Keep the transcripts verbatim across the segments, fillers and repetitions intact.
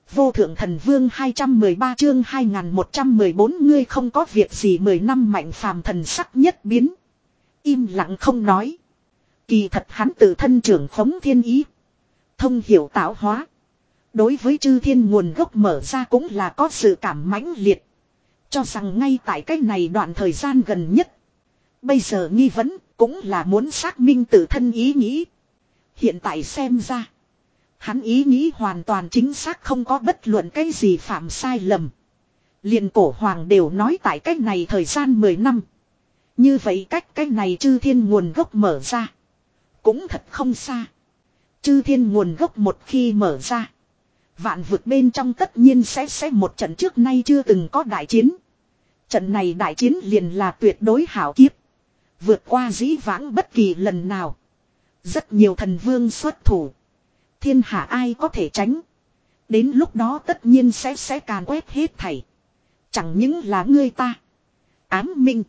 Vô thượng thần vương hai trăm mười ba chương hai nghìn một trăm mười bốn ngươi không có việc gì mười năm Mạnh Phàm thần sắc nhất biến. Im lặng không nói. Kỳ thật hắn tự thân trưởng khống thiên ý. Thông hiểu tạo hóa. Đối với chư thiên nguồn gốc mở ra cũng là có sự cảm mãnh liệt. Cho rằng ngay tại cái này đoạn thời gian gần nhất. Bây giờ nghi vấn cũng là muốn xác minh tự thân ý nghĩ. Hiện tại xem ra. Hắn ý nghĩ hoàn toàn chính xác, không có bất luận cái gì phạm sai lầm. Liền cổ hoàng đều nói tại cách này thời gian mười năm. Như vậy cách cách này chư thiên nguồn gốc mở ra. Cũng thật không xa. Chư thiên nguồn gốc một khi mở ra. Vạn vực bên trong tất nhiên sẽ sẽ một trận trước nay chưa từng có đại chiến. Trận này đại chiến liền là tuyệt đối hảo kiếp. Vượt qua dĩ vãng bất kỳ lần nào. Rất nhiều thần vương xuất thủ. Thiên hạ ai có thể tránh. Đến lúc đó tất nhiên sẽ sẽ càn quét hết thảy. Chẳng những là ngươi ta. Ám minh.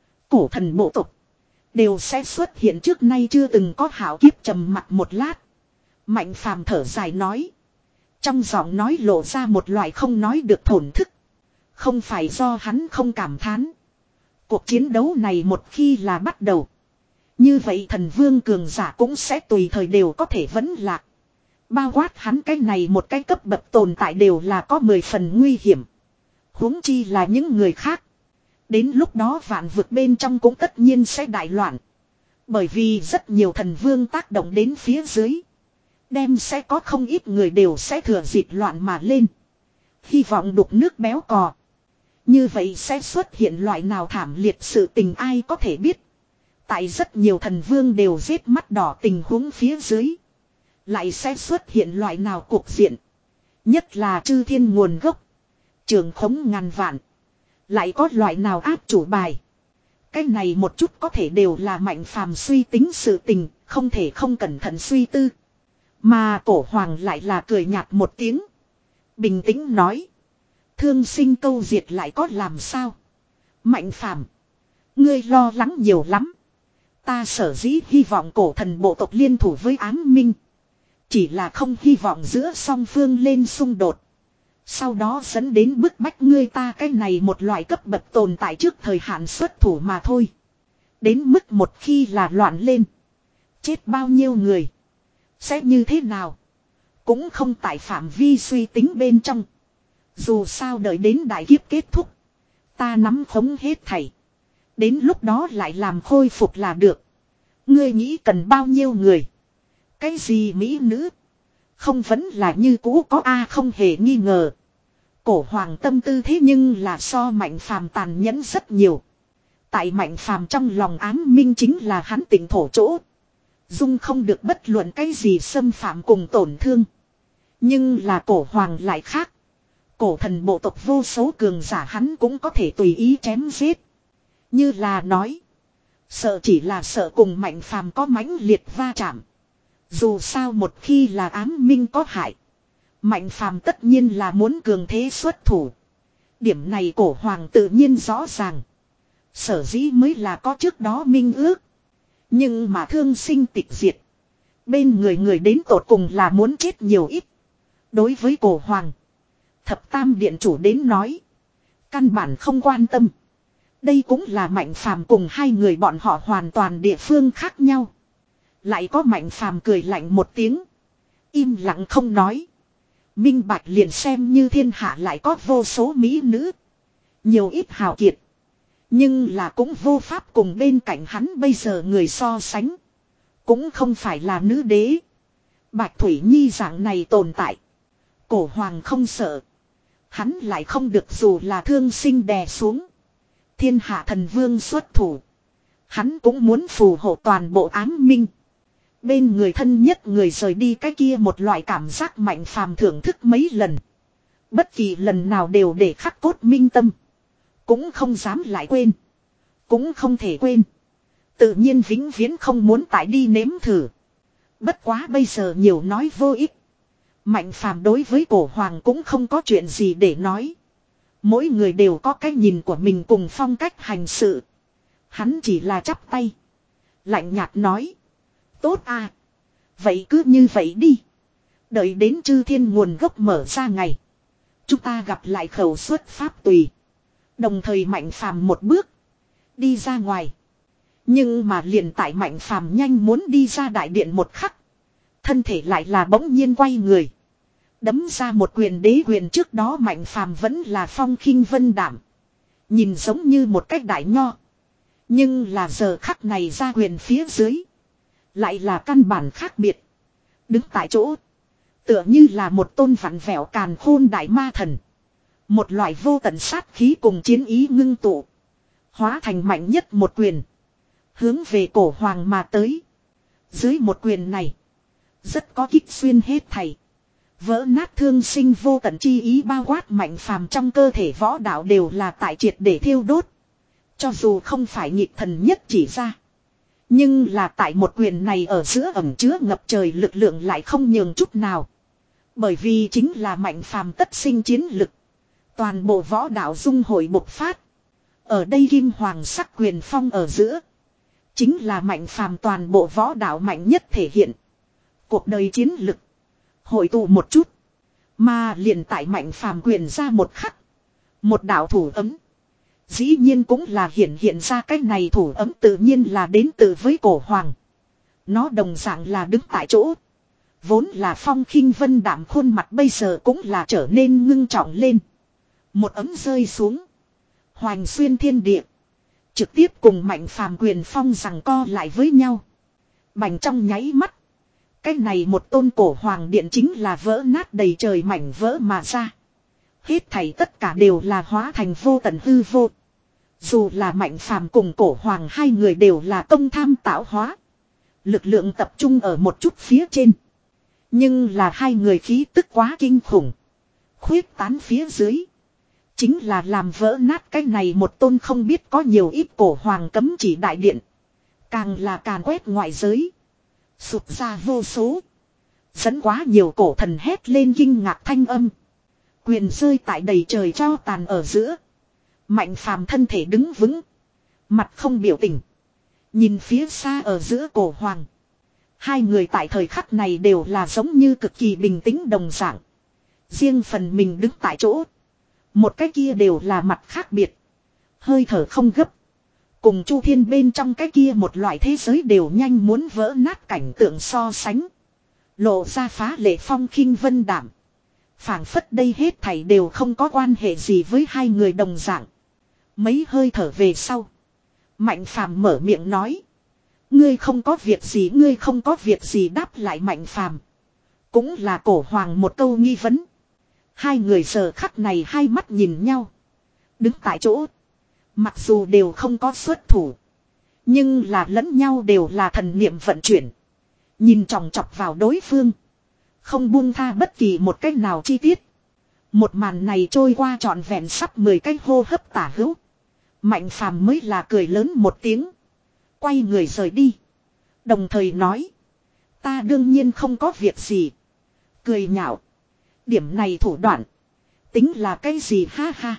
Cổ thần bộ tộc. Đều sẽ xuất hiện trước nay chưa từng có hảo kiếp. Trầm mặt một lát. Mạnh Phàm thở dài nói. Trong giọng nói lộ ra một loại không nói được thổn thức. Không phải do hắn không cảm thán. Cuộc chiến đấu này một khi là bắt đầu. Như vậy thần vương cường giả cũng sẽ tùy thời đều có thể vẫn lạc. Bao quát hắn cái này một cái cấp bậc tồn tại đều là có mười phần nguy hiểm. Huống chi là những người khác. Đến lúc đó vạn vực bên trong cũng tất nhiên sẽ đại loạn. Bởi vì rất nhiều thần vương tác động đến phía dưới. Đem sẽ có không ít người đều sẽ thừa dịp loạn mà lên. Hy vọng đục nước béo cò. Như vậy sẽ xuất hiện loại nào thảm liệt sự tình ai có thể biết. Tại rất nhiều thần vương đều giết mắt đỏ tình huống phía dưới. Lại sẽ xuất hiện loại nào cuộc diện. Nhất là chư thiên nguồn gốc. Trường khống ngàn vạn. Lại có loại nào áp chủ bài. Cái này một chút có thể đều là Mạnh Phàm suy tính sự tình. Không thể không cẩn thận suy tư. Mà cổ hoàng lại là cười nhạt một tiếng. Bình tĩnh nói. Thương sinh câu diệt lại có làm sao. Mạnh Phàm, ngươi lo lắng nhiều lắm. Ta sở dĩ hy vọng cổ thần bộ tộc liên thủ với ám minh. Chỉ là không hy vọng giữa song phương lên xung đột. Sau đó dẫn đến bức bách ngươi ta cái này một loại cấp bậc tồn tại trước thời hạn xuất thủ mà thôi. Đến mức một khi là loạn lên. Chết bao nhiêu người. Sẽ như thế nào. Cũng không tại phạm vi suy tính bên trong. Dù sao đợi đến đại kiếp kết thúc. Ta nắm khống hết thảy. Đến lúc đó lại làm khôi phục là được. Ngươi nghĩ cần bao nhiêu người. Cái gì mỹ nữ. Không vẫn là như cũ có a không hề nghi ngờ. Cổ hoàng tâm tư thế nhưng là so Mạnh Phàm tàn nhẫn rất nhiều. Tại Mạnh Phàm trong lòng ám minh chính là hắn tỉnh thổ chỗ. Dung không được bất luận cái gì xâm phạm cùng tổn thương. Nhưng là cổ hoàng lại khác. Cổ thần bộ tộc vô số cường giả hắn cũng có thể tùy ý chém giết. Như là nói. Sợ chỉ là sợ cùng Mạnh Phàm có mãnh liệt va chạm. Dù sao một khi là ám minh có hại. Mạnh Phàm tất nhiên là muốn cường thế xuất thủ. Điểm này cổ hoàng tự nhiên rõ ràng. Sở dĩ mới là có trước đó minh ước. Nhưng mà thương sinh tịch diệt. Bên người người đến tột cùng là muốn chết nhiều ít. Đối với cổ hoàng. Thập tam điện chủ đến nói. Căn bản không quan tâm. Đây cũng là Mạnh Phàm cùng hai người bọn họ hoàn toàn địa phương khác nhau. Lại có Mạnh Phàm cười lạnh một tiếng. Im lặng không nói. Minh bạch liền xem như thiên hạ lại có vô số mỹ nữ. Nhiều ít hào kiệt. Nhưng là cũng vô pháp cùng bên cạnh hắn bây giờ người so sánh. Cũng không phải là nữ đế. Bạch Thủy Nhi dạng này tồn tại. Cổ hoàng không sợ. Hắn lại không được dù là thương sinh đè xuống. Thiên hạ thần vương xuất thủ. Hắn cũng muốn phù hộ toàn bộ ám minh. Bên người thân nhất người rời đi cái kia một loại cảm giác Mạnh Phàm thưởng thức mấy lần. Bất kỳ lần nào đều để khắc cốt minh tâm. Cũng không dám lại quên. Cũng không thể quên. Tự nhiên vĩnh viễn không muốn tải đi nếm thử. Bất quá bây giờ nhiều nói vô ích. Mạnh Phàm đối với cổ hoàng cũng không có chuyện gì để nói. Mỗi người đều có cái nhìn của mình cùng phong cách hành sự. Hắn chỉ là chắp tay. Lạnh nhạt nói. Tốt à. Vậy cứ như vậy đi. Đợi đến chư thiên nguồn gốc mở ra ngày. Chúng ta gặp lại khẩu xuất pháp tùy. Đồng thời Mạnh Phàm một bước. Đi ra ngoài. Nhưng mà liền tại Mạnh Phàm nhanh muốn đi ra đại điện một khắc. Thân thể lại là bỗng nhiên quay người. Đấm ra một quyền đế quyền trước đó Mạnh Phàm vẫn là phong khinh vân đảm. Nhìn giống như một cách đại nho. Nhưng là giờ khắc này ra quyền phía dưới. Lại là căn bản khác biệt. Đứng tại chỗ. Tựa như là một tôn vặn vẹo càn khôn đại ma thần. Một loại vô tận sát khí cùng chiến ý ngưng tụ. Hóa thành mạnh nhất một quyền. Hướng về cổ hoàng mà tới. Dưới một quyền này. Rất có kích xuyên hết thảy. Vỡ nát thương sinh vô tận chi ý bao quát Mạnh Phàm trong cơ thể võ đạo đều là tại triệt để thiêu đốt. Cho dù không phải nhịp thần nhất chỉ ra. Nhưng là tại một quyền này ở giữa ẩm chứa ngập trời lực lượng lại không nhường chút nào. Bởi vì chính là Mạnh Phàm tất sinh chiến lực. Toàn bộ võ đạo dung hội bộc phát. Ở đây kim hoàng sắc quyền phong ở giữa. Chính là Mạnh Phàm toàn bộ võ đạo mạnh nhất thể hiện. Cuộc đời chiến lực. Hội tụ một chút. Mà liền tại Mạnh Phàm quyền ra một khắc. Một đạo thủ ấm. Dĩ nhiên cũng là hiện hiện ra cái này thủ ấm tự nhiên là đến từ với cổ hoàng. Nó đồng dạng là đứng tại chỗ. Vốn là phong khinh vân đảm khuôn mặt bây giờ cũng là trở nên ngưng trọng lên. Một ấm rơi xuống. Hoành xuyên thiên địa. Trực tiếp cùng Mạnh Phàm quyền phong rằng co lại với nhau. Bành trong nháy mắt. Cái này một tôn cổ hoàng điện chính là vỡ nát đầy trời mảnh vỡ mà ra. Hết thảy tất cả đều là hóa thành vô tận hư vô. Dù là Mạnh Phàm cùng cổ hoàng hai người đều là công tham tạo hóa. Lực lượng tập trung ở một chút phía trên. Nhưng là hai người khí tức quá kinh khủng. Khuyết tán phía dưới. Chính là làm vỡ nát cái này một tôn không biết có nhiều ít cổ hoàng cấm chỉ đại điện. Càng là càn quét ngoại giới. Sụp ra vô số. Dẫn quá nhiều cổ thần hét lên kinh ngạc thanh âm. Quyền rơi tại đầy trời cho tàn ở giữa. Mạnh Phàm thân thể đứng vững. Mặt không biểu tình. Nhìn phía xa ở giữa cổ hoàng. Hai người tại thời khắc này đều là giống như cực kỳ bình tĩnh đồng dạng. Riêng phần mình đứng tại chỗ. Một cái kia đều là mặt khác biệt. Hơi thở không gấp. Cùng Chu Thiên bên trong cái kia một loại thế giới đều nhanh muốn vỡ nát cảnh tượng so sánh. Lộ ra phá lệ phong khinh vân đảm. Phảng phất đây hết thảy đều không có quan hệ gì với hai người đồng dạng. Mấy hơi thở về sau. Mạnh Phàm mở miệng nói. Ngươi không có việc gì, ngươi không có việc gì đáp lại Mạnh Phàm. Cũng là cổ hoàng một câu nghi vấn. Hai người giờ khắc này hai mắt nhìn nhau. Đứng tại chỗ. Mặc dù đều không có xuất thủ. Nhưng là lẫn nhau đều là thần niệm vận chuyển. Nhìn chòng chọc vào đối phương. Không buông tha bất kỳ một cách nào chi tiết. Một màn này trôi qua trọn vẹn sắp mười cái hô hấp tả hữu. Mạnh Phàm mới là cười lớn một tiếng. Quay người rời đi. Đồng thời nói. Ta đương nhiên không có việc gì. Cười nhạo. Điểm này thủ đoạn. Tính là cái gì ha ha.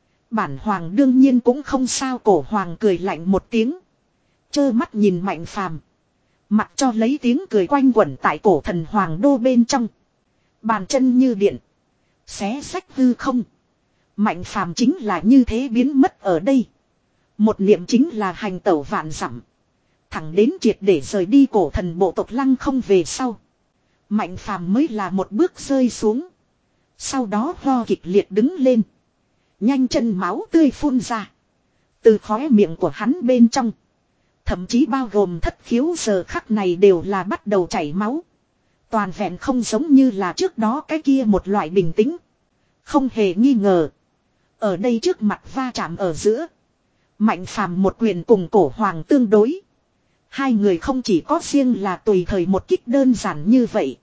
Bản hoàng đương nhiên cũng không sao. Cổ hoàng cười lạnh một tiếng. Chơ mắt nhìn Mạnh Phàm. Mặc cho lấy tiếng cười quanh quẩn tại cổ thần hoàng đô bên trong. Bàn chân như điện. Xé sách hư không. Mạnh Phàm chính là như thế biến mất ở đây. Một niệm chính là hành tẩu vạn dặm. Thẳng đến triệt để rời đi cổ thần bộ tộc lăng không về sau. Mạnh Phàm mới là một bước rơi xuống. Sau đó ho kịch liệt đứng lên. Nhanh chân máu tươi phun ra. Từ khóe miệng của hắn bên trong. Thậm chí bao gồm thất khiếu giờ khắc này đều là bắt đầu chảy máu. Toàn vẹn không giống như là trước đó cái kia một loại bình tĩnh. Không hề nghi ngờ. Ở đây trước mặt va chạm ở giữa. Mạnh Phàm một quyền cùng cổ hoàng tương đối. Hai người không chỉ có riêng là tùy thời một kích đơn giản như vậy.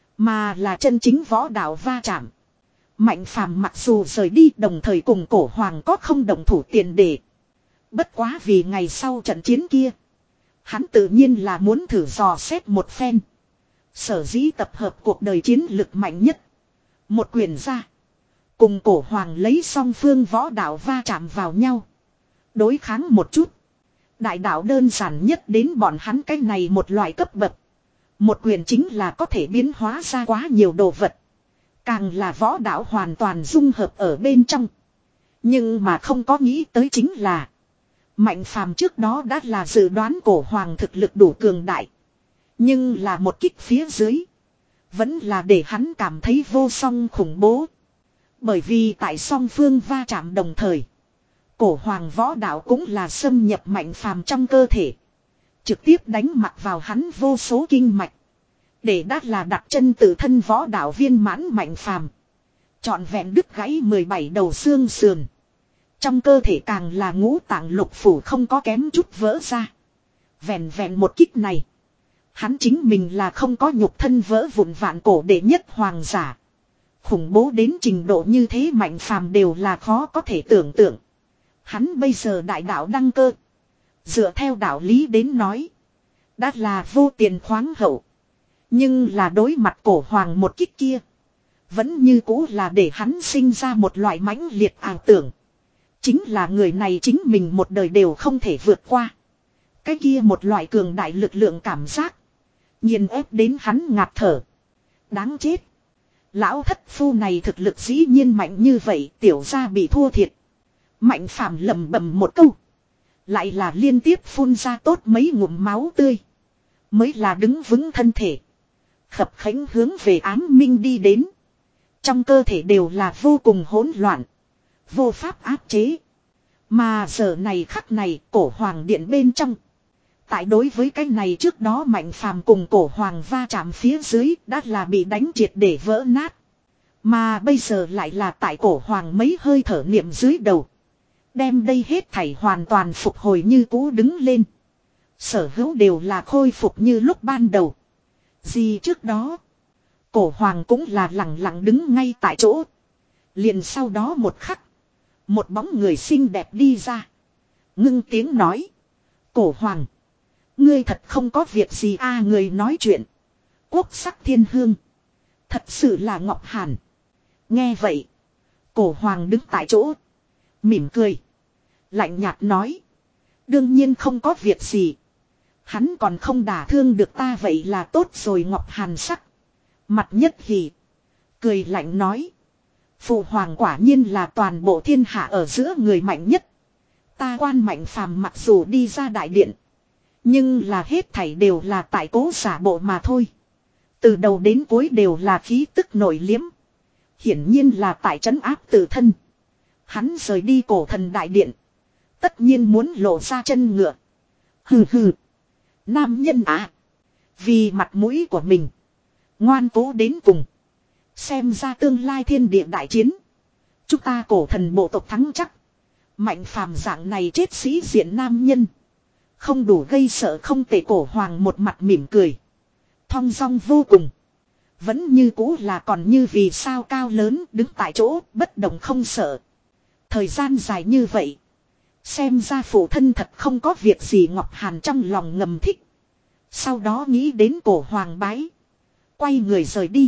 Mà là chân chính võ đạo va chạm. Mạnh Phàm mặc dù rời đi đồng thời cùng cổ hoàng có không đồng thủ tiền đề. Bất quá vì ngày sau trận chiến kia. Hắn tự nhiên là muốn thử dò xét một phen. Sở dĩ tập hợp cuộc đời chiến lực mạnh nhất. Một quyền ra. Cùng cổ hoàng lấy song phương võ đạo va chạm vào nhau. Đối kháng một chút. Đại đạo đơn giản nhất đến bọn hắn cái này một loại cấp bậc. Một quyền chính là có thể biến hóa ra quá nhiều đồ vật. Càng là võ đạo hoàn toàn dung hợp ở bên trong. Nhưng mà không có nghĩ tới chính là Mạnh Phàm trước đó đã là dự đoán cổ hoàng thực lực đủ cường đại. Nhưng là một kích phía dưới vẫn là để hắn cảm thấy vô song khủng bố. Bởi vì tại song phương va chạm đồng thời, cổ hoàng võ đạo cũng là xâm nhập Mạnh Phàm trong cơ thể, trực tiếp đánh mặt vào hắn vô số kinh mạch. Để đắt là đặt chân tự thân võ đạo viên mãn Mạnh Phàm trọn vẹn đứt gãy mười bảy đầu xương sườn. Trong cơ thể càng là ngũ tạng lục phủ không có kém chút vỡ ra. Vẹn vẹn một kích này, hắn chính mình là không có nhục thân vỡ vụn vạn cổ đệ nhất hoàng giả. Khủng bố đến trình độ như thế Mạnh Phàm đều là khó có thể tưởng tượng. Hắn bây giờ đại đạo đăng cơ, dựa theo đạo lý đến nói, đã là vô tiền khoáng hậu. Nhưng là đối mặt cổ hoàng một kích kia, vẫn như cũ là để hắn sinh ra một loại mãnh liệt ảo tưởng. Chính là người này chính mình một đời đều không thể vượt qua. Cái kia một loại cường đại lực lượng cảm giác, nghiền ép đến hắn ngạt thở. Đáng chết. Lão thất phu này thực lực dĩ nhiên mạnh như vậy, tiểu gia bị thua thiệt. Mạnh Phàm lẩm bẩm một câu, lại là liên tiếp phun ra tốt mấy ngụm máu tươi, mới là đứng vững thân thể, khập khẽnh hướng về Ám Minh đi đến. Trong cơ thể đều là vô cùng hỗn loạn, vô pháp áp chế. Mà giờ này khắc này, cổ hoàng điện bên trong, tại đối với cái này trước đó Mạnh Phàm cùng cổ hoàng va chạm phía dưới đã là bị đánh triệt để vỡ nát. Mà bây giờ lại là tại cổ hoàng mấy hơi thở niệm dưới đầu, đem đây hết thảy hoàn toàn phục hồi như cũ đứng lên. Sở hữu đều là khôi phục như lúc ban đầu. Gì trước đó, cổ hoàng cũng là lặng lặng đứng ngay tại chỗ. Liền sau đó một khắc, một bóng người xinh đẹp đi ra, ngưng tiếng nói: cổ hoàng, ngươi thật không có việc gì a? À, người nói chuyện, quốc sắc thiên hương, thật sự là Ngọc Hàn. Nghe vậy, cổ hoàng đứng tại chỗ, mỉm cười, lạnh nhạt nói: đương nhiên không có việc gì. Hắn còn không đả thương được ta vậy là tốt rồi. Ngọc Hàn sắc mặt nhất hỉ, cười lạnh nói: phụ hoàng quả nhiên là toàn bộ thiên hạ ở giữa người mạnh nhất. Ta quan Mạnh Phàm mặc dù đi ra đại điện, nhưng là hết thảy đều là tại cố giả bộ mà thôi. Từ đầu đến cuối đều là khí tức nội liếm, hiển nhiên là tại trấn áp tự thân. Hắn rời đi cổ thần đại điện, tất nhiên muốn lộ ra chân ngựa. Hừ hừ, nam nhân à, vì mặt mũi của mình, ngoan cố đến cùng. Xem ra tương lai thiên địa đại chiến, chúng ta cổ thần bộ tộc thắng chắc. Mạnh Phàm dạng này chết sĩ diện nam nhân, không đủ gây sợ không tệ. Cổ hoàng một mặt mỉm cười, thong dong vô cùng. Vẫn như cũ là còn như vì sao cao lớn đứng tại chỗ bất động không sợ. Thời gian dài như vậy, xem ra phụ thân thật không có việc gì. Ngọc Hàn trong lòng ngầm thích, sau đó nghĩ đến cổ hoàng bái, quay người rời đi.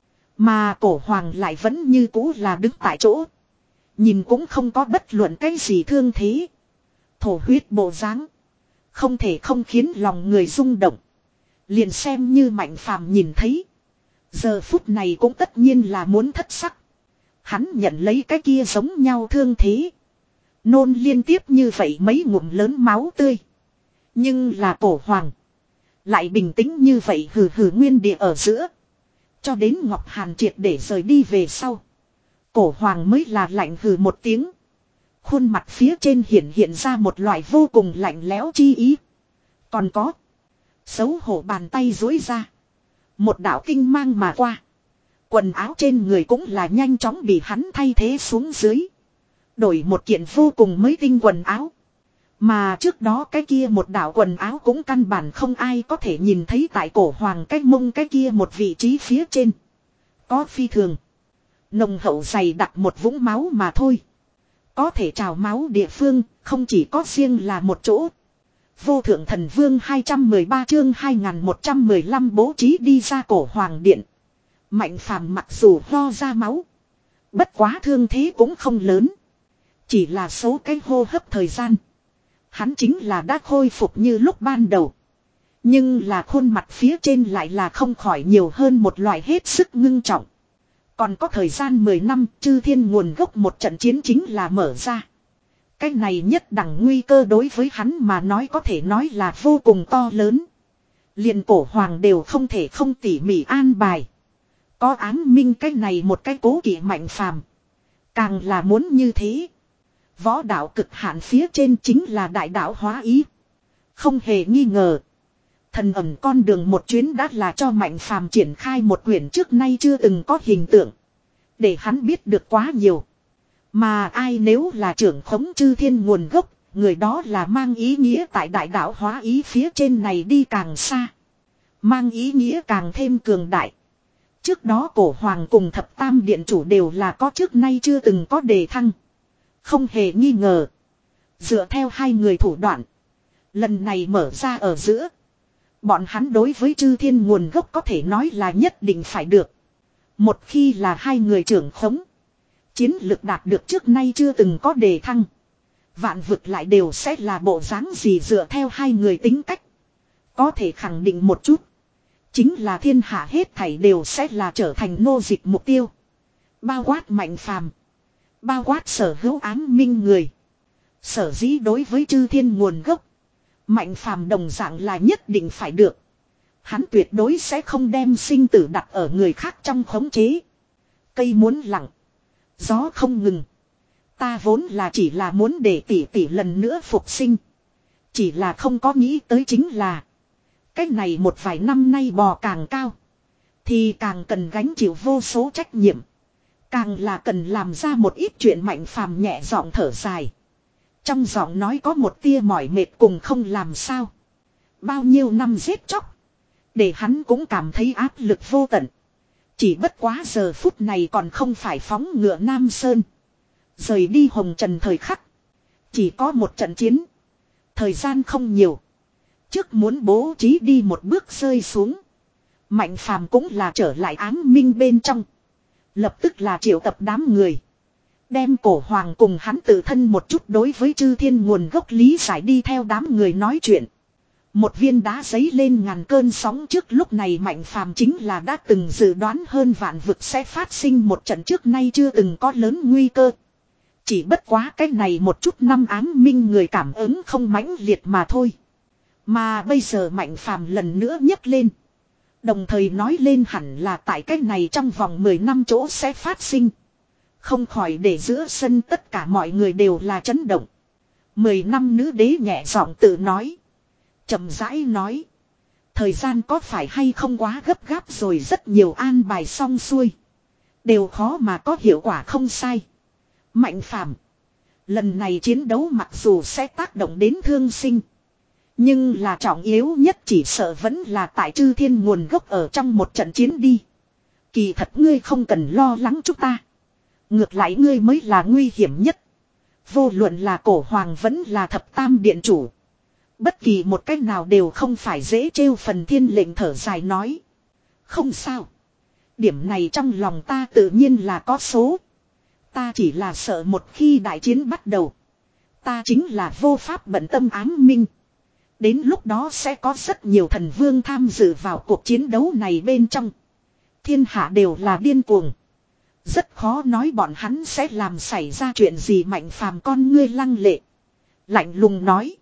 Mà cổ hoàng lại vẫn như cũ là đứng tại chỗ, nhìn cũng không có bất luận cái gì thương thế, thổ huyết bộ dáng, không thể không khiến lòng người rung động. Liền xem như Mạnh Phàm nhìn thấy, giờ phút này cũng tất nhiên là muốn thất sắc. Hắn nhận lấy cái kia giống nhau thương thế, nôn liên tiếp như vậy mấy ngụm lớn máu tươi. Nhưng là cổ hoàng lại bình tĩnh như vậy, hừ hừ nguyên địa ở giữa. Cho đến Ngọc Hàn triệt để rời đi về sau, cổ hoàng mới là lạnh hừ một tiếng. Khuôn mặt phía trên hiện hiện ra một loại vô cùng lạnh lẽo chi ý. Còn có, xấu hổ bàn tay duỗi ra, một đạo kinh mang mà qua. Quần áo trên người cũng là nhanh chóng bị hắn thay thế xuống dưới, đổi một kiện vô cùng mới tinh quần áo. Mà trước đó cái kia một đạo quần áo cũng căn bản không ai có thể nhìn thấy tại cổ hoàng cái mông cái kia một vị trí phía trên. Có phi thường nồng hậu dày đặc một vũng máu mà thôi. Có thể trào máu địa phương không chỉ có riêng là một chỗ. Vô thượng thần vương hai trăm mười ba chương hai nghìn một trăm mười lăm bố trí đi ra cổ hoàng điện. Mạnh Phàm mặc dù ho ra máu, bất quá thương thế cũng không lớn, chỉ là số cái hô hấp thời gian, hắn chính là đã khôi phục như lúc ban đầu. Nhưng là khuôn mặt phía trên lại là không khỏi nhiều hơn một loại hết sức ngưng trọng. Còn có thời gian mười năm, chư thiên nguồn gốc một trận chiến chính là mở ra. Cái này nhất đẳng nguy cơ đối với hắn mà nói có thể nói là vô cùng to lớn. Liền cổ hoàng đều không thể không tỉ mỉ an bài. Có ám minh cái này một cái cố kỵ mạnh phàm. Càng là muốn như thế. Võ đạo cực hạn phía trên chính là đại đạo hóa ý. Không hề nghi ngờ. Thần ẩn con đường một chuyến đã là cho mạnh phàm triển khai một quyển trước nay chưa từng có hình tượng. Để hắn biết được quá nhiều. Mà ai nếu là trưởng khống chư thiên nguồn gốc, người đó là mang ý nghĩa tại đại đạo hóa ý phía trên này đi càng xa. Mang ý nghĩa càng thêm cường đại. Trước đó cổ hoàng cùng thập tam điện chủ đều là có trước nay chưa từng có đề thăng. Không hề nghi ngờ. Dựa theo hai người thủ đoạn. Lần này mở ra ở giữa. Bọn hắn đối với chư thiên nguồn gốc có thể nói là nhất định phải được. Một khi là hai người trưởng khống. Chiến lực đạt được trước nay chưa từng có đề thăng. Vạn vực lại đều sẽ là bộ dáng gì dựa theo hai người tính cách. Có thể khẳng định một chút. Chính là thiên hạ hết thảy đều sẽ là trở thành nô dịch mục tiêu. Bao quát mạnh phàm. Bao quát sở hữu ám minh người. Sở dĩ đối với chư thiên nguồn gốc. Mạnh phàm đồng dạng là nhất định phải được. Hắn tuyệt đối sẽ không đem sinh tử đặt ở người khác trong khống chế. Cây muốn lặng. Gió không ngừng. Ta vốn là chỉ là muốn để tỷ tỷ lần nữa phục sinh. Chỉ là không có nghĩ tới chính là. Cách này một vài năm nay bò càng cao. Thì càng cần gánh chịu vô số trách nhiệm. Càng là cần làm ra một ít chuyện mạnh phàm nhẹ giọng thở dài. Trong giọng nói có một tia mỏi mệt cùng không làm sao. Bao nhiêu năm giết chóc. Để hắn cũng cảm thấy áp lực vô tận. Chỉ bất quá giờ phút này còn không phải phóng ngựa Nam Sơn. Rời đi hồng trần thời khắc. Chỉ có một trận chiến. Thời gian không nhiều. Trước muốn bố trí đi một bước rơi xuống. Mạnh phàm cũng là trở lại ám minh bên trong. Lập tức là triệu tập đám người. Đem cổ hoàng cùng hắn tự thân một chút đối với chư thiên nguồn gốc lý giải đi theo đám người nói chuyện. Một viên đá giấy lên ngàn cơn sóng trước lúc này mạnh phàm chính là đã từng dự đoán hơn vạn vực sẽ phát sinh một trận trước nay chưa từng có lớn nguy cơ. Chỉ bất quá cái này một chút năm ám minh người cảm ứng không mãnh liệt mà thôi. Mà bây giờ mạnh phàm lần nữa nhấc lên. Đồng thời nói lên hẳn là tại cái này trong vòng mười năm chỗ sẽ phát sinh. Không khỏi để giữa sân tất cả mọi người đều là chấn động. Mười năm nữ đế nhẹ giọng tự nói. Chậm rãi nói. Thời gian có phải hay không quá gấp gáp rồi rất nhiều an bài xong xuôi. Đều khó mà có hiệu quả không sai. Mạnh phàm. Lần này chiến đấu mặc dù sẽ tác động đến thương sinh. Nhưng là trọng yếu nhất chỉ sợ vẫn là tại chư thiên nguồn gốc ở trong một trận chiến đi. Kỳ thật ngươi không cần lo lắng chúng ta. Ngược lại ngươi mới là nguy hiểm nhất. Vô luận là cổ hoàng vẫn là thập tam điện chủ. Bất kỳ một cách nào đều không phải dễ trêu phần thiên lệnh thở dài nói. Không sao. Điểm này trong lòng ta tự nhiên là có số. Ta chỉ là sợ một khi đại chiến bắt đầu. Ta chính là vô pháp bận tâm ám minh. Đến lúc đó sẽ có rất nhiều thần vương tham dự vào cuộc chiến đấu này bên trong. Thiên hạ đều là điên cuồng. Rất khó nói bọn hắn sẽ làm xảy ra chuyện gì mạnh phàm con ngươi lăng lệ. Lạnh lùng nói.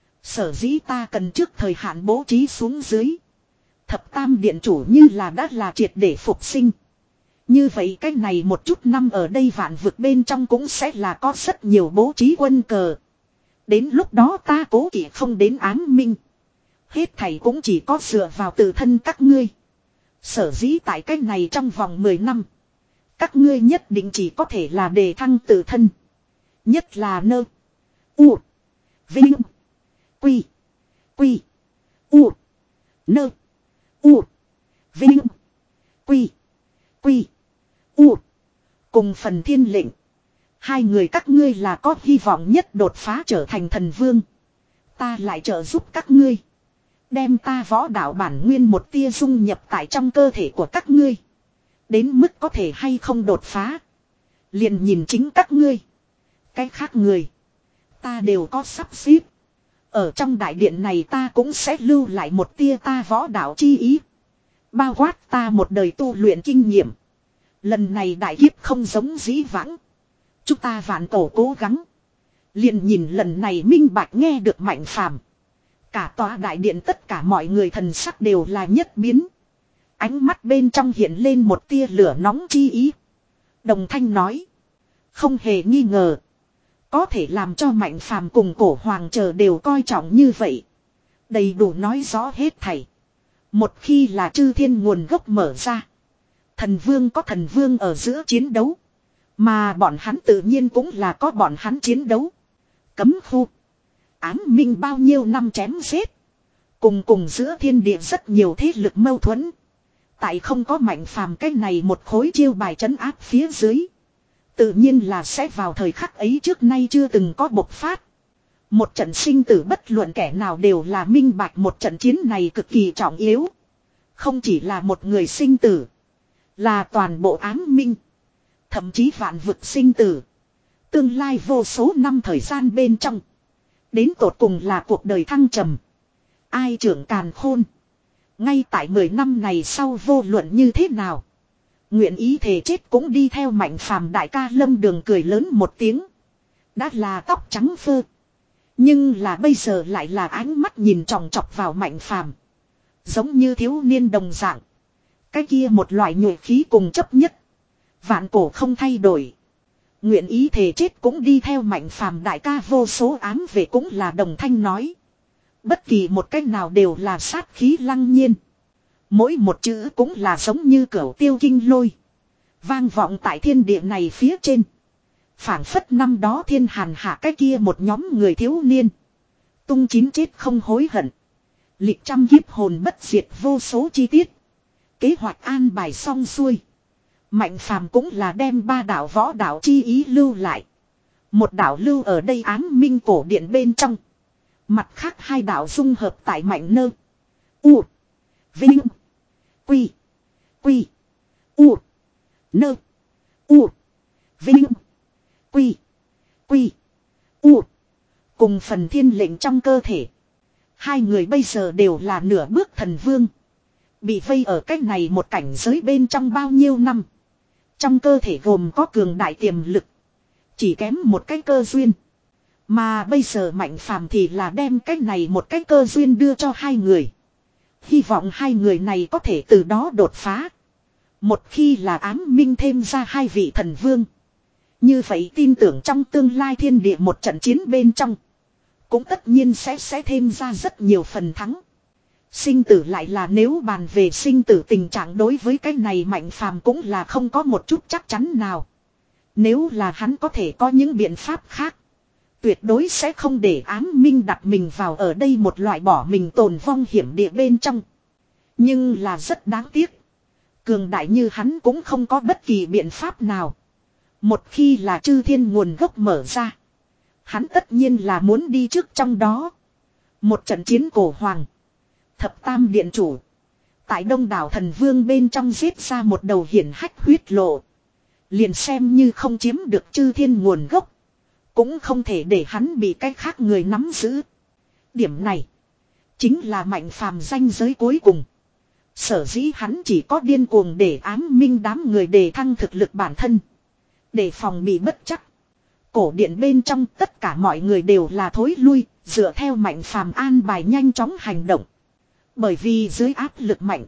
Sở dĩ ta cần trước thời hạn bố trí xuống dưới. Thập tam điện chủ như là đã là triệt để phục sinh. Như vậy cách này một chút năm ở đây vạn vực bên trong cũng sẽ là có rất nhiều bố trí quân cờ. Đến lúc đó ta cố kỵ không đến ám minh. Hết thầy cũng chỉ có dựa vào tự thân các ngươi. Sở dĩ tại cách này trong vòng mười năm. Các ngươi nhất định chỉ có thể là đề thăng tự thân. Nhất là nơ. U. Vinh. Quy. Quy. U. Nơ. U. Vinh. Quy. Quy. U. Cùng phần thiên lệnh. Hai người các ngươi là có hy vọng nhất đột phá trở thành thần vương. Ta lại trợ giúp các ngươi. Đem ta võ đạo bản nguyên một tia dung nhập tại trong cơ thể của các ngươi. Đến mức có thể hay không đột phá. Liền nhìn chính các ngươi. Cái khác người. Ta đều có sắp xếp. Ở trong đại điện này ta cũng sẽ lưu lại một tia ta võ đạo chi ý. Bao quát ta một đời tu luyện kinh nghiệm. Lần này đại kiếp không giống dĩ vãng. Chúng ta vạn cổ cố gắng. Liền nhìn lần này minh bạch nghe được Mạnh Phàm. Cả tòa đại điện tất cả mọi người thần sắc đều là nhất biến. Ánh mắt bên trong hiện lên một tia lửa nóng chi ý. Đồng thanh nói. Không hề nghi ngờ. Có thể làm cho Mạnh Phàm cùng cổ hoàng chờ đều coi trọng như vậy. Đầy đủ nói rõ hết thảy. Một khi là chư thiên nguồn gốc mở ra. Thần vương có thần vương ở giữa chiến đấu. Mà bọn hắn tự nhiên cũng là có bọn hắn chiến đấu. Cấm khu. Ám minh bao nhiêu năm chém giết. Cùng cùng giữa thiên địa rất nhiều thế lực mâu thuẫn. Tại không có Mạnh Phàm cái này một khối chiêu bài trấn áp phía dưới. Tự nhiên là sẽ vào thời khắc ấy trước nay chưa từng có bộc phát. Một trận sinh tử bất luận kẻ nào đều là minh bạch một trận chiến này cực kỳ trọng yếu. Không chỉ là một người sinh tử. Là toàn bộ ám minh. Thậm chí vạn vực sinh tử. Tương lai vô số năm thời gian bên trong. Đến tột cùng là cuộc đời thăng trầm. Ai trưởng càn khôn. Ngay tại mười năm này sau vô luận như thế nào. Nguyện ý thề chết cũng đi theo Mạnh Phàm đại ca Lâm Đường cười lớn một tiếng. Đã là tóc trắng phơ. Nhưng là bây giờ lại là ánh mắt nhìn tròng trọc vào Mạnh Phàm. Giống như thiếu niên đồng dạng. Cái kia một loại nhuệ khí cùng chấp nhất. Vạn cổ không thay đổi. Nguyện ý thề chết cũng đi theo Mạnh Phàm đại ca vô số ám về cũng là đồng thanh nói. Bất kỳ một cách nào đều là sát khí lăng nhiên. Mỗi một chữ cũng là giống như cửu tiêu kinh lôi. Vang vọng tại thiên địa này phía trên. Phảng phất năm đó thiên hàn hạ cái kia một nhóm người thiếu niên. Tung chín chết không hối hận. Lịch trăm kiếp hồn bất diệt vô số chi tiết. Kế hoạch an bài xong xuôi. Mạnh Phàm cũng là đem ba đạo võ đạo chi ý lưu lại. Một đạo lưu ở đây ám minh cổ điện bên trong. Mặt khác hai đạo dung hợp tại Mạnh Nơ. U. Vinh. Quy. Quy. U. Nơ. U. Vinh. Quy. Quy. U. Cùng phần thiên lệnh trong cơ thể. Hai người bây giờ đều là nửa bước thần vương. Bị vây ở cách này một cảnh giới bên trong bao nhiêu năm. Trong cơ thể gồm có cường đại tiềm lực. Chỉ kém một cái cơ duyên. Mà bây giờ Mạnh Phàm thì là đem cái này một cái cơ duyên đưa cho hai người. Hy vọng hai người này có thể từ đó đột phá. Một khi là ám minh thêm ra hai vị thần vương. Như vậy tin tưởng trong tương lai thiên địa một trận chiến bên trong. Cũng tất nhiên sẽ sẽ thêm ra rất nhiều phần thắng. Sinh tử lại là nếu bàn về sinh tử tình trạng đối với cái này Mạnh Phàm cũng là không có một chút chắc chắn nào. Nếu là hắn có thể có những biện pháp khác. Tuyệt đối sẽ không để ám minh đặt mình vào ở đây một loại bỏ mình tồn vong hiểm địa bên trong. Nhưng là rất đáng tiếc. Cường đại như hắn cũng không có bất kỳ biện pháp nào. Một khi là chư thiên nguồn gốc mở ra. Hắn tất nhiên là muốn đi trước trong đó. Một trận chiến cổ hoàng. Thập tam điện chủ. Tại đông đảo thần vương bên trong giết ra một đầu hiển hách huyết lộ. Liền xem như không chiếm được chư thiên nguồn gốc. Cũng không thể để hắn bị cái khác người nắm giữ. Điểm này. Chính là Mạnh Phàm danh giới cuối cùng. Sở dĩ hắn chỉ có điên cuồng để ám minh đám người đề thăng thực lực bản thân. Để phòng bị bất chắc. Cổ điện bên trong tất cả mọi người đều là thối lui. Dựa theo Mạnh Phàm an bài nhanh chóng hành động. Bởi vì dưới áp lực mạnh.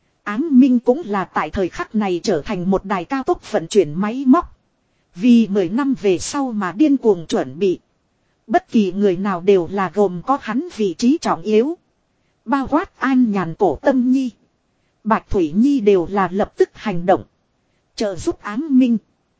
Ám minh cũng là tại thời khắc này trở thành một đài cao tốc vận chuyển máy móc. Vì mười năm về sau mà điên cuồng chuẩn bị. Bất kỳ người nào đều là gồm có hắn vị trí trọng yếu. Bao quát An Nhàn Cổ Tâm Nhi. Bạch Thủy Nhi đều là lập tức hành động. Trợ giúp ám minh.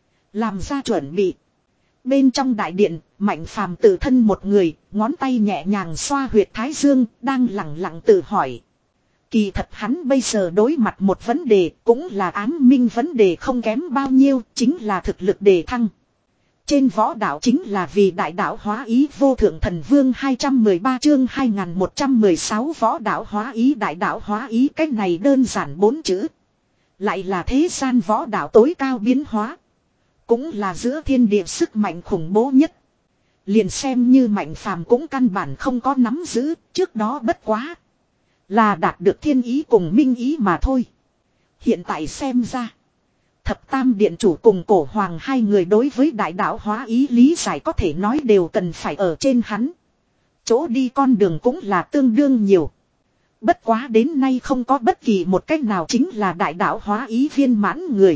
Làm ra chuẩn bị. Bên trong đại điện, Mạnh Phàm tự thân một người, ngón tay nhẹ nhàng xoa huyệt thái dương, đang lặng lặng tự hỏi. Kỳ thật hắn bây giờ đối mặt một vấn đề, cũng là ám minh vấn đề không kém bao nhiêu, chính là thực lực đề thăng. Trên võ đạo chính là vì đại đạo hóa ý vô thượng thần vương hai trăm mười ba chương hai nghìn một trăm mười sáu võ đạo hóa ý đại đạo hóa ý, cách này đơn giản bốn chữ. Lại là thế gian võ đạo tối cao biến hóa. Cũng là giữa thiên địa sức mạnh khủng bố nhất. Liền xem như Mạnh Phàm cũng căn bản không có nắm giữ, trước đó bất quá. Là đạt được thiên ý cùng minh ý mà thôi. Hiện tại xem ra. Thập tam điện chủ cùng cổ hoàng hai người đối với đại đạo hóa ý lý giải có thể nói đều cần phải ở trên hắn. Chỗ đi con đường cũng là tương đương nhiều. Bất quá đến nay không có bất kỳ một cách nào chính là đại đạo hóa ý viên mãn người.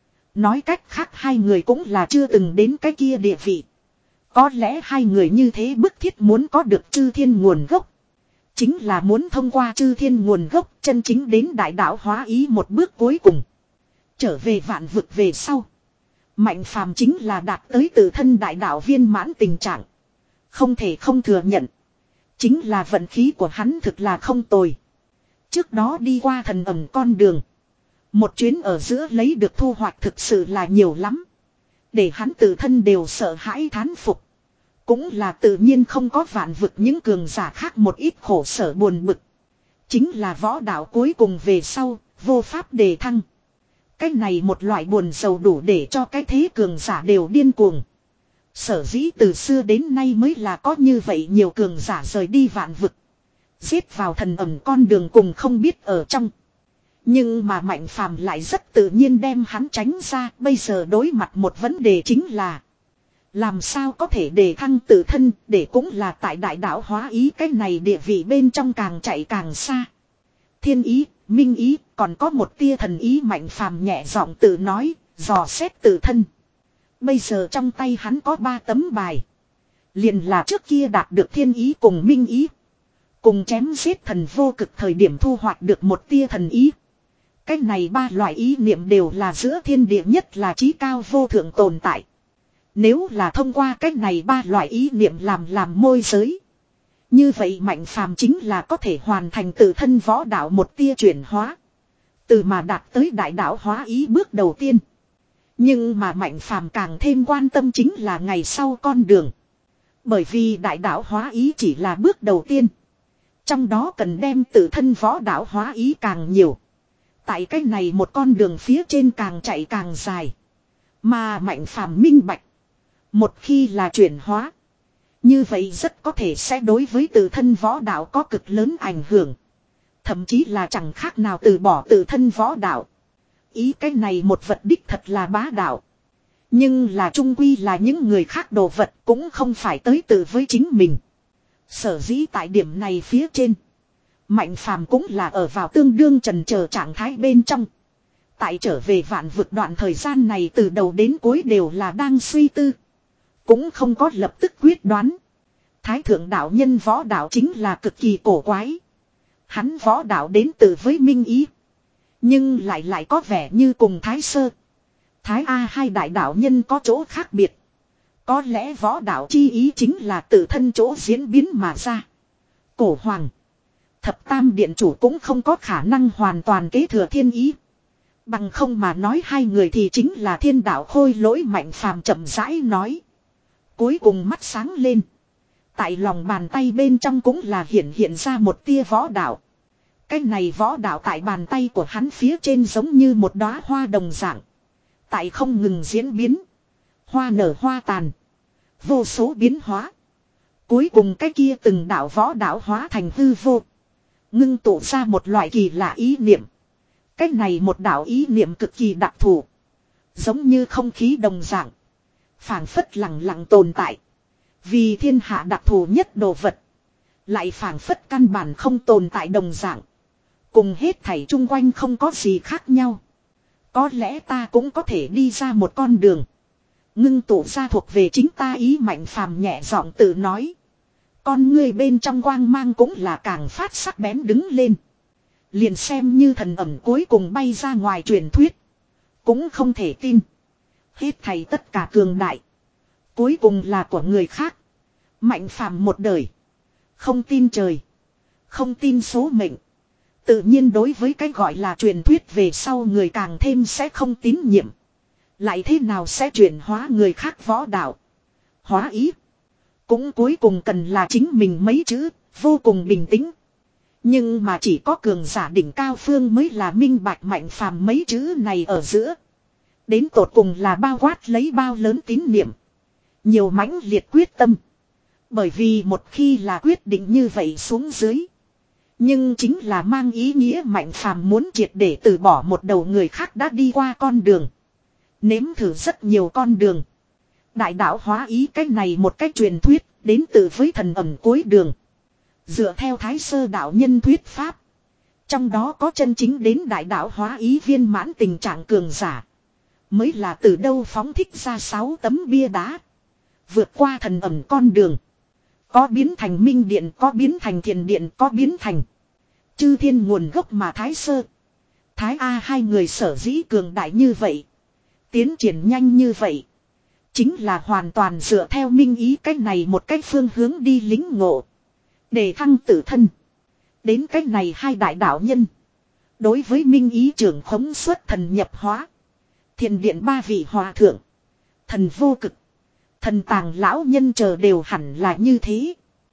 Nói cách khác hai người cũng là chưa từng đến cái kia địa vị. Có lẽ hai người như thế bức thiết muốn có được chư thiên nguồn gốc. Chính là muốn thông qua chư thiên nguồn gốc chân chính đến đại đạo hóa ý một bước cuối cùng. Trở về vạn vực về sau. Mạnh phàm chính là đạt tới tự thân đại đạo viên mãn tình trạng. Không thể không thừa nhận. Chính là vận khí của hắn thực là không tồi. Trước đó đi qua thần ẩm con đường. Một chuyến ở giữa lấy được thu hoạch thực sự là nhiều lắm. Để hắn tự thân đều sợ hãi thán phục. Cũng là tự nhiên không có vạn vực những cường giả khác một ít khổ sở buồn bực. Chính là võ đạo cuối cùng về sau, vô pháp đề thăng. Cái này một loại buồn sầu đủ để cho cái thế cường giả đều điên cuồng. Sở dĩ từ xưa đến nay mới là có như vậy nhiều cường giả rời đi vạn vực. Giết vào thần ẩm con đường cùng không biết ở trong. Nhưng mà Mạnh Phàm lại rất tự nhiên đem hắn tránh ra. Bây giờ đối mặt một vấn đề chính là làm sao có thể đề thăng tự thân để cũng là tại đại đạo hóa ý cái này địa vị bên trong càng chạy càng xa. Thiên ý, minh ý, còn có một tia thần ý. Mạnh Phàm nhẹ giọng tự nói, dò xét tự thân. Bây giờ trong tay hắn có ba tấm bài. Liền là trước kia đạt được thiên ý cùng minh ý. Cùng chém giết thần vô cực thời điểm thu hoạch được một tia thần ý. Cái này ba loại ý niệm đều là giữa thiên địa nhất là chí cao vô thượng tồn tại. Nếu là thông qua cách này ba loại ý niệm làm làm môi giới. Như vậy Mạnh Phàm chính là có thể hoàn thành tự thân võ đạo một tia chuyển hóa. Từ mà đạt tới đại đạo hóa ý bước đầu tiên. Nhưng mà Mạnh Phàm càng thêm quan tâm chính là ngày sau con đường. Bởi vì đại đạo hóa ý chỉ là bước đầu tiên. Trong đó cần đem tự thân võ đạo hóa ý càng nhiều. Tại cách này một con đường phía trên càng chạy càng dài. Mà Mạnh Phàm minh bạch. Một khi là chuyển hóa. Như vậy rất có thể sẽ đối với tự thân võ đạo có cực lớn ảnh hưởng. Thậm chí là chẳng khác nào từ bỏ tự thân võ đạo. Ý cái này một vật đích thật là bá đạo. Nhưng là trung quy là những người khác đồ vật cũng không phải tới từ với chính mình. Sở dĩ tại điểm này phía trên. Mạnh Phàm cũng là ở vào tương đương trần chờ trạng thái bên trong. Tại trở về vạn vực đoạn thời gian này từ đầu đến cuối đều là đang suy tư. Cũng không có lập tức quyết đoán. Thái thượng đạo nhân võ đạo chính là cực kỳ cổ quái. Hắn võ đạo đến từ với minh ý. Nhưng lại lại có vẻ như cùng Thái Sơ. Thái A hai đại đạo nhân có chỗ khác biệt. Có lẽ võ đạo chi ý chính là tự thân chỗ diễn biến mà ra. Cổ hoàng. Thập tam điện chủ cũng không có khả năng hoàn toàn kế thừa thiên ý. Bằng không mà nói hai người thì chính là thiên đạo khôi lỗi. Mạnh Phàm chậm rãi nói. Cuối cùng mắt sáng lên. Tại lòng bàn tay bên trong cũng là hiện hiện ra một tia võ đạo. Cái này võ đạo tại bàn tay của hắn phía trên giống như một đóa hoa đồng dạng. Tại không ngừng diễn biến. Hoa nở hoa tàn. Vô số biến hóa. Cuối cùng cái kia từng đạo võ đạo hóa thành hư vô. Ngưng tụ ra một loại kỳ lạ ý niệm. Cái này một đạo ý niệm cực kỳ đặc thù. Giống như không khí đồng dạng. Phảng phất lặng lặng tồn tại. Vì thiên hạ đặc thù nhất đồ vật. Lại phảng phất căn bản không tồn tại đồng dạng. Cùng hết thảy chung quanh không có gì khác nhau. Có lẽ ta cũng có thể đi ra một con đường. Ngưng tụ ra thuộc về chính ta ý. Mạnh Phàm nhẹ giọng tự nói. Con ngươi bên trong quang mang cũng là càng phát sắc bén đứng lên. Liền xem như thần ẩm cuối cùng bay ra ngoài truyền thuyết. Cũng không thể tin. Hết thảy tất cả cường đại. Cuối cùng là của người khác. Mạnh Phàm một đời. Không tin trời. Không tin số mệnh. Tự nhiên đối với cái gọi là truyền thuyết về sau người càng thêm sẽ không tín nhiệm. Lại thế nào sẽ chuyển hóa người khác võ đạo. Hóa ý. Cũng cuối cùng cần là chính mình mấy chữ. Vô cùng bình tĩnh. Nhưng mà chỉ có cường giả đỉnh cao phương mới là minh bạch Mạnh Phàm mấy chữ này ở giữa. Đến tột cùng là bao quát lấy bao lớn tín niệm. Nhiều mãnh liệt quyết tâm. Bởi vì một khi là quyết định như vậy xuống dưới. Nhưng chính là mang ý nghĩa Mạnh Phàm muốn triệt để từ bỏ một đầu người khác đã đi qua con đường. Nếm thử rất nhiều con đường. Đại đạo hóa ý cái này một cách truyền thuyết, đến từ với thần ẩm cuối đường. Dựa theo Thái Sơ đạo nhân thuyết pháp. Trong đó có chân chính đến đại đạo hóa ý viên mãn tình trạng cường giả. Mới là từ đâu phóng thích ra sáu tấm bia đá. Vượt qua thần ẩm con đường. Có biến thành minh điện, có biến thành thiền điện, có biến thành chư thiên nguồn gốc mà Thái Sơ Thái A hai người sở dĩ cường đại như vậy. Tiến triển nhanh như vậy. Chính là hoàn toàn dựa theo minh ý cách này một cách phương hướng đi lính ngộ. Để thăng tự thân. Đến cách này hai đại đạo nhân. Đối với minh ý trưởng khống xuất thần nhập hóa. Thiền điện ba vị hòa thượng. Thần vô cực. Thần tàng lão nhân chờ đều hẳn là như thế.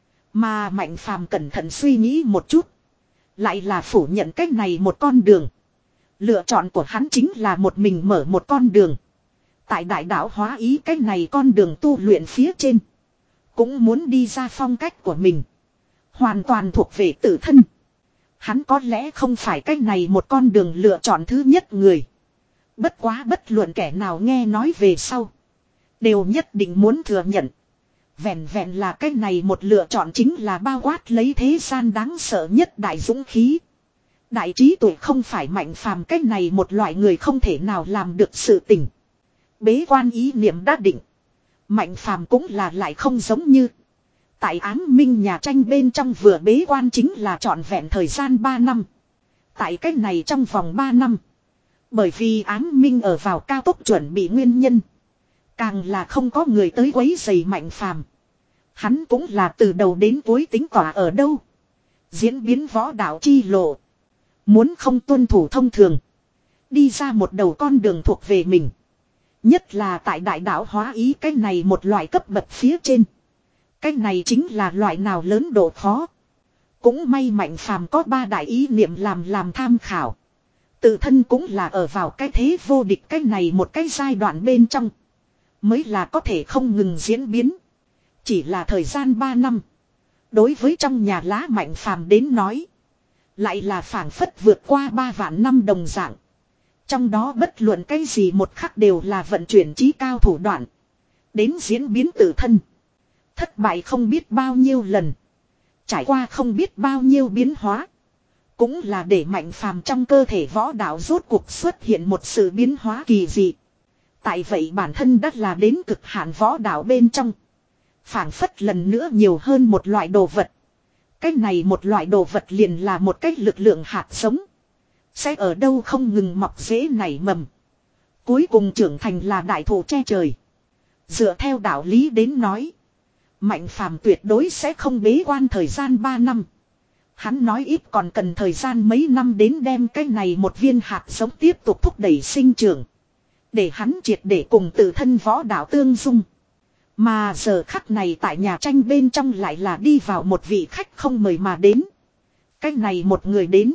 Mà Mạnh Phàm cẩn thận suy nghĩ một chút. Lại là phủ nhận cách này một con đường. Lựa chọn của hắn chính là một mình mở một con đường. Tại đại đạo hóa ý cách này con đường tu luyện phía trên. Cũng muốn đi ra phong cách của mình. Hoàn toàn thuộc về tự thân. Hắn có lẽ không phải cách này một con đường lựa chọn thứ nhất người. Bất quá bất luận kẻ nào nghe nói về sau. Đều nhất định muốn thừa nhận. Vẹn vẹn là cách này một lựa chọn chính là bao quát lấy thế gian đáng sợ nhất đại dũng khí. Đại trí tuệ không phải Mạnh Phàm cách này một loại người không thể nào làm được sự tình. Bế quan ý niệm đã định. Mạnh Phàm cũng là lại không giống như. Tại ám minh nhà tranh bên trong vừa bế quan chính là trọn vẹn thời gian ba năm. Tại cách này trong vòng ba năm. Bởi vì ám minh ở vào cao tốc chuẩn bị nguyên nhân. Càng là không có người tới quấy rầy Mạnh Phàm. Hắn cũng là từ đầu đến cuối tính tỏa ở đâu. Diễn biến võ đạo chi lộ. Muốn không tuân thủ thông thường. Đi ra một đầu con đường thuộc về mình. Nhất là tại đại đạo hóa ý cái này một loại cấp bậc phía trên. Cái này chính là loại nào lớn độ khó. Cũng may Mạnh Phàm có ba đại ý niệm làm làm tham khảo. Tự thân cũng là ở vào cái thế vô địch cái này một cái giai đoạn bên trong. Mới là có thể không ngừng diễn biến. Chỉ là thời gian ba năm. Đối với trong nhà lá Mạnh Phàm đến nói. Lại là phảng phất vượt qua ba vạn năm đồng dạng. Trong đó bất luận cái gì một khắc đều là vận chuyển trí cao thủ đoạn. Đến diễn biến tự thân. Thất bại không biết bao nhiêu lần. Trải qua không biết bao nhiêu biến hóa. Cũng là để Mạnh Phàm trong cơ thể võ đạo rốt cuộc xuất hiện một sự biến hóa kỳ dị. Tại vậy bản thân đã là đến cực hạn võ đạo bên trong. Phảng phất lần nữa nhiều hơn một loại đồ vật. Cái này một loại đồ vật liền là một cái lực lượng hạt giống. Sẽ ở đâu không ngừng mọc rễ nảy mầm. Cuối cùng trưởng thành là đại thụ che trời. Dựa theo đạo lý đến nói. Mạnh Phàm tuyệt đối sẽ không bế quan thời gian ba năm. Hắn nói ít còn cần thời gian mấy năm đến đem cái này một viên hạt giống tiếp tục thúc đẩy sinh trưởng. Để hắn triệt để cùng tự thân võ đạo tương dung. Mà giờ khắc này tại nhà tranh bên trong lại là đi vào một vị khách không mời mà đến. Cái này một người đến.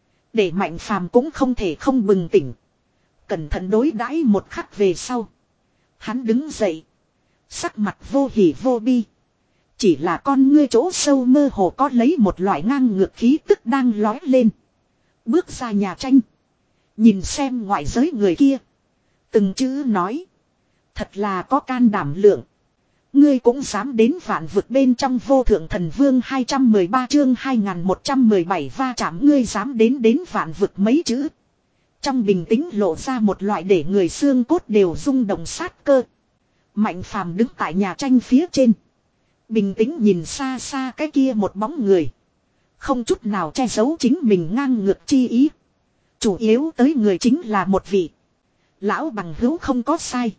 Để Mạnh Phàm cũng không thể không bừng tỉnh. Cẩn thận đối đãi một khắc về sau. Hắn đứng dậy. Sắc mặt vô hỉ vô bi. Chỉ là con ngươi chỗ sâu mơ hồ có lấy một loại ngang ngược khí tức đang lói lên. Bước ra nhà tranh. Nhìn xem ngoại giới người kia. Từng chữ nói. Thật là có can đảm lượng. Ngươi cũng dám đến vạn vực bên trong vô thượng thần vương hai trăm mười ba chương hai nghìn một trăm mười bảy va chạm ngươi dám đến đến vạn vực mấy chữ. Trong bình tĩnh lộ ra một loại để người xương cốt đều rung động sát cơ. Mạnh Phàm đứng tại nhà tranh phía trên. Bình tĩnh nhìn xa xa cái kia một bóng người. Không chút nào che giấu chính mình ngang ngược chi ý. Chủ yếu tới người chính là một vị. Lão bằng hữu không có sai.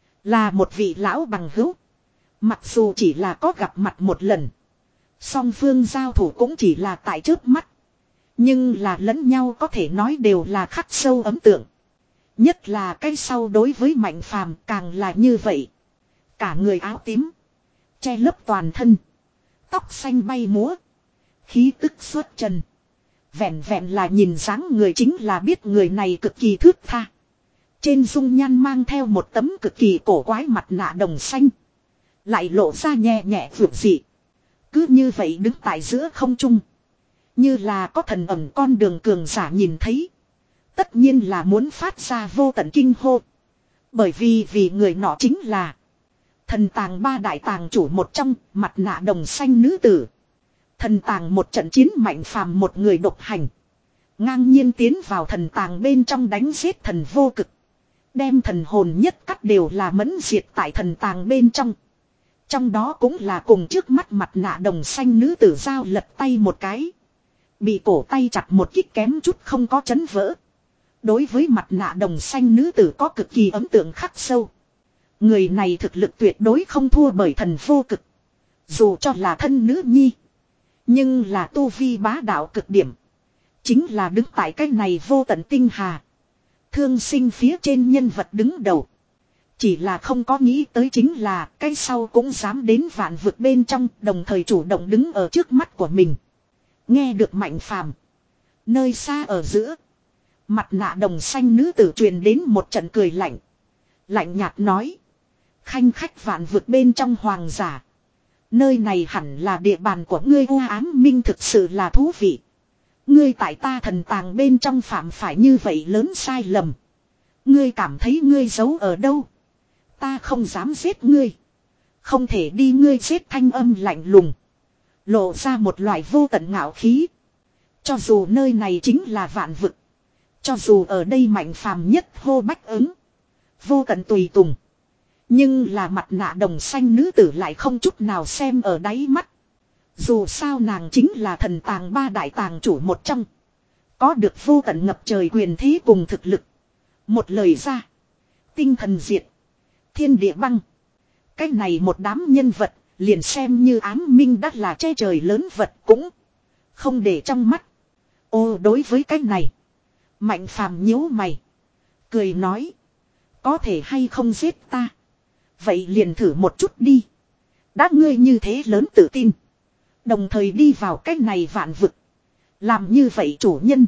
Là một vị lão bằng hữu. Mặc dù chỉ là có gặp mặt một lần. Song phương giao thủ cũng chỉ là tại trước mắt. Nhưng là lẫn nhau có thể nói đều là khắc sâu ấn tượng. Nhất là cái sau đối với Mạnh Phàm càng là như vậy. Cả người áo tím. Che lấp toàn thân. Tóc xanh bay múa. Khí tức xuất trần. Vẹn vẹn là nhìn dáng người chính là biết người này cực kỳ thước tha. Trên dung nhan mang theo một tấm cực kỳ cổ quái mặt nạ đồng xanh. Lại lộ ra nhẹ nhẹ vượt dị. Cứ như vậy đứng tại giữa không trung. Như là có thần ẩn con đường cường giả nhìn thấy. Tất nhiên là muốn phát ra vô tận kinh hô. Bởi vì vì người nọ chính là thần tàng ba đại tàng chủ một trong, mặt nạ đồng xanh nữ tử. Thần tàng một trận chiến mạnh phàm một người độc hành. Ngang nhiên tiến vào thần tàng bên trong đánh giết thần vô cực. Đem thần hồn nhất cắt đều là mẫn diệt tại thần tàng bên trong. Trong đó cũng là cùng trước mắt mặt nạ đồng xanh nữ tử giao lật tay một cái. Bị cổ tay chặt một kích kém chút không có chấn vỡ. Đối với mặt nạ đồng xanh nữ tử có cực kỳ ấn tượng khắc sâu. Người này thực lực tuyệt đối không thua bởi thần vô cực. Dù cho là thân nữ nhi. Nhưng là tu vi bá đạo cực điểm. Chính là đứng tại cái này vô tận tinh hà. Thương sinh phía trên nhân vật đứng đầu. Chỉ là không có nghĩ tới chính là cái sau cũng dám đến vạn vực bên trong, đồng thời chủ động đứng ở trước mắt của mình. Nghe được Mạnh Phàm, nơi xa ở giữa, mặt nạ đồng xanh nữ tử truyền đến một trận cười lạnh. Lạnh nhạt nói: khanh khách vạn vực bên trong hoàng giả, nơi này hẳn là địa bàn của ngươi. U Ám Minh thực sự là thú vị. Ngươi tại ta thần tàng bên trong phạm phải như vậy lớn sai lầm. Ngươi cảm thấy ngươi giấu ở đâu? Ta không dám giết ngươi. Không thể đi. Ngươi giết thanh âm lạnh lùng, lộ ra một loại vô tận ngạo khí. Cho dù nơi này chính là vạn vực, cho dù ở đây Mạnh Phàm nhất hô bách ứng, vô tận tùy tùng, nhưng là mặt nạ đồng xanh nữ tử lại không chút nào xem ở đáy mắt. Dù sao nàng chính là thần tàng ba đại tàng chủ một trong, có được vô tận ngập trời quyền thế cùng thực lực. Một lời ra, tinh thần diệt, thiên địa băng. Cái này một đám nhân vật, liền xem như Ám Minh đắt là che trời lớn vật cũng không để trong mắt. Ô, đối với cái này, Mạnh Phàm nhíu mày, cười nói: có thể hay không giết ta? Vậy liền thử một chút đi. Đã ngươi như thế lớn tự tin, đồng thời đi vào cái này vạn vực, làm như vậy chủ nhân,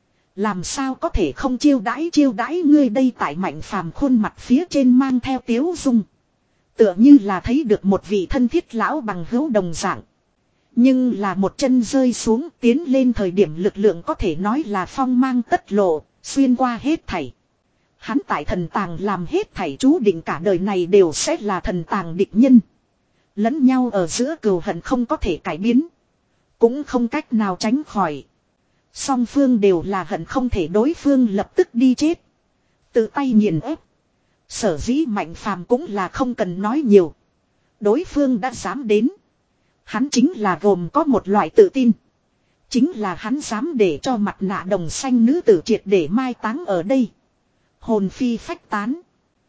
làm sao có thể không chiêu đãi chiêu đãi ngươi đây? Tại Mạnh Phàm khuôn mặt phía trên mang theo tiếu dung, tựa như là thấy được một vị thân thiết lão bằng hữu đồng dạng. Nhưng là một chân rơi xuống, tiến lên thời điểm lực lượng có thể nói là phong mang tất lộ, xuyên qua hết thảy. Hắn tại thần tàng làm hết thảy chú định cả đời này đều sẽ là thần tàng địch nhân. Lẫn nhau ở giữa cừu hận không có thể cải biến, cũng không cách nào tránh khỏi. Song phương đều là hận không thể đối phương lập tức đi chết, tự tay nghiền ép. Sở dĩ Mạnh Phàm cũng là không cần nói nhiều. Đối phương đã dám đến, hắn chính là gồm có một loại tự tin. Chính là hắn dám để cho mặt nạ đồng xanh nữ tử triệt để mai táng ở đây, hồn phi phách tán.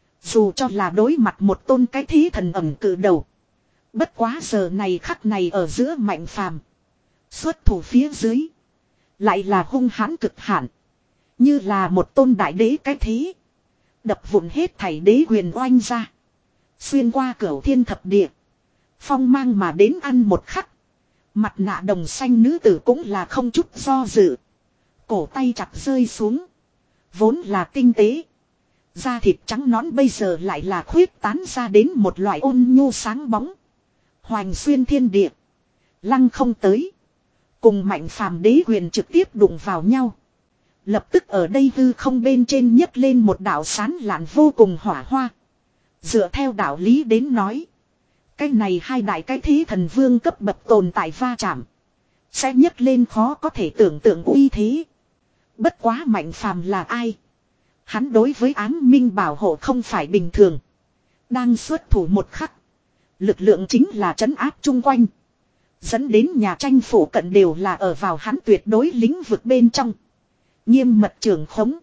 Dù cho là đối mặt một tôn cái thế thần ẩm cự đầu. Bất quá giờ này khắc này ở giữa Mạnh Phàm xuất thủ phía dưới, lại là hung hãn cực hạn. Như là một tôn đại đế cái thế, đập vụn hết thảy đế quyền oanh ra, xuyên qua cửu thiên thập địa, phong mang mà đến. Ăn một khắc, mặt nạ đồng xanh nữ tử cũng là không chút do dự, cổ tay chặt rơi xuống. Vốn là tinh tế, da thịt trắng nõn bây giờ lại là khuyết tán ra đến một loại ôn nhu sáng bóng, hoành xuyên thiên địa, lăng không tới, cùng Mạnh Phàm đế quyền trực tiếp đụng vào nhau. Lập tức ở đây hư không bên trên nhấc lên một đạo sán lạn vô cùng hỏa hoa. Dựa theo đạo lý đến nói, cái này hai đại cái thế thần vương cấp bậc tồn tại va chạm, sẽ nhấc lên khó có thể tưởng tượng uy thế. Bất quá Mạnh Phàm là ai? Hắn đối với Ám Minh bảo hộ không phải bình thường. Đang xuất thủ một khắc, lực lượng chính là trấn áp chung quanh, dẫn đến nhà tranh phủ cận đều là ở vào hắn tuyệt đối lĩnh vực bên trong, nghiêm mật trường khống.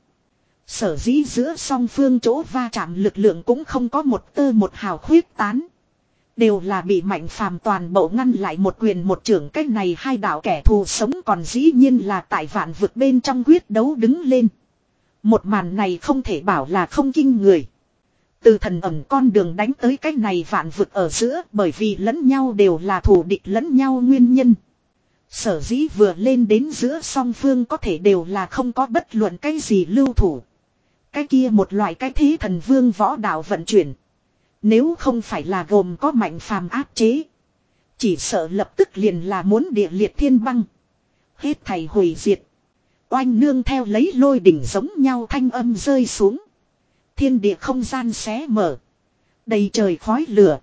Sở dĩ giữa song phương chỗ va chạm lực lượng cũng không có một tơ một hào khuyết tán, đều là bị Mạnh Phàm toàn bộ ngăn lại một quyền một trưởng. Cách này hai đạo kẻ thù sống còn dĩ nhiên là tại vạn vực bên trong quyết đấu đứng lên. Một màn này không thể bảo là không kinh người. Từ thần ẩm con đường đánh tới cách này vạn vực ở giữa, bởi vì lẫn nhau đều là thù địch lẫn nhau nguyên nhân. Sở dĩ vừa lên đến giữa song phương có thể đều là không có bất luận cái gì lưu thủ. Cái kia một loại cái thế thần vương võ đạo vận chuyển, nếu không phải là gồm có Mạnh Phàm áp chế, chỉ sợ lập tức liền là muốn địa liệt thiên băng, hết thảy hủy diệt. Oanh nương theo lấy lôi đỉnh giống nhau thanh âm rơi xuống, Thiên địa không gian xé mở. Đầy trời khói lửa.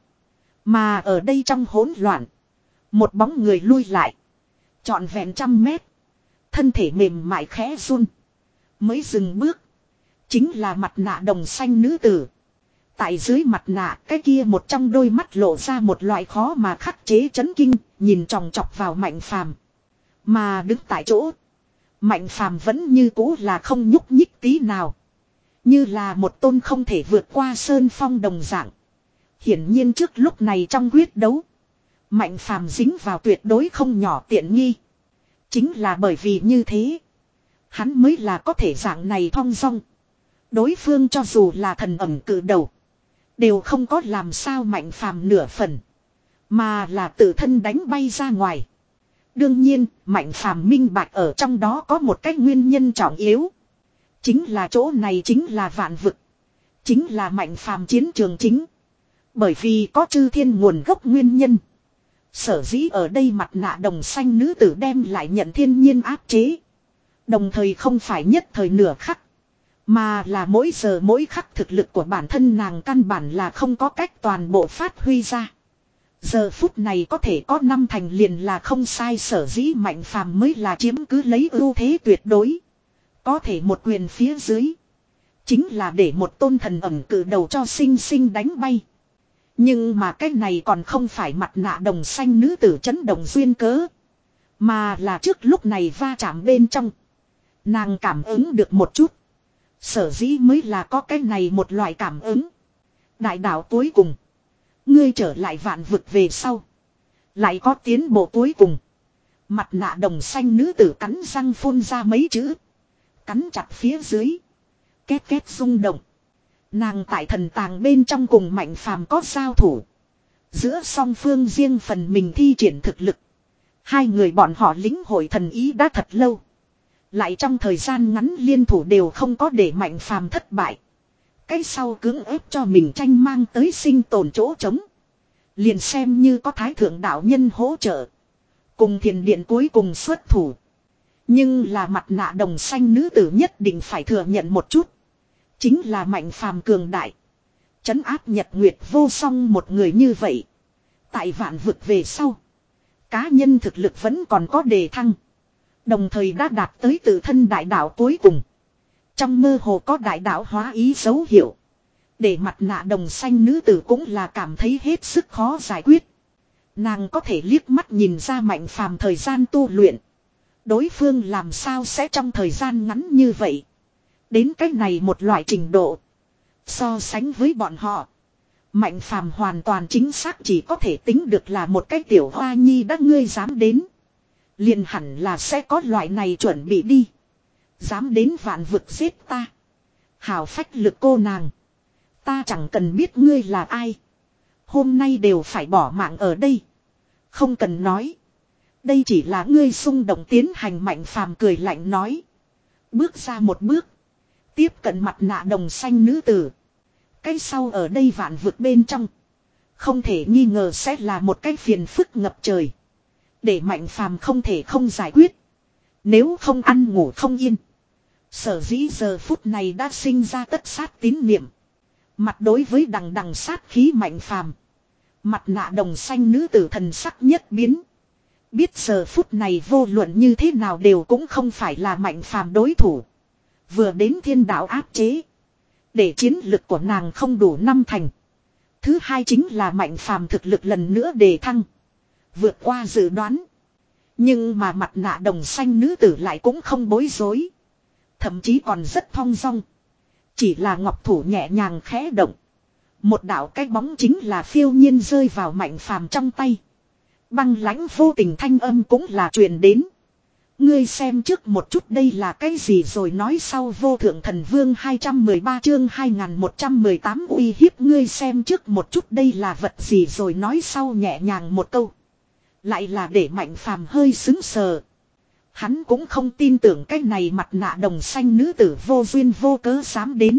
Mà ở đây trong hỗn loạn. Một bóng người lui lại. Trọn vẹn trăm mét. Thân thể mềm mại khẽ run. Mới dừng bước. Chính là mặt nạ đồng xanh nữ tử. Tại dưới mặt nạ cái kia một trong đôi mắt lộ ra một loại khó mà khắc chế chấn kinh. Nhìn tròng trọc vào Mạnh Phàm. Mà đứng tại chỗ. Mạnh Phàm vẫn như cũ là không nhúc nhích tí nào. Như là một tôn không thể vượt qua sơn phong đồng dạng. Hiển nhiên trước lúc này trong quyết đấu. Mạnh Phàm dính vào tuyệt đối không nhỏ tiện nghi. Chính là bởi vì như thế. Hắn mới là có thể dạng này thong dong. Đối phương cho dù là thần ẩm cử đầu. Đều không có làm sao Mạnh Phàm nửa phần. Mà là tự thân đánh bay ra ngoài. Đương nhiên, Mạnh Phàm minh bạch ở trong đó có một cái nguyên nhân trọng yếu. Chính là chỗ này chính là vạn vực. Chính là Mạnh Phàm chiến trường chính. Bởi vì có chư thiên nguồn gốc nguyên nhân. Sở dĩ ở đây mặt nạ đồng xanh nữ tử đem lại nhận thiên nhiên áp chế. Đồng thời không phải nhất thời nửa khắc. Mà là mỗi giờ mỗi khắc thực lực của bản thân nàng căn bản là không có cách toàn bộ phát huy ra. Giờ phút này có thể có năm thành liền là không sai, sở dĩ Mạnh Phàm mới là chiếm cứ lấy ưu thế tuyệt đối. Có thể một quyền phía dưới. Chính là để một tôn thần ẩm cử đầu cho sinh sinh đánh bay. Nhưng mà cái này còn không phải mặt nạ đồng xanh nữ tử chấn động duyên cớ. Mà là trước lúc này va chạm bên trong. Nàng cảm ứng được một chút. Sở dĩ mới là có cái này một loại cảm ứng. Đại đạo cuối cùng. Ngươi trở lại vạn vực về sau. Lại có tiến bộ cuối cùng. Mặt nạ đồng xanh nữ tử cắn răng phun ra mấy chữ. Cắn chặt phía dưới. Két két rung động. Nàng tại thần tàng bên trong cùng Mạnh Phàm có giao thủ. Giữa song phương riêng phần mình thi triển thực lực. Hai người bọn họ lĩnh hội thần ý đã thật lâu. Lại trong thời gian ngắn liên thủ đều không có để Mạnh Phàm thất bại. Cái sau cưỡng ép cho mình tranh mang tới sinh tồn chỗ trống. Liền xem như có thái thượng đạo nhân hỗ trợ. Cùng thiền điện cuối cùng xuất thủ. Nhưng là mặt nạ đồng xanh nữ tử nhất định phải thừa nhận một chút. Chính là Mạnh Phàm cường đại. Trấn áp nhật nguyệt vô song một người như vậy. Tại vạn vực về sau. Cá nhân thực lực vẫn còn có đề thăng. Đồng thời đã đạt tới tự thân đại đạo cuối cùng. Trong mơ hồ có đại đạo hóa ý dấu hiệu. Để mặt nạ đồng xanh nữ tử cũng là cảm thấy hết sức khó giải quyết. Nàng có thể liếc mắt nhìn ra Mạnh Phàm thời gian tu luyện. Đối phương làm sao sẽ trong thời gian ngắn như vậy. Đến cách này một loại trình độ. So sánh với bọn họ. Mạnh Phàm hoàn toàn chính xác chỉ có thể tính được là một cái tiểu hoa nhi đã ngươi dám đến. Liền hẳn là sẽ có loại này chuẩn bị đi. Dám đến vạn vực giết ta. Hào phách lực cô nàng. Ta chẳng cần biết ngươi là ai. Hôm nay đều phải bỏ mạng ở đây. Không cần nói. Đây chỉ là ngươi xung động tiến hành. Mạnh Phàm cười lạnh nói. Bước ra một bước. Tiếp cận mặt nạ đồng xanh nữ tử. Cái sau ở đây vạn vực bên trong. Không thể nghi ngờ sẽ là một cái phiền phức ngập trời. Để Mạnh Phàm không thể không giải quyết. Nếu không ăn ngủ không yên. Sở dĩ giờ phút này đã sinh ra tất sát tín niệm. Mặt đối với đằng đằng sát khí Mạnh Phàm. Mặt nạ đồng xanh nữ tử thần sắc nhất biến. Biết giờ phút này vô luận như thế nào đều cũng không phải là Mạnh Phàm đối thủ. Vừa đến thiên đạo áp chế. Để chiến lực của nàng không đủ năm thành. Thứ hai chính là Mạnh Phàm thực lực lần nữa đề thăng. Vượt qua dự đoán. Nhưng mà mặt nạ đồng xanh nữ tử lại cũng không bối rối. Thậm chí còn rất thong dong. Chỉ là ngọc thủ nhẹ nhàng khẽ động. Một đạo cái bóng chính là phiêu nhiên rơi vào Mạnh Phàm trong tay. Băng lãnh vô tình thanh âm cũng là truyền đến. Ngươi xem trước một chút đây là cái gì rồi nói sau vô thượng thần vương hai trăm mười ba chương hai nghìn một trăm mười tám uy hiếp ngươi xem trước một chút đây là vật gì rồi nói sau nhẹ nhàng một câu. Lại là để Mạnh Phàm hơi sững sờ. Hắn cũng không tin tưởng cái này mặt nạ đồng xanh nữ tử vô duyên vô cớ dám đến.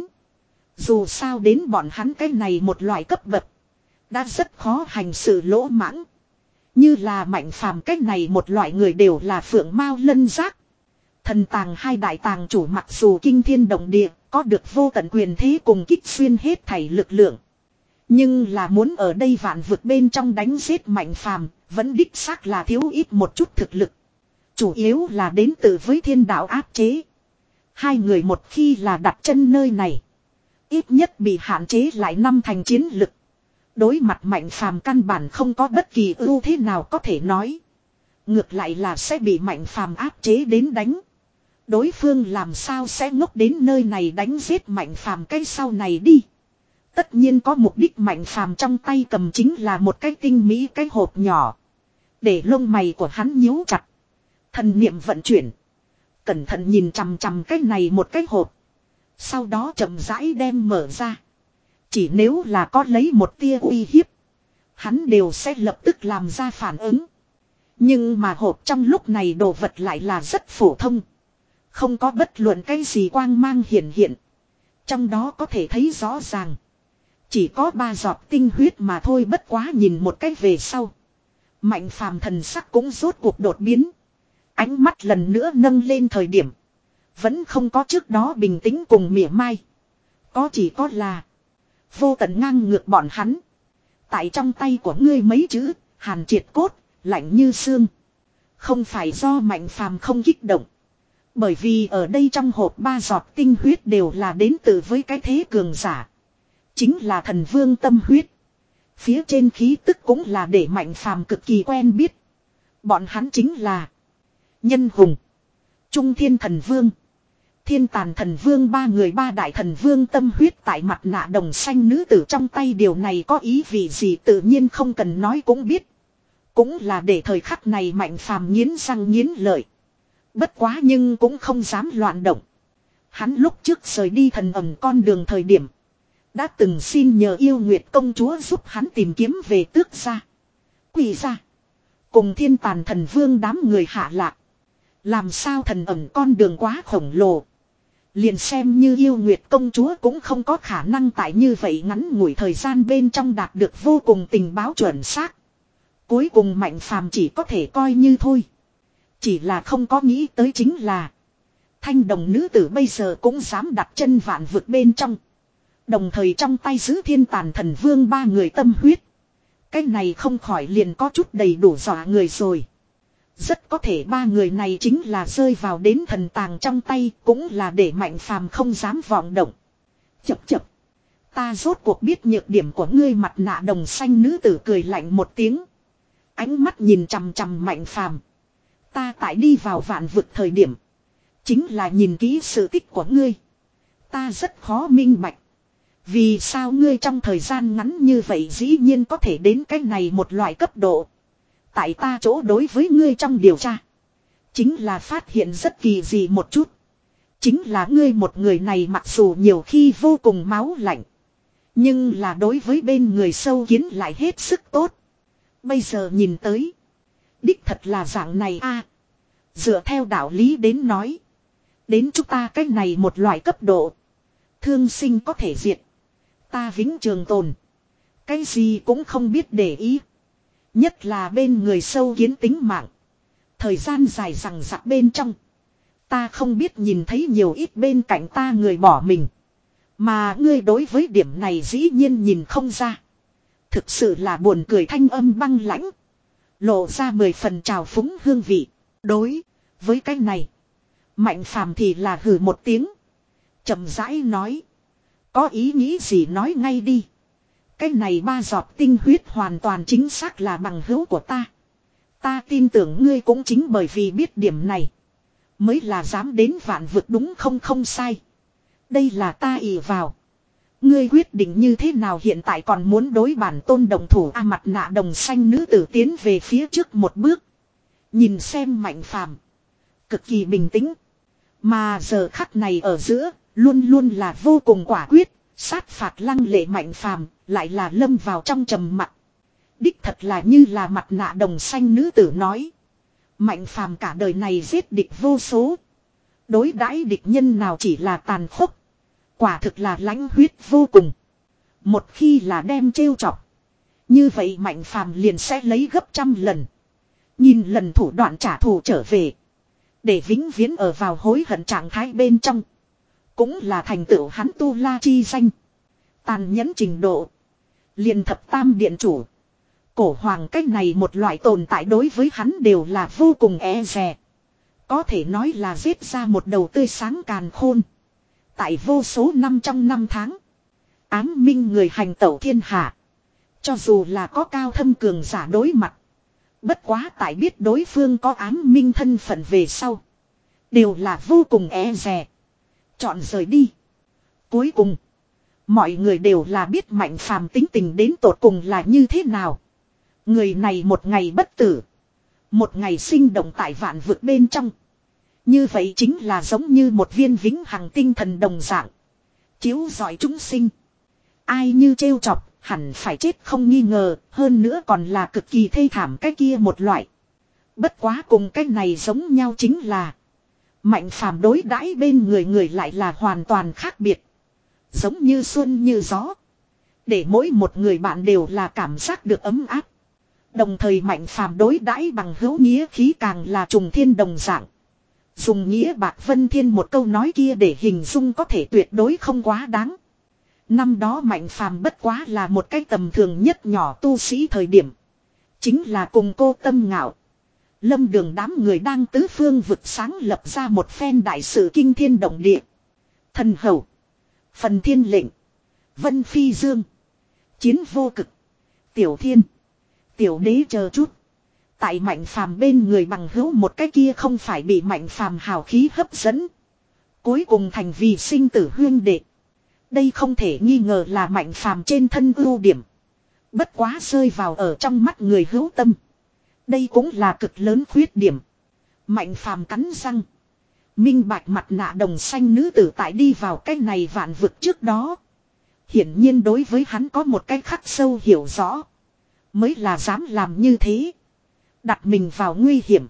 Dù sao đến bọn hắn cái này một loại cấp bậc. Đã rất khó hành sự lỗ mãng. Như là Mạnh Phàm cách này một loại người đều là phượng mao lân giác. Thần tàng hai đại tàng chủ mặc dù kinh thiên động địa, có được vô tận quyền thế cùng kích xuyên hết thảy lực lượng. Nhưng là muốn ở đây vạn vực bên trong đánh giết Mạnh Phàm, vẫn đích xác là thiếu ít một chút thực lực. Chủ yếu là đến từ với thiên đạo áp chế. Hai người một khi là đặt chân nơi này, ít nhất bị hạn chế lại năm thành chiến lực. Đối mặt Mạnh Phàm căn bản không có bất kỳ ưu thế nào có thể nói. Ngược lại là sẽ bị Mạnh Phàm áp chế đến đánh. Đối phương làm sao sẽ ngốc đến nơi này đánh giết Mạnh Phàm cái sau này đi. Tất nhiên có mục đích. Mạnh Phàm trong tay cầm chính là một cái tinh mỹ cái hộp nhỏ. Để lông mày của hắn nhíu chặt. Thần niệm vận chuyển. Cẩn thận nhìn chằm chằm cái này một cái hộp. Sau đó chậm rãi đem mở ra. Chỉ nếu là có lấy một tia uy hiếp, hắn đều sẽ lập tức làm ra phản ứng. Nhưng mà hộp trong lúc này đồ vật lại là rất phổ thông. Không có bất luận cái gì quang mang hiển hiện. Trong đó có thể thấy rõ ràng. Chỉ có ba giọt tinh huyết mà thôi, bất quá nhìn một cái về sau. Mạnh Phàm thần sắc cũng rốt cuộc đột biến. Ánh mắt lần nữa nâng lên thời điểm. Vẫn không có trước đó bình tĩnh cùng mỉa mai. Có chỉ có là vô tận ngang ngược bọn hắn. Tại trong tay của ngươi mấy chữ hàn triệt cốt, lạnh như xương. Không phải do Mạnh Phàm không kích động. Bởi vì ở đây trong hộp ba giọt tinh huyết đều là đến từ với cái thế cường giả. Chính là thần vương tâm huyết. Phía trên khí tức cũng là để Mạnh Phàm cực kỳ quen biết. Bọn hắn chính là Nhân Hùng, Trung Thiên Thần Vương, Thiên Tàn Thần Vương, ba người ba đại thần vương tâm huyết tại mặt nạ đồng xanh nữ tử trong tay. Điều này có ý vị gì tự nhiên không cần nói cũng biết. Cũng là để thời khắc này Mạnh Phàm nghiến răng nghiến lợi. Bất quá nhưng cũng không dám loạn động. Hắn lúc trước rời đi thần ẩm con đường thời điểm, đã từng xin nhờ Yêu Nguyệt công chúa giúp hắn tìm kiếm về Tước gia, Quỷ gia, cùng Thiên Tàn Thần Vương đám người hạ lạc. Làm sao thần ẩm con đường quá khổng lồ, liền xem như Yêu Nguyệt công chúa cũng không có khả năng tại như vậy ngắn ngủi thời gian bên trong đạt được vô cùng tình báo chuẩn xác. Cuối cùng Mạnh Phàm chỉ có thể coi như thôi. Chỉ là không có nghĩ tới chính là thanh đồng nữ tử bây giờ cũng dám đặt chân vạn vực bên trong. Đồng thời trong tay giữ Thiên Tàn Thần Vương ba người tâm huyết. Cái này không khỏi liền có chút đầy đủ dọa người rồi. Rất có thể ba người này chính là rơi vào đến thần tàng trong tay, cũng là để Mạnh Phàm không dám vọng động. Chập chập. Ta rốt cuộc biết nhược điểm của ngươi. Mặt nạ đồng xanh nữ tử cười lạnh một tiếng. Ánh mắt nhìn chằm chằm Mạnh Phàm. Ta tại đi vào vạn vực thời điểm, chính là nhìn kỹ sự tích của ngươi. Ta rất khó minh bạch. Vì sao ngươi trong thời gian ngắn như vậy dĩ nhiên có thể đến cái này một loại cấp độ. Tại ta chỗ đối với ngươi trong điều tra, chính là phát hiện rất kỳ dị một chút. Chính là ngươi một người này mặc dù nhiều khi vô cùng máu lạnh, nhưng là đối với bên người sâu kiến lại hết sức tốt. Bây giờ nhìn tới, đích thật là dạng này a. Dựa theo đạo lý đến nói, đến chúng ta cái này một loại cấp độ, thương sinh có thể diệt, ta vĩnh trường tồn. Cái gì cũng không biết để ý. Nhất là bên người sâu kiến tính mạng. Thời gian dài rằng rặc bên trong, ta không biết nhìn thấy nhiều ít bên cạnh ta người bỏ mình. Mà ngươi đối với điểm này dĩ nhiên nhìn không ra. Thực sự là buồn cười. Thanh âm băng lãnh, lộ ra mười phần trào phúng hương vị. Đối với cái này, Mạnh Phàm thì là hừ một tiếng, chậm rãi nói. Có ý nghĩ gì nói ngay đi. Cái này ba giọt tinh huyết hoàn toàn chính xác là bằng hữu của ta. Ta tin tưởng ngươi cũng chính bởi vì biết điểm này, mới là dám đến vạn vực đúng không? Không sai. Đây là ta ỷ vào. Ngươi quyết định như thế nào hiện tại còn muốn đối bản tôn đồng thủ? A, mặt nạ đồng xanh nữ tử tiến về phía trước một bước. Nhìn xem Mạnh Phàm, cực kỳ bình tĩnh. Mà giờ khắc này ở giữa, luôn luôn là vô cùng quả quyết, sát phạt lăng lệ Mạnh Phàm lại là lâm vào trong trầm mặc. Đích thật là như là mặt nạ đồng xanh nữ tử nói. Mạnh Phàm cả đời này giết địch vô số. Đối đãi địch nhân nào chỉ là tàn khốc. Quả thực là lãnh huyết vô cùng. Một khi là đem trêu chọc, như vậy Mạnh Phàm liền sẽ lấy gấp trăm lần. Nhìn lần thủ đoạn trả thù trở về. Để vĩnh viễn ở vào hối hận trạng thái bên trong. Cũng là thành tựu hắn tu la chi danh. Tàn nhẫn trình độ. Liền thập tam điện chủ. Cổ hoàng cách này một loại tồn tại đối với hắn đều là vô cùng e dè. Có thể nói là giết ra một đầu tươi sáng càn khôn. Tại vô số năm trong năm tháng. Ám minh người hành tẩu thiên hạ. Cho dù là có cao thâm cường giả đối mặt. Bất quá tại biết đối phương có ám minh thân phận về sau. Đều là vô cùng e dè. Chọn rời đi. Cuối cùng. Mọi người đều là biết Mạnh Phàm tính tình đến tột cùng là như thế nào. Người này một ngày bất tử. Một ngày sinh động tại vạn vực bên trong. Như vậy chính là giống như một viên vĩnh hằng tinh thần đồng dạng. Chiếu rọi chúng sinh. Ai như trêu chọc, hẳn phải chết không nghi ngờ, hơn nữa còn là cực kỳ thê thảm cái kia một loại. Bất quá cùng cái này giống nhau chính là Mạnh Phàm đối đãi bên người người lại là hoàn toàn khác biệt. Giống như xuân như gió. Để mỗi một người bạn đều là cảm giác được ấm áp. Đồng thời Mạnh Phàm đối đãi bằng hữu nghĩa khí càng là trùng thiên đồng dạng. Dùng nghĩa bạc vân thiên một câu nói kia để hình dung có thể tuyệt đối không quá đáng. Năm đó Mạnh Phàm bất quá là một cái tầm thường nhất nhỏ tu sĩ thời điểm. Chính là cùng cô Tâm Ngạo. Lâm Đường đám người đang tứ phương vực sáng lập ra một phen đại sự kinh thiên động địa. Thần hầu. Phần thiên lệnh. Vân Phi Dương. Chiến vô cực. Tiểu thiên. Tiểu đế chờ chút. Tại Mạnh Phàm bên người bằng hữu một cái kia không phải bị Mạnh Phàm hào khí hấp dẫn. Cuối cùng thành vì sinh tử huyên đệ. Đây không thể nghi ngờ là Mạnh Phàm trên thân ưu điểm. Bất quá rơi vào ở trong mắt người hữu tâm. Đây cũng là cực lớn khuyết điểm. Mạnh Phàm cắn răng. Minh bạch mặt nạ đồng xanh nữ tử tại đi vào cái này vạn vực trước đó. Hiển nhiên đối với hắn có một cái khắc sâu hiểu rõ. Mới là dám làm như thế. Đặt mình vào nguy hiểm.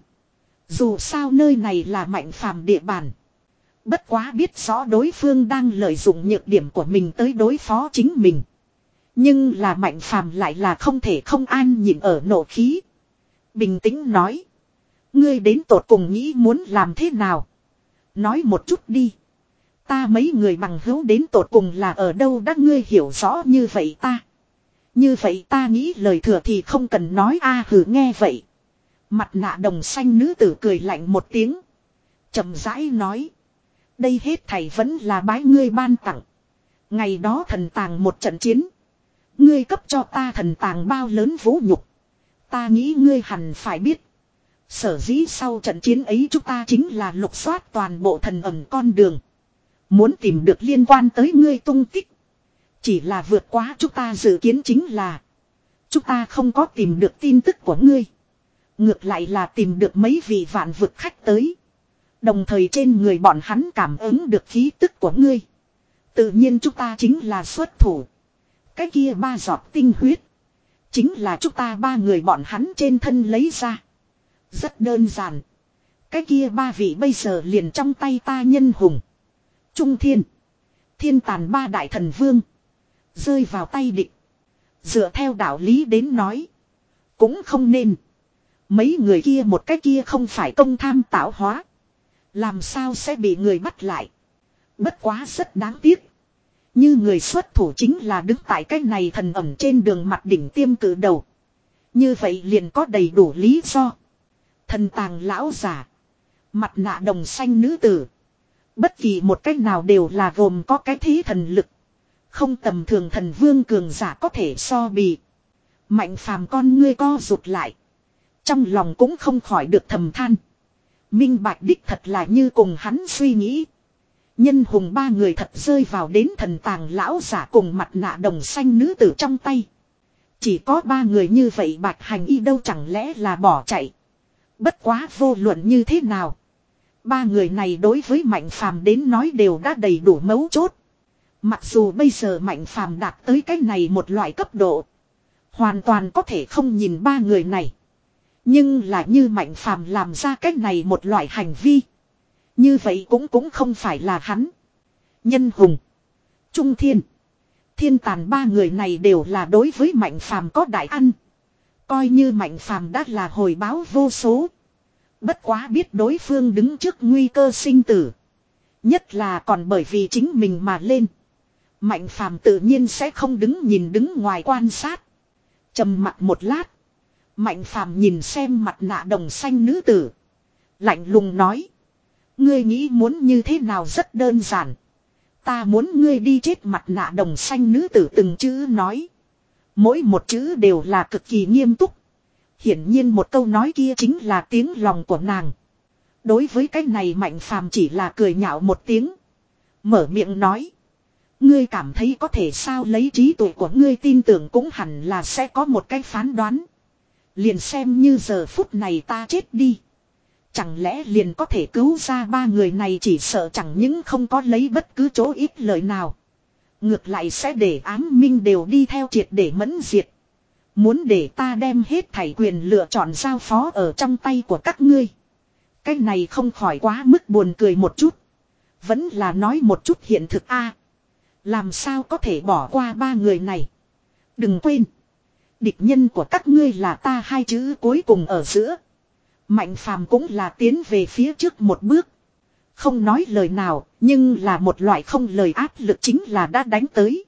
Dù sao nơi này là Mạnh Phàm địa bàn. Bất quá biết rõ đối phương đang lợi dụng nhược điểm của mình tới đối phó chính mình. Nhưng là Mạnh Phàm lại là không thể không an nhịn ở nộ khí. Bình tĩnh nói. Ngươi đến tột cùng nghĩ muốn làm thế nào? Nói một chút đi. Ta mấy người bằng hữu đến tột cùng là ở đâu đã ngươi hiểu rõ như vậy ta. Như vậy ta nghĩ lời thừa thì không cần nói a hừ nghe vậy. Mặt nạ đồng xanh nữ tử cười lạnh một tiếng. Chậm rãi nói. Đây hết thảy vẫn là bái ngươi ban tặng. Ngày đó thần tàng một trận chiến. Ngươi cấp cho ta thần tàng bao lớn vũ nhục. Ta nghĩ ngươi hẳn phải biết. Sở dĩ sau trận chiến ấy chúng ta chính là lục soát toàn bộ thần ẩn con đường. Muốn tìm được liên quan tới ngươi tung tích. Chỉ là vượt quá chúng ta dự kiến chính là. Chúng ta không có tìm được tin tức của ngươi. Ngược lại là tìm được mấy vị vạn vực khách tới. Đồng thời trên người bọn hắn cảm ứng được khí tức của ngươi. Tự nhiên chúng ta chính là xuất thủ. Cái kia ba giọt tinh huyết. Chính là chúng ta ba người bọn hắn trên thân lấy ra. Rất đơn giản. Cái kia ba vị bây giờ liền trong tay ta nhân hùng. Trung thiên. Thiên tàn ba đại thần vương. Rơi vào tay địch. Dựa theo đạo lý đến nói. Cũng không nên. Mấy người kia một cái kia không phải công tham tạo hóa. Làm sao sẽ bị người bắt lại. Bất quá rất đáng tiếc. Như người xuất thủ chính là đứng tại cái này thần ẩm trên đường mặt đỉnh tiêm cử đầu. Như vậy liền có đầy đủ lý do. Thần tàng lão giả. Mặt nạ đồng xanh nữ tử. Bất kỳ một cách nào đều là gồm có cái thế thần lực. Không tầm thường thần vương cường giả có thể so bì. Mạnh phàm con ngươi co rụt lại. Trong lòng cũng không khỏi được thầm than. Minh bạch đích thật là như cùng hắn suy nghĩ. Nhân hùng ba người thật rơi vào đến thần tàng lão giả cùng mặt nạ đồng xanh nữ tử trong tay. Chỉ có ba người như vậy bạch hành y đâu chẳng lẽ là bỏ chạy. Bất quá vô luận như thế nào. Ba người này đối với Mạnh Phàm đến nói đều đã đầy đủ mấu chốt. Mặc dù bây giờ Mạnh Phàm đạt tới cái này một loại cấp độ. Hoàn toàn có thể không nhìn ba người này. Nhưng là như Mạnh Phàm làm ra cái này một loại hành vi. Như vậy cũng cũng không phải là hắn. Nhân hùng. Trung thiên. Thiên tàn ba người này đều là đối với Mạnh Phàm có đại ăn. Coi như Mạnh Phàm đã là hồi báo vô số. Bất quá biết đối phương đứng trước nguy cơ sinh tử. Nhất là còn bởi vì chính mình mà lên. Mạnh phàm tự nhiên sẽ không đứng nhìn đứng ngoài quan sát. Trầm mặc một lát. Mạnh phàm nhìn xem mặt nạ đồng xanh nữ tử. Lạnh lùng nói. Ngươi nghĩ muốn như thế nào rất đơn giản. Ta muốn ngươi đi chết, mặt nạ đồng xanh nữ tử từng chữ nói. Mỗi một chữ đều là cực kỳ nghiêm túc. Hiển nhiên một câu nói kia chính là tiếng lòng của nàng. Đối với cái này Mạnh phàm chỉ là cười nhạo một tiếng. Mở miệng nói. Ngươi cảm thấy có thể sao, lấy trí tuệ của ngươi tin tưởng cũng hẳn là sẽ có một cái phán đoán. Liền xem như giờ phút này ta chết đi. Chẳng lẽ liền có thể cứu ra ba người này, chỉ sợ chẳng những không có lấy bất cứ chỗ ít lợi nào. Ngược lại sẽ để ám minh đều đi theo triệt để mẫn diệt. Muốn để ta đem hết thảy quyền lựa chọn giao phó ở trong tay của các ngươi. Cái này không khỏi quá mức buồn cười một chút. Vẫn là nói một chút hiện thực a. Làm sao có thể bỏ qua ba người này. Đừng quên. Địch nhân của các ngươi là ta, hai chữ cuối cùng ở giữa. Mạnh phàm cũng là tiến về phía trước một bước. Không nói lời nào, nhưng là một loại không lời áp lực chính là đã đánh tới.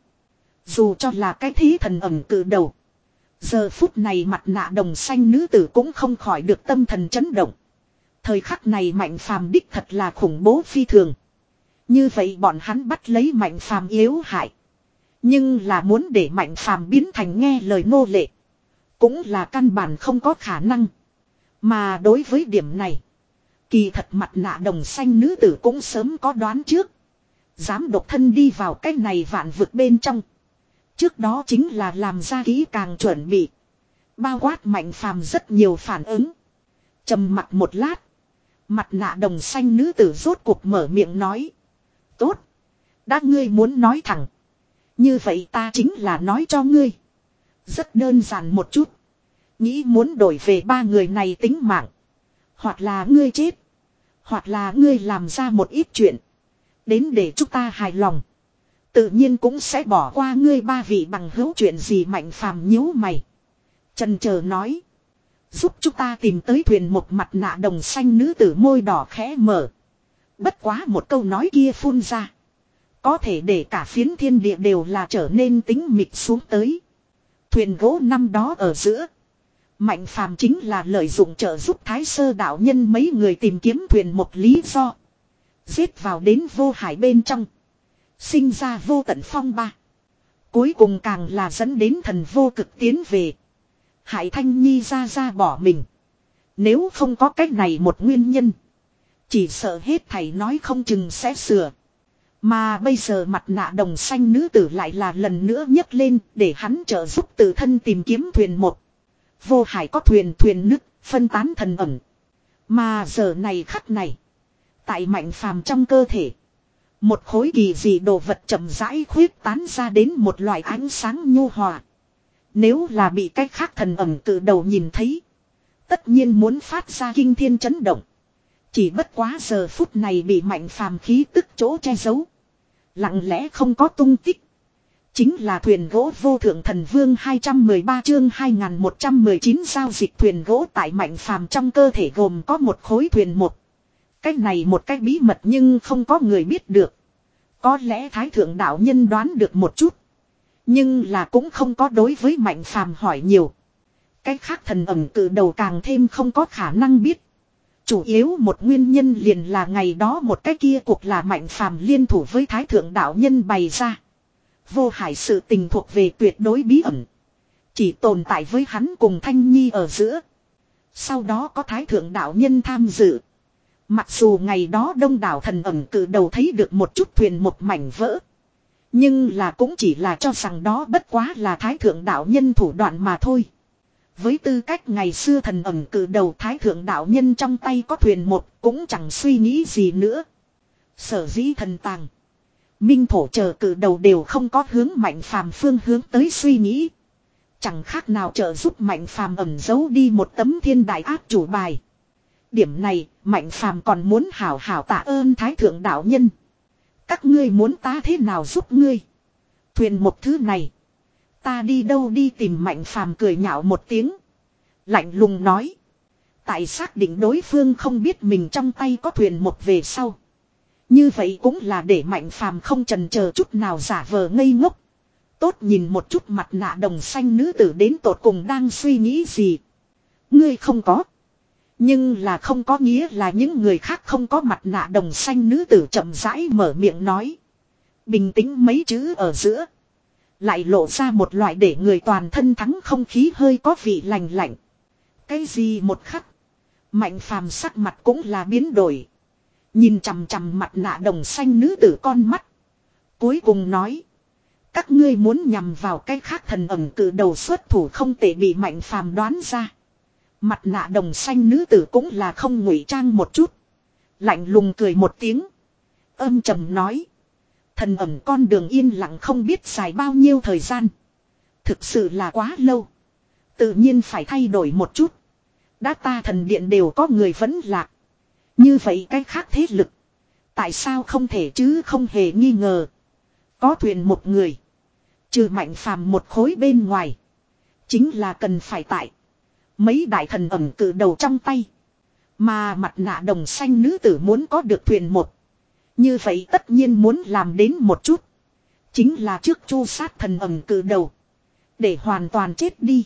Dù cho là cái thế thần ẩm cự đầu. Giờ phút này mặt nạ đồng xanh nữ tử cũng không khỏi được tâm thần chấn động. Thời khắc này Mạnh phàm đích thật là khủng bố phi thường. Như vậy bọn hắn bắt lấy Mạnh phàm yếu hại. Nhưng là muốn để Mạnh phàm biến thành nghe lời nô lệ. Cũng là căn bản không có khả năng. Mà đối với điểm này. Kỳ thật mặt nạ đồng xanh nữ tử cũng sớm có đoán trước. Dám độc thân đi vào cái này vạn vực bên trong. Trước đó chính là làm ra kỹ càng chuẩn bị. Bao quát Mạnh phàm rất nhiều phản ứng. Trầm mặc một lát. Mặt nạ đồng xanh nữ tử rốt cuộc mở miệng nói. Tốt. Đã ngươi muốn nói thẳng. Như vậy ta chính là nói cho ngươi. Rất đơn giản một chút. Nghĩ muốn đổi về ba người này tính mạng. Hoặc là ngươi chết. Hoặc là ngươi làm ra một ít chuyện. Đến để chúng ta hài lòng. Tự nhiên cũng sẽ bỏ qua ngươi ba vị bằng hữu, chuyện gì. Mạnh phàm nhíu mày. Chần chờ nói. Giúp chúng ta tìm tới thuyền, một mặt nạ đồng xanh nữ tử môi đỏ khẽ mở. Bất quá một câu nói kia phun ra. Có thể để cả phiến thiên địa đều là trở nên tính mịt xuống tới. Thuyền gỗ năm đó ở giữa. Mạnh phàm chính là lợi dụng trợ giúp Thái Sơ đạo nhân mấy người tìm kiếm thuyền một lý do. Giết vào đến vô hải bên trong. Sinh ra vô tận phong ba. Cuối cùng càng là dẫn đến thần vô cực tiến về. Hại Thanh Nhi ra ra bỏ mình. Nếu không có cách này một nguyên nhân. Chỉ sợ hết thầy nói không chừng sẽ sửa. Mà bây giờ mặt nạ đồng xanh nữ tử lại là lần nữa nhấc lên để hắn trợ giúp tự thân tìm kiếm thuyền một. Vô hải có thuyền thuyền nứt, phân tán thần ẩn. Mà giờ này khắc này. Tại Mạnh phàm trong cơ thể. Một khối kỳ dị đồ vật chậm rãi khuyết tán ra đến một loại ánh sáng nhu hòa. Nếu là bị cách khác thần ẩn từ đầu nhìn thấy. Tất nhiên muốn phát ra kinh thiên chấn động. Chỉ bất quá giờ phút này bị Mạnh phàm khí tức chỗ che giấu. Lặng lẽ không có tung tích. Chính là thuyền gỗ vô thượng thần vương hai trăm mười ba chương hai nghìn một trăm mười chín giao dịch thuyền gỗ tại Mạnh phàm trong cơ thể gồm có một khối thuyền một. Cái này một cái bí mật nhưng không có người biết được. Có lẽ Thái Thượng đạo nhân đoán được một chút. Nhưng là cũng không có đối với Mạnh phàm hỏi nhiều. Cái khác thần ẩn từ đầu càng thêm không có khả năng biết. Chủ yếu một nguyên nhân liền là ngày đó một cái kia cuộc là Mạnh phàm liên thủ với Thái Thượng đạo nhân bày ra. Vô hải sự tình thuộc về tuyệt đối bí ẩn. Chỉ tồn tại với hắn cùng Thanh Nhi ở giữa. Sau đó có Thái Thượng đạo nhân tham dự. Mặc dù ngày đó đông đảo thần ẩn cử đầu thấy được một chút thuyền một mảnh vỡ. Nhưng là cũng chỉ là cho rằng đó bất quá là Thái Thượng đạo nhân thủ đoạn mà thôi. Với tư cách ngày xưa thần ẩn cử đầu Thái Thượng đạo nhân trong tay có thuyền một cũng chẳng suy nghĩ gì nữa. Sở dĩ thần tàng. Minh thổ chờ cử đầu đều không có hướng Mạnh phàm phương hướng tới suy nghĩ. Chẳng khác nào trợ giúp Mạnh phàm ẩn giấu đi một tấm thiên đại ác chủ bài. Điểm này Mạnh phàm còn muốn hảo hảo tạ ơn Thái Thượng đạo nhân. Các ngươi muốn ta thế nào giúp ngươi? Thuyền một thứ này. Ta đi đâu đi tìm? Mạnh phàm cười nhạo một tiếng. Lạnh lùng nói. Tại xác định đối phương không biết mình trong tay có thuyền một về sau. Như vậy cũng là để Mạnh Phàm không chần chờ chút nào giả vờ ngây ngốc. Tốt nhìn một chút mặt nạ đồng xanh nữ tử đến tột cùng đang suy nghĩ gì. Ngươi không có. Nhưng là không có nghĩa là những người khác không có. Mặt nạ đồng xanh nữ tử chậm rãi mở miệng nói. Bình tĩnh mấy chữ ở giữa. Lại lộ ra một loại để người toàn thân thắng không khí hơi có vị lành lạnh. Cái gì một khắc. Mạnh Phàm sắc mặt cũng là biến đổi. Nhìn chằm chằm mặt nạ đồng xanh nữ tử con mắt. Cuối cùng nói. Các ngươi muốn nhằm vào cái khác thần ẩn cử đầu xuất thủ không thể bị Mạnh Phàm đoán ra. Mặt nạ đồng xanh nữ tử cũng là không ngụy trang một chút. Lạnh lùng cười một tiếng. Âm trầm nói. Thần ẩn con đường yên lặng không biết dài bao nhiêu thời gian. Thực sự là quá lâu. Tự nhiên phải thay đổi một chút. Đã ta thần điện đều có người vẫn lạc. Như vậy cái khác thế lực. Tại sao không thể chứ không hề nghi ngờ. Có thuyền một người. Trừ Mạnh Phàm một khối bên ngoài. Chính là cần phải tại. Mấy đại thần ẩn cử đầu trong tay. Mà mặt nạ đồng xanh nữ tử muốn có được thuyền một. Như vậy tất nhiên muốn làm đến một chút. Chính là trước chu sát thần ẩn cử đầu. Để hoàn toàn chết đi.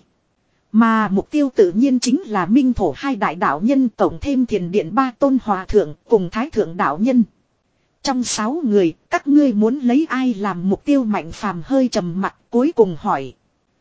Mà mục tiêu tự nhiên chính là minh thổ hai đại đạo nhân tổng thêm thiền điện ba tôn hòa thượng cùng thái thượng đạo nhân. Trong sáu người, các ngươi muốn lấy ai làm mục tiêu? Mạnh Phàm hơi trầm mặt cuối cùng hỏi.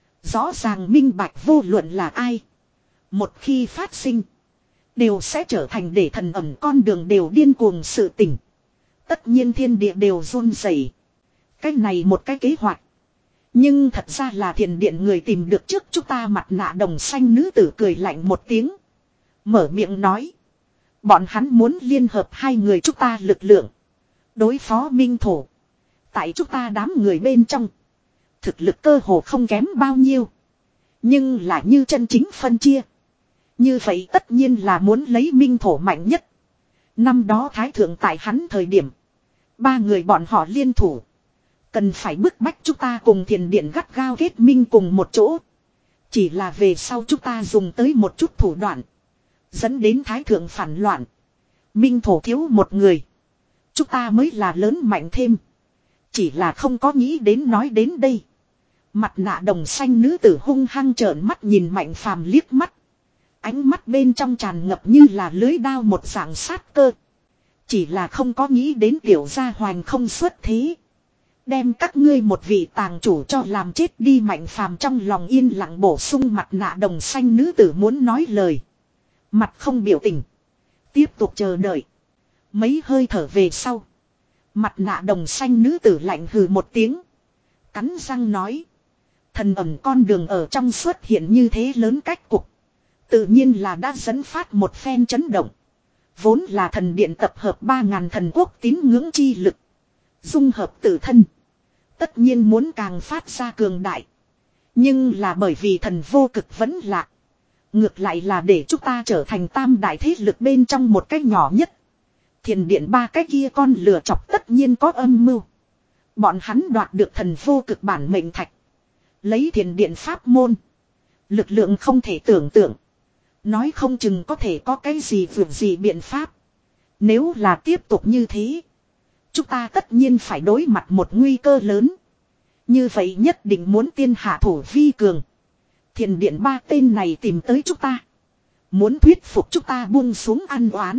Rõ ràng minh bạch vô luận là ai. Một khi phát sinh, đều sẽ trở thành để thần ẩn con đường đều điên cuồng sự tình. Tất nhiên thiên địa đều run rẩy. Cái này một cái kế hoạch. Nhưng thật ra là thiền điện người tìm được trước chúng ta. Mặt nạ đồng xanh nữ tử cười lạnh một tiếng. Mở miệng nói. Bọn hắn muốn liên hợp hai người chúng ta lực lượng. Đối phó minh thổ. Tại chúng ta đám người bên trong. Thực lực cơ hồ không kém bao nhiêu. Nhưng là như chân chính phân chia. Như vậy tất nhiên là muốn lấy minh thổ mạnh nhất. Năm đó thái thượng tại hắn thời điểm. Ba người bọn họ liên thủ. Cần phải bức bách chúng ta cùng thiền điện gắt gao kết minh cùng một chỗ. Chỉ là về sau chúng ta dùng tới một chút thủ đoạn. Dẫn đến thái thượng phản loạn. Minh thổ thiếu một người. Chúng ta mới là lớn mạnh thêm. Chỉ là không có nghĩ đến nói đến đây. Mặt nạ đồng xanh nữ tử hung hăng trợn mắt nhìn Mạnh Phàm liếc mắt. Ánh mắt bên trong tràn ngập như là lưới đao một dạng sát cơ. Chỉ là không có nghĩ đến tiểu gia hoành không xuất thế. Đem các ngươi một vị tàng chủ cho làm chết đi. Mạnh Phàm trong lòng yên lặng bổ sung. Mặt nạ đồng xanh nữ tử muốn nói lời. Mặt không biểu tình. Tiếp tục chờ đợi. Mấy hơi thở về sau. Mặt nạ đồng xanh nữ tử lạnh hừ một tiếng. Cắn răng nói. Thần ẩn con đường ở trong xuất hiện như thế lớn cách cục. Tự nhiên là đã dẫn phát một phen chấn động. Vốn là thần điện tập hợp ba ngàn thần quốc tín ngưỡng chi lực. Dung hợp tự thân. Tất nhiên muốn càng phát ra cường đại. Nhưng là bởi vì thần vô cực vẫn lạc. Ngược lại là để chúng ta trở thành tam đại thế lực bên trong một cái nhỏ nhất. Thiền điện ba cái kia con lừa chọc tất nhiên có âm mưu. Bọn hắn đoạt được thần vô cực bản mệnh thạch. Lấy thiền điện pháp môn. Lực lượng không thể tưởng tượng. Nói không chừng có thể có cái gì vượt gì biện pháp. Nếu là tiếp tục như thế. Chúng ta tất nhiên phải đối mặt một nguy cơ lớn. Như vậy nhất định muốn tiên hạ thủ vi cường. Thiền điện ba tên này tìm tới chúng ta. Muốn thuyết phục chúng ta buông xuống ăn oán.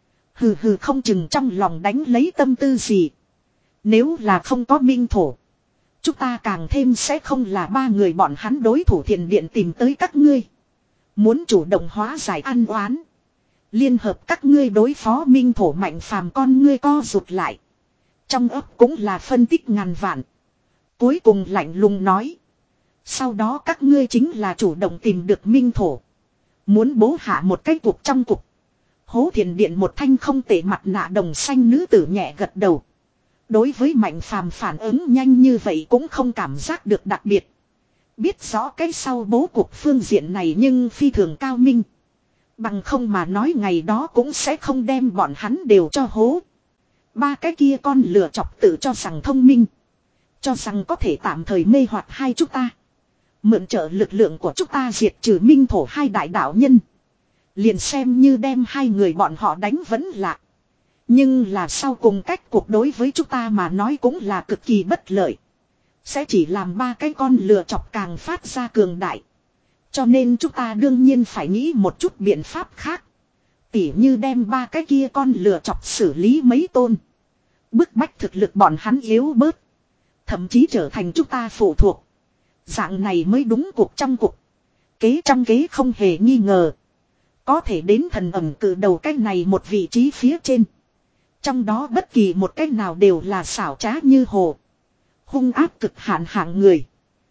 Hừ hừ không chừng trong lòng đánh lấy tâm tư gì. Nếu là không có minh thổ. Chúng ta càng thêm sẽ không là ba người bọn hắn đối thủ. Thiền điện tìm tới các ngươi. Muốn chủ động hóa giải ăn oán. Liên hợp các ngươi đối phó minh thổ. Mạnh Phàm con ngươi co rụt lại. Trong ấp cũng là phân tích ngàn vạn. Cuối cùng lạnh lùng nói. Sau đó các ngươi chính là chủ động tìm được minh thổ. Muốn bố hạ một cái cục trong cục. Hố thiền điện một thanh không tệ. Mặt nạ đồng xanh nữ tử nhẹ gật đầu. Đối với Mạnh Phàm phản ứng nhanh như vậy cũng không cảm giác được đặc biệt. Biết rõ cái sau bố cục phương diện này nhưng phi thường cao minh. Bằng không mà nói ngày đó cũng sẽ không đem bọn hắn đều cho hố. Ba cái kia con lừa chọc tự cho rằng thông minh. Cho rằng có thể tạm thời mê hoặc hai chúng ta. Mượn trợ lực lượng của chúng ta diệt trừ minh thổ hai đại đạo nhân. Liền xem như đem hai người bọn họ đánh vẫn lạ. Nhưng là sau cùng cách cuộc đối với chúng ta mà nói cũng là cực kỳ bất lợi. Sẽ chỉ làm ba cái con lừa chọc càng phát ra cường đại. Cho nên chúng ta đương nhiên phải nghĩ một chút biện pháp khác. Tỉ như đem ba cái kia con lừa chọc xử lý mấy tôn. Bức bách thực lực bọn hắn yếu bớt. Thậm chí trở thành chúng ta phụ thuộc. Dạng này mới đúng cuộc trong cuộc. Kế trong kế không hề nghi ngờ. Có thể đến thần ẩm cử đầu cái này một vị trí phía trên. Trong đó bất kỳ một cái nào đều là xảo trá như hồ. Hung áp cực hạn hạng người.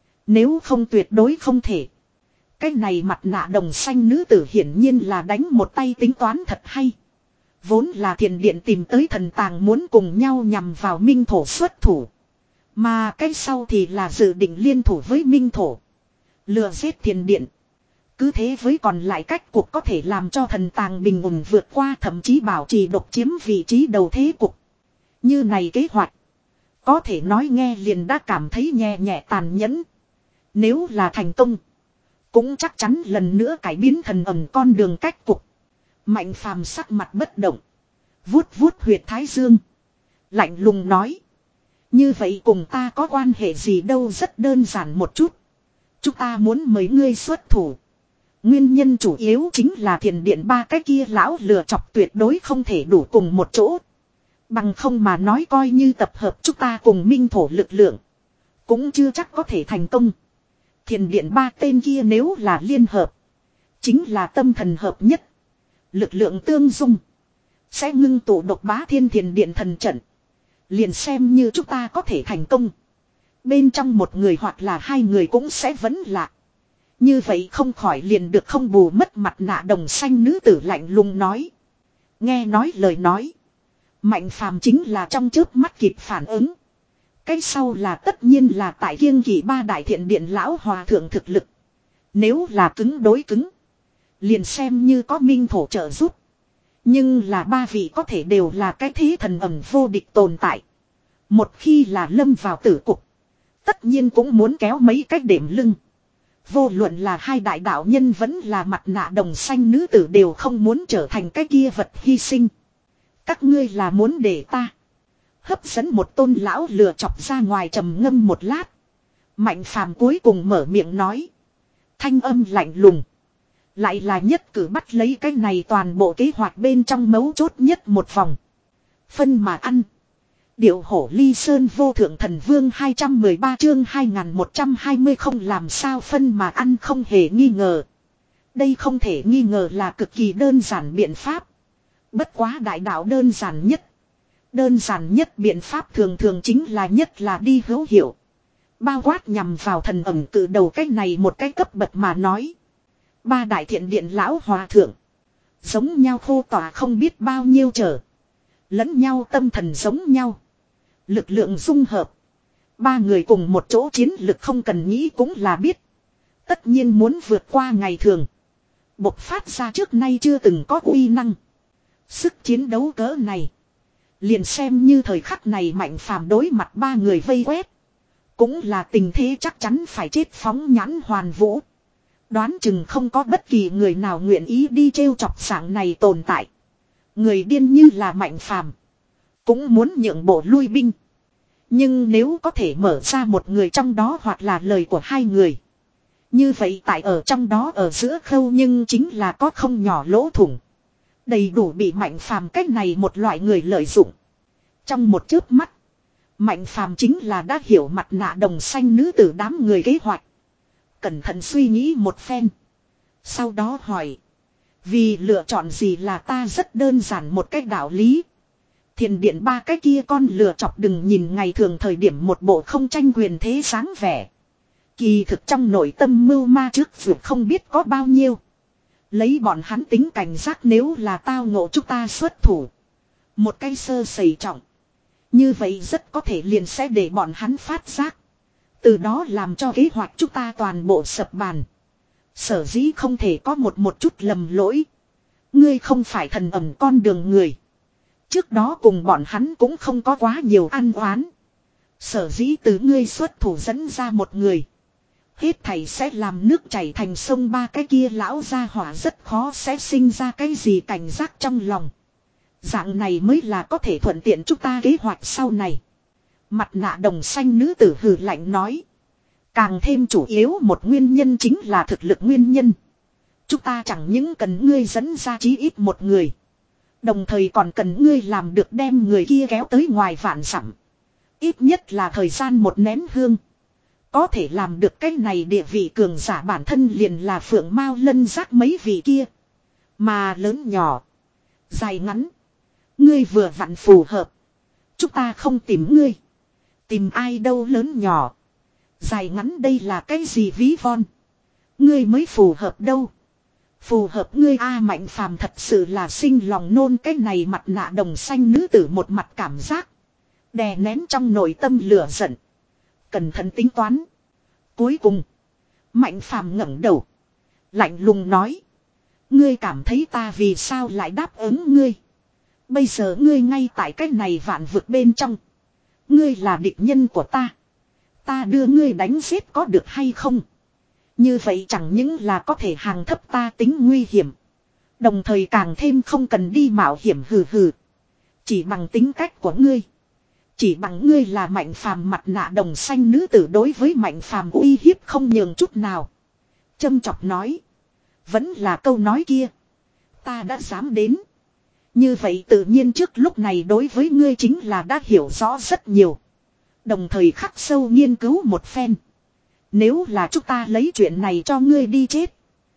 Nếu không tuyệt đối không thể. Cái này mặt nạ đồng xanh nữ tử hiển nhiên là đánh một tay tính toán thật hay. Vốn là thiền điện tìm tới thần tàng muốn cùng nhau nhằm vào minh thổ xuất thủ. Mà cái sau thì là dự định liên thủ với minh thổ. Lừa giết thiền điện. Cứ thế với còn lại cách cuộc có thể làm cho thần tàng bình ổn vượt qua thậm chí bảo trì độc chiếm vị trí đầu thế cục. Như này kế hoạch. Có thể nói nghe liền đã cảm thấy nhẹ nhẹ tàn nhẫn. Nếu là thành công. Cũng chắc chắn lần nữa cải biến thần ẩm con đường cách cục. Mạnh phàm sắc mặt bất động. Vuốt vuốt huyệt thái dương. Lạnh lùng nói. Như vậy cùng ta có quan hệ gì đâu, rất đơn giản một chút. Chúng ta muốn mời ngươi xuất thủ. Nguyên nhân chủ yếu chính là thiền điện ba cái kia lão lừa chọc tuyệt đối không thể đủ cùng một chỗ. Bằng không mà nói coi như tập hợp chúng ta cùng minh thổ lực lượng. Cũng chưa chắc có thể thành công. Thiền điện ba tên kia nếu là liên hợp. Chính là tâm thần hợp nhất. Lực lượng tương dung. Sẽ ngưng tụ độc bá thiên thiền điện thần trận. Liền xem như chúng ta có thể thành công. Bên trong một người hoặc là hai người cũng sẽ vẫn lạ. Như vậy không khỏi liền được không bù mất mặt nạ đồng xanh nữ tử lạnh lùng nói. Nghe nói lời nói. Mạnh phàm chính là trong chớp mắt kịp phản ứng. Cái sau là tất nhiên là tại kiêng kỵ ba đại thiện điện lão hòa thượng thực lực. Nếu là cứng đối cứng. Liền xem như có minh thổ trợ giúp. Nhưng là ba vị có thể đều là cái thế thần ẩm vô địch tồn tại. Một khi là lâm vào tử cục. Tất nhiên cũng muốn kéo mấy cách đệm lưng. Vô luận là hai đại đạo nhân vẫn là mặt nạ đồng xanh nữ tử đều không muốn trở thành cái kia vật hy sinh. Các ngươi là muốn để ta hấp dẫn một tôn lão lừa chọc ra ngoài trầm ngâm một lát. Mạnh phàm cuối cùng mở miệng nói. Thanh âm lạnh lùng. Lại là nhất cử bắt lấy cái này toàn bộ kế hoạch bên trong mấu chốt nhất một vòng. Phân mà ăn. Điệu hổ ly sơn vô thượng thần vương hai trăm mười ba chương hai nghìn một trăm hai mươi không làm sao phân mà ăn không hề nghi ngờ. Đây không thể nghi ngờ là cực kỳ đơn giản biện pháp. Bất quá đại đạo đơn giản nhất. Đơn giản nhất biện pháp thường thường chính là nhất là đi hữu hiệu. Bao quát nhằm vào thần ẩm cử đầu cái này một cái cấp bậc mà nói. Ba đại thiện điện lão hòa thượng. Giống nhau khô tỏa không biết bao nhiêu trở. Lẫn nhau tâm thần giống nhau. Lực lượng dung hợp. Ba người cùng một chỗ chiến lực không cần nghĩ cũng là biết. Tất nhiên muốn vượt qua ngày thường. Bộc phát ra trước nay chưa từng có uy năng. Sức chiến đấu cỡ này. Liền xem như thời khắc này mạnh phàm đối mặt ba người vây quét. Cũng là tình thế chắc chắn phải chết phóng nhãn hoàn vũ. Đoán chừng không có bất kỳ người nào nguyện ý đi trêu chọc dạng này tồn tại. Người điên như là mạnh phàm. Cũng muốn nhượng bộ lui binh. Nhưng nếu có thể mở ra một người trong đó hoặc là lời của hai người. Như vậy tại ở trong đó ở giữa khâu nhưng chính là có không nhỏ lỗ thủng. Đầy đủ bị mạnh phàm cách này một loại người lợi dụng. Trong một chớp mắt. Mạnh phàm chính là đã hiểu mặt nạ đồng xanh nữ tử đám người kế hoạch. Cẩn thận suy nghĩ một phen. Sau đó hỏi. Vì lựa chọn gì là ta rất đơn giản một cách đạo lý. Thiền điện ba cái kia con lừa chọc đừng nhìn ngày thường thời điểm một bộ không tranh quyền thế sáng vẻ. Kỳ thực trong nội tâm mưu ma trước vượt không biết có bao nhiêu. Lấy bọn hắn tính cảnh giác nếu là tao ngộ chúng ta xuất thủ. Một cái sơ sẩy trọng. Như vậy rất có thể liền sẽ để bọn hắn phát giác. Từ đó làm cho kế hoạch chúng ta toàn bộ sập bàn. Sở dĩ không thể có một một chút lầm lỗi. Ngươi không phải thần ẩm con đường người. Trước đó cùng bọn hắn cũng không có quá nhiều ăn oán. Sở dĩ từ ngươi xuất thủ dẫn ra một người. Hết thầy sẽ làm nước chảy thành sông ba cái kia lão gia hỏa rất khó sẽ sinh ra cái gì cảnh giác trong lòng. Dạng này mới là có thể thuận tiện chúng ta kế hoạch sau này. Mặt nạ đồng xanh nữ tử hừ lạnh nói. Càng thêm chủ yếu một nguyên nhân chính là thực lực nguyên nhân. Chúng ta chẳng những cần ngươi dẫn ra chí ít một người. Đồng thời còn cần ngươi làm được đem người kia kéo tới ngoài vạn dặm. Ít nhất là thời gian một nén hương. Có thể làm được cái này địa vị cường giả bản thân liền là phượng mao lân giác mấy vị kia. Mà lớn nhỏ. Dài ngắn. Ngươi vừa vặn phù hợp. Chúng ta không tìm ngươi. Tìm ai đâu lớn nhỏ. Dài ngắn đây là cái gì ví von. Ngươi mới phù hợp đâu. Phù hợp ngươi A Mạnh Phàm thật sự là sinh lòng nôn cái này mặt nạ đồng xanh nữ tử một mặt cảm giác. Đè nén trong nội tâm lửa giận. Cẩn thận tính toán. Cuối cùng. Mạnh Phàm ngẩng đầu. Lạnh lùng nói. Ngươi cảm thấy ta vì sao lại đáp ứng ngươi. Bây giờ ngươi ngay tại cái này vạn vực bên trong. Ngươi là địch nhân của ta. Ta đưa ngươi đánh giết có được hay không? Như vậy chẳng những là có thể hàng thấp ta tính nguy hiểm. Đồng thời càng thêm không cần đi mạo hiểm hừ hừ. Chỉ bằng tính cách của ngươi. Chỉ bằng ngươi là Mạnh Phàm mặt nạ đồng xanh nữ tử đối với Mạnh Phàm uy hiếp không nhường chút nào. Châm chọc nói. Vẫn là câu nói kia. Ta đã dám đến. Như vậy tự nhiên trước lúc này đối với ngươi chính là đã hiểu rõ rất nhiều. Đồng thời khắc sâu nghiên cứu một phen. Nếu là chúng ta lấy chuyện này cho ngươi đi chết.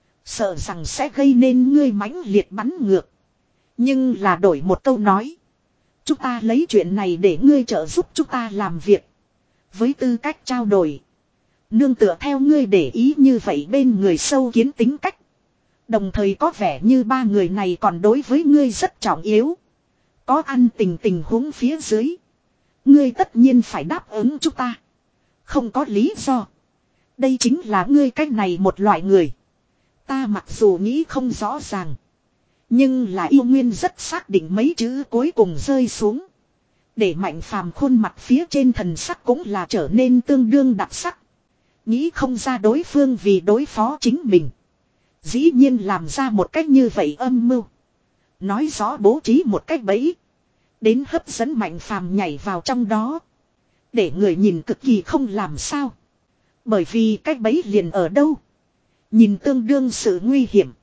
Sợ rằng sẽ gây nên ngươi mãnh liệt bắn ngược. Nhưng là đổi một câu nói. Chúng ta lấy chuyện này để ngươi trợ giúp chúng ta làm việc. Với tư cách trao đổi. Nương tựa theo ngươi để ý như vậy bên người sâu kiến tính cách. Đồng thời có vẻ như ba người này còn đối với ngươi rất trọng yếu. Có ăn tình tình huống phía dưới. Ngươi tất nhiên phải đáp ứng chúng ta. Không có lý do. Đây chính là ngươi cách này một loại người. Ta mặc dù nghĩ không rõ ràng. Nhưng là yêu nguyên rất xác định mấy chữ cuối cùng rơi xuống. Để Mạnh Phàm khuôn mặt phía trên thần sắc cũng là trở nên tương đương đặc sắc. Nghĩ không ra đối phương vì đối phó chính mình. Dĩ nhiên làm ra một cách như vậy âm mưu. Nói rõ bố trí một cách bẫy. Đến hấp dẫn Mạnh Phàm nhảy vào trong đó. Để người nhìn cực kỳ không làm sao. Bởi vì cách bẫy liền ở đâu. Nhìn tương đương sự nguy hiểm.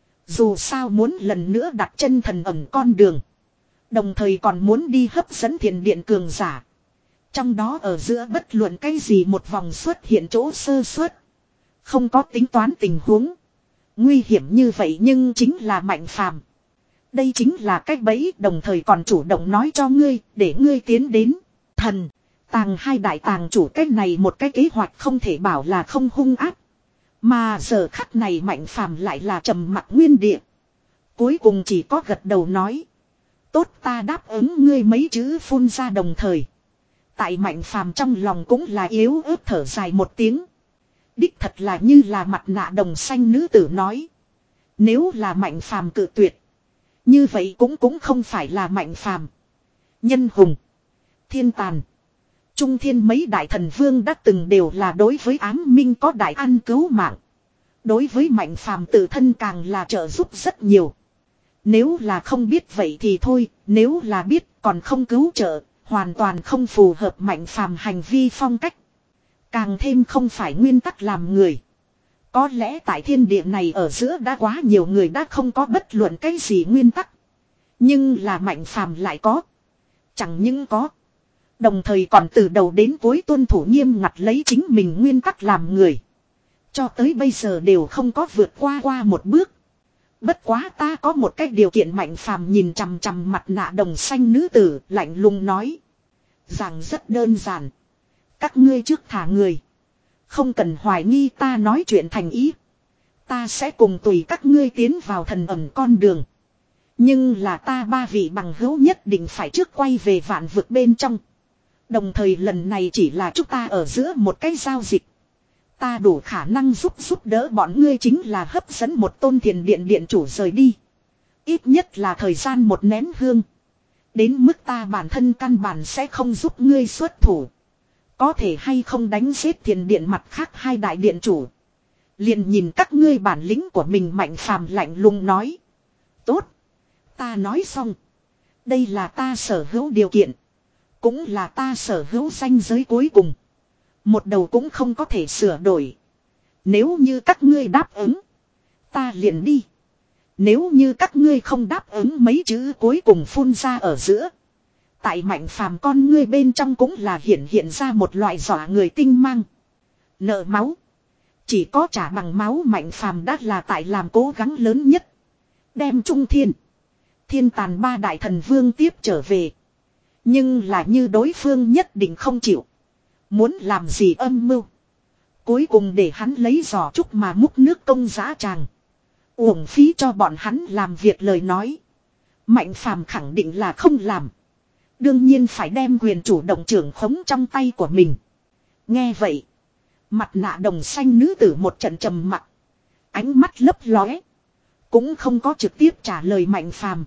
Dù sao muốn lần nữa đặt chân thần ẩn con đường. Đồng thời còn muốn đi hấp dẫn thiền điện cường giả. Trong đó ở giữa bất luận cái gì một vòng xuất hiện chỗ sơ suất. Không có tính toán tình huống. Nguy hiểm như vậy nhưng chính là Mạnh Phàm. Đây chính là cách bẫy đồng thời còn chủ động nói cho ngươi để ngươi tiến đến. Thần, tàng hai đại tàng chủ cách này một cái kế hoạch không thể bảo là không hung ác. Mà giờ khắc này Mạnh Phàm lại là trầm mặc nguyên địa. Cuối cùng chỉ có gật đầu nói. Tốt ta đáp ứng ngươi mấy chữ phun ra đồng thời. Tại Mạnh Phàm trong lòng cũng là yếu ớt thở dài một tiếng. Đích thật là như là mặt nạ đồng xanh nữ tử nói. Nếu là Mạnh Phàm cự tuyệt. Như vậy cũng cũng không phải là Mạnh Phàm. Nhân hùng. Thiên tàn. Trung thiên mấy đại thần vương đã từng đều là đối với ám minh có đại ăn cứu mạng. Đối với Mạnh Phàm tự thân càng là trợ giúp rất nhiều. Nếu là không biết vậy thì thôi, nếu là biết còn không cứu trợ, hoàn toàn không phù hợp Mạnh Phàm hành vi phong cách. Càng thêm không phải nguyên tắc làm người. Có lẽ tại thiên địa này ở giữa đã quá nhiều người đã không có bất luận cái gì nguyên tắc. Nhưng là Mạnh Phàm lại có. Chẳng những có. Đồng thời còn từ đầu đến cuối tuân thủ nghiêm ngặt lấy chính mình nguyên tắc làm người. Cho tới bây giờ đều không có vượt qua qua một bước. Bất quá ta có một cái điều kiện Mạnh Phàm nhìn chằm chằm mặt nạ đồng xanh nữ tử lạnh lùng nói. Rằng rất đơn giản. Các ngươi trước thả người. Không cần hoài nghi ta nói chuyện thành ý. Ta sẽ cùng tùy các ngươi tiến vào thần ẩn con đường. Nhưng là ta ba vị bằng hữu nhất định phải trước quay về vạn vực bên trong. Đồng thời lần này chỉ là chúng ta ở giữa một cái giao dịch. Ta đủ khả năng giúp giúp đỡ bọn ngươi chính là hấp dẫn một tôn thiền điện điện chủ rời đi. Ít nhất là thời gian một nén hương. Đến mức ta bản thân căn bản sẽ không giúp ngươi xuất thủ. Có thể hay không đánh giết thiền điện mặt khác hai đại điện chủ. Liền nhìn các ngươi bản lĩnh của mình Mạnh Phàm lạnh lùng nói. Tốt. Ta nói xong. Đây là ta sở hữu điều kiện. Cũng là ta sở hữu ranh giới cuối cùng. Một đầu cũng không có thể sửa đổi. Nếu như các ngươi đáp ứng, ta liền đi. Nếu như các ngươi không đáp ứng, mấy chữ cuối cùng phun ra ở giữa. Tại Mạnh Phàm con ngươi bên trong cũng là hiện hiện ra một loại dọa người tinh mang. Nợ máu. Chỉ có trả bằng máu Mạnh Phàm đã là tại làm cố gắng lớn nhất. Đem Trung Thiên, Thiên Tàn ba đại thần vương tiếp trở về. Nhưng là như đối phương nhất định không chịu. Muốn làm gì âm mưu. Cuối cùng để hắn lấy giò trúc mà múc nước công giá tràng. Uổng phí cho bọn hắn làm việc lời nói. Mạnh Phàm khẳng định là không làm. Đương nhiên phải đem quyền chủ động trưởng khống trong tay của mình. Nghe vậy. Mặt nạ đồng xanh nữ tử một trận trầm mặc. Ánh mắt lấp lóe. Cũng không có trực tiếp trả lời Mạnh Phàm.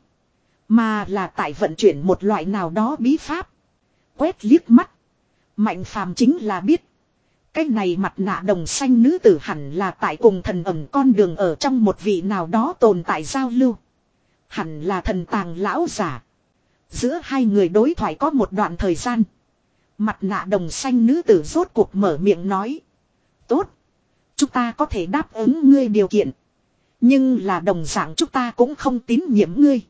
Mà là tại vận chuyển một loại nào đó bí pháp. Quét liếc mắt. Mạnh Phàm chính là biết. Cái này mặt nạ đồng xanh nữ tử hẳn là tại cùng thần ẩn con đường ở trong một vị nào đó tồn tại giao lưu. Hẳn là thần tàng lão giả. Giữa hai người đối thoại có một đoạn thời gian. Mặt nạ đồng xanh nữ tử rốt cuộc mở miệng nói. Tốt. Chúng ta có thể đáp ứng ngươi điều kiện. Nhưng là đồng dạng chúng ta cũng không tín nhiệm ngươi.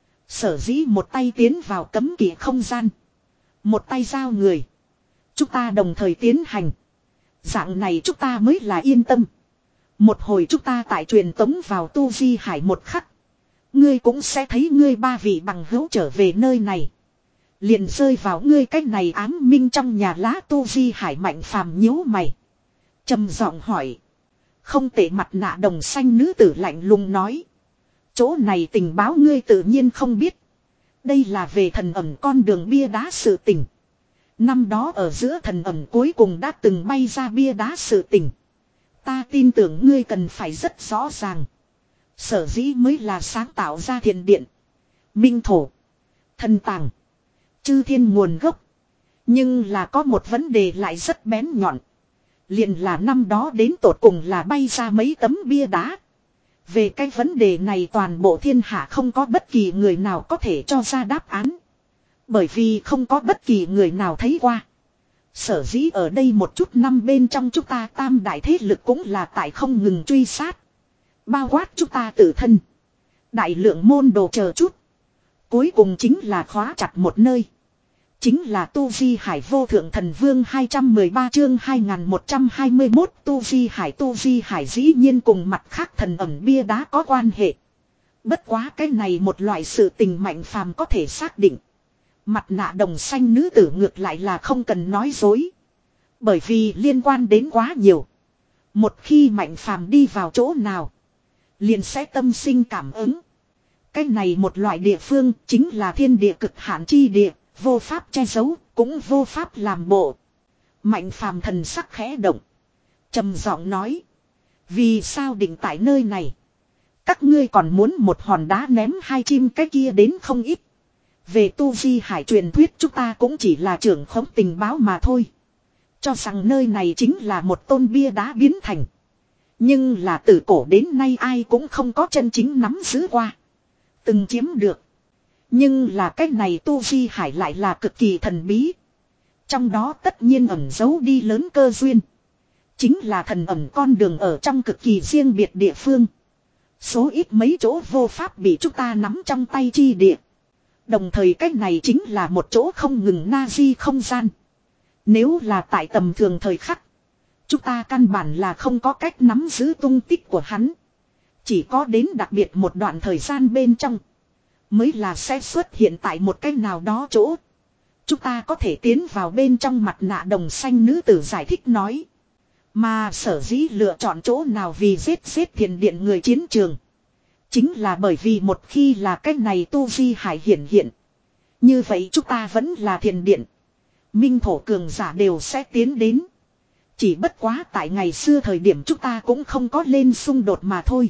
Sở dĩ một tay tiến vào cấm kỵ không gian. Một tay giao người. Chúng ta đồng thời tiến hành. Dạng này chúng ta mới là yên tâm. Một hồi chúng ta tại truyền tống vào tu di hải một khắc. Ngươi cũng sẽ thấy ngươi ba vị bằng hữu trở về nơi này. Liền rơi vào ngươi cách này ám minh trong nhà lá tu di hải. Mạnh Phàm nhíu mày. Trầm giọng hỏi. Không tệ, mặt nạ đồng xanh nữ tử lạnh lùng nói. Chỗ này tình báo ngươi tự nhiên không biết. Đây là về thần ẩn con đường bia đá sự tình. Năm đó ở giữa thần ẩn cuối cùng đã từng bay ra bia đá sự tình. Ta tin tưởng ngươi cần phải rất rõ ràng. Sở dĩ mới là sáng tạo ra thiền điện, minh thổ, thần tàng, chư thiên nguồn gốc. Nhưng là có một vấn đề lại rất bén nhọn. Liền là năm đó đến tột cùng là bay ra mấy tấm bia đá. Về cái vấn đề này toàn bộ thiên hạ không có bất kỳ người nào có thể cho ra đáp án. Bởi vì không có bất kỳ người nào thấy qua. Sở dĩ ở đây một chút năm bên trong chúng ta tam đại thế lực cũng là tại không ngừng truy sát. Bao quát chúng ta tự thân. Đại lượng môn đồ chờ chút. Cuối cùng chính là khóa chặt một nơi. Chính là Tu Di Hải vô thượng thần vương hai trăm mười ba chương hai nghìn một trăm hai mươi mốt Tu Di Hải. Tu Di Hải dĩ nhiên cùng mặt khác thần ẩn bia đá có quan hệ. Bất quá cái này một loại sự tình Mạnh Phàm có thể xác định. Mặt nạ đồng xanh nữ tử ngược lại là không cần nói dối. Bởi vì liên quan đến quá nhiều. Một khi Mạnh Phàm đi vào chỗ nào, liền sẽ tâm sinh cảm ứng. Cái này một loại địa phương chính là thiên địa cực hạn chi địa. Vô pháp che giấu, cũng vô pháp làm bộ. Mạnh Phàm thần sắc khẽ động. Trầm giọng nói. Vì sao định tại nơi này? Các ngươi còn muốn một hòn đá ném hai chim, cái kia đến không ít. Về Tu Di Hải truyền thuyết chúng ta cũng chỉ là trưởng khống tình báo mà thôi. Cho rằng nơi này chính là một tôn bia đá biến thành. Nhưng là từ cổ đến nay ai cũng không có chân chính nắm giữ qua. Từng chiếm được. Nhưng là cái này Tu Di Hải lại là cực kỳ thần bí. Trong đó tất nhiên ẩn giấu đi lớn cơ duyên. Chính là thần ẩn con đường ở trong cực kỳ riêng biệt địa phương. Số ít mấy chỗ vô pháp bị chúng ta nắm trong tay chi địa. Đồng thời cái này chính là một chỗ không ngừng na di không gian. Nếu là tại tầm thường thời khắc, chúng ta căn bản là không có cách nắm giữ tung tích của hắn. Chỉ có đến đặc biệt một đoạn thời gian bên trong mới là sẽ xuất hiện tại một cái nào đó chỗ. Chúng ta có thể tiến vào bên trong. Mặt nạ đồng xanh nữ tử giải thích nói. Mà sở dĩ lựa chọn chỗ nào vì giết giết thiền điện người chiến trường. Chính là bởi vì một khi là cái này Tu Di Hải hiển hiện. Như vậy chúng ta vẫn là thiền điện, minh thổ cường giả đều sẽ tiến đến. Chỉ bất quá tại ngày xưa thời điểm chúng ta cũng không có lên xung đột mà thôi.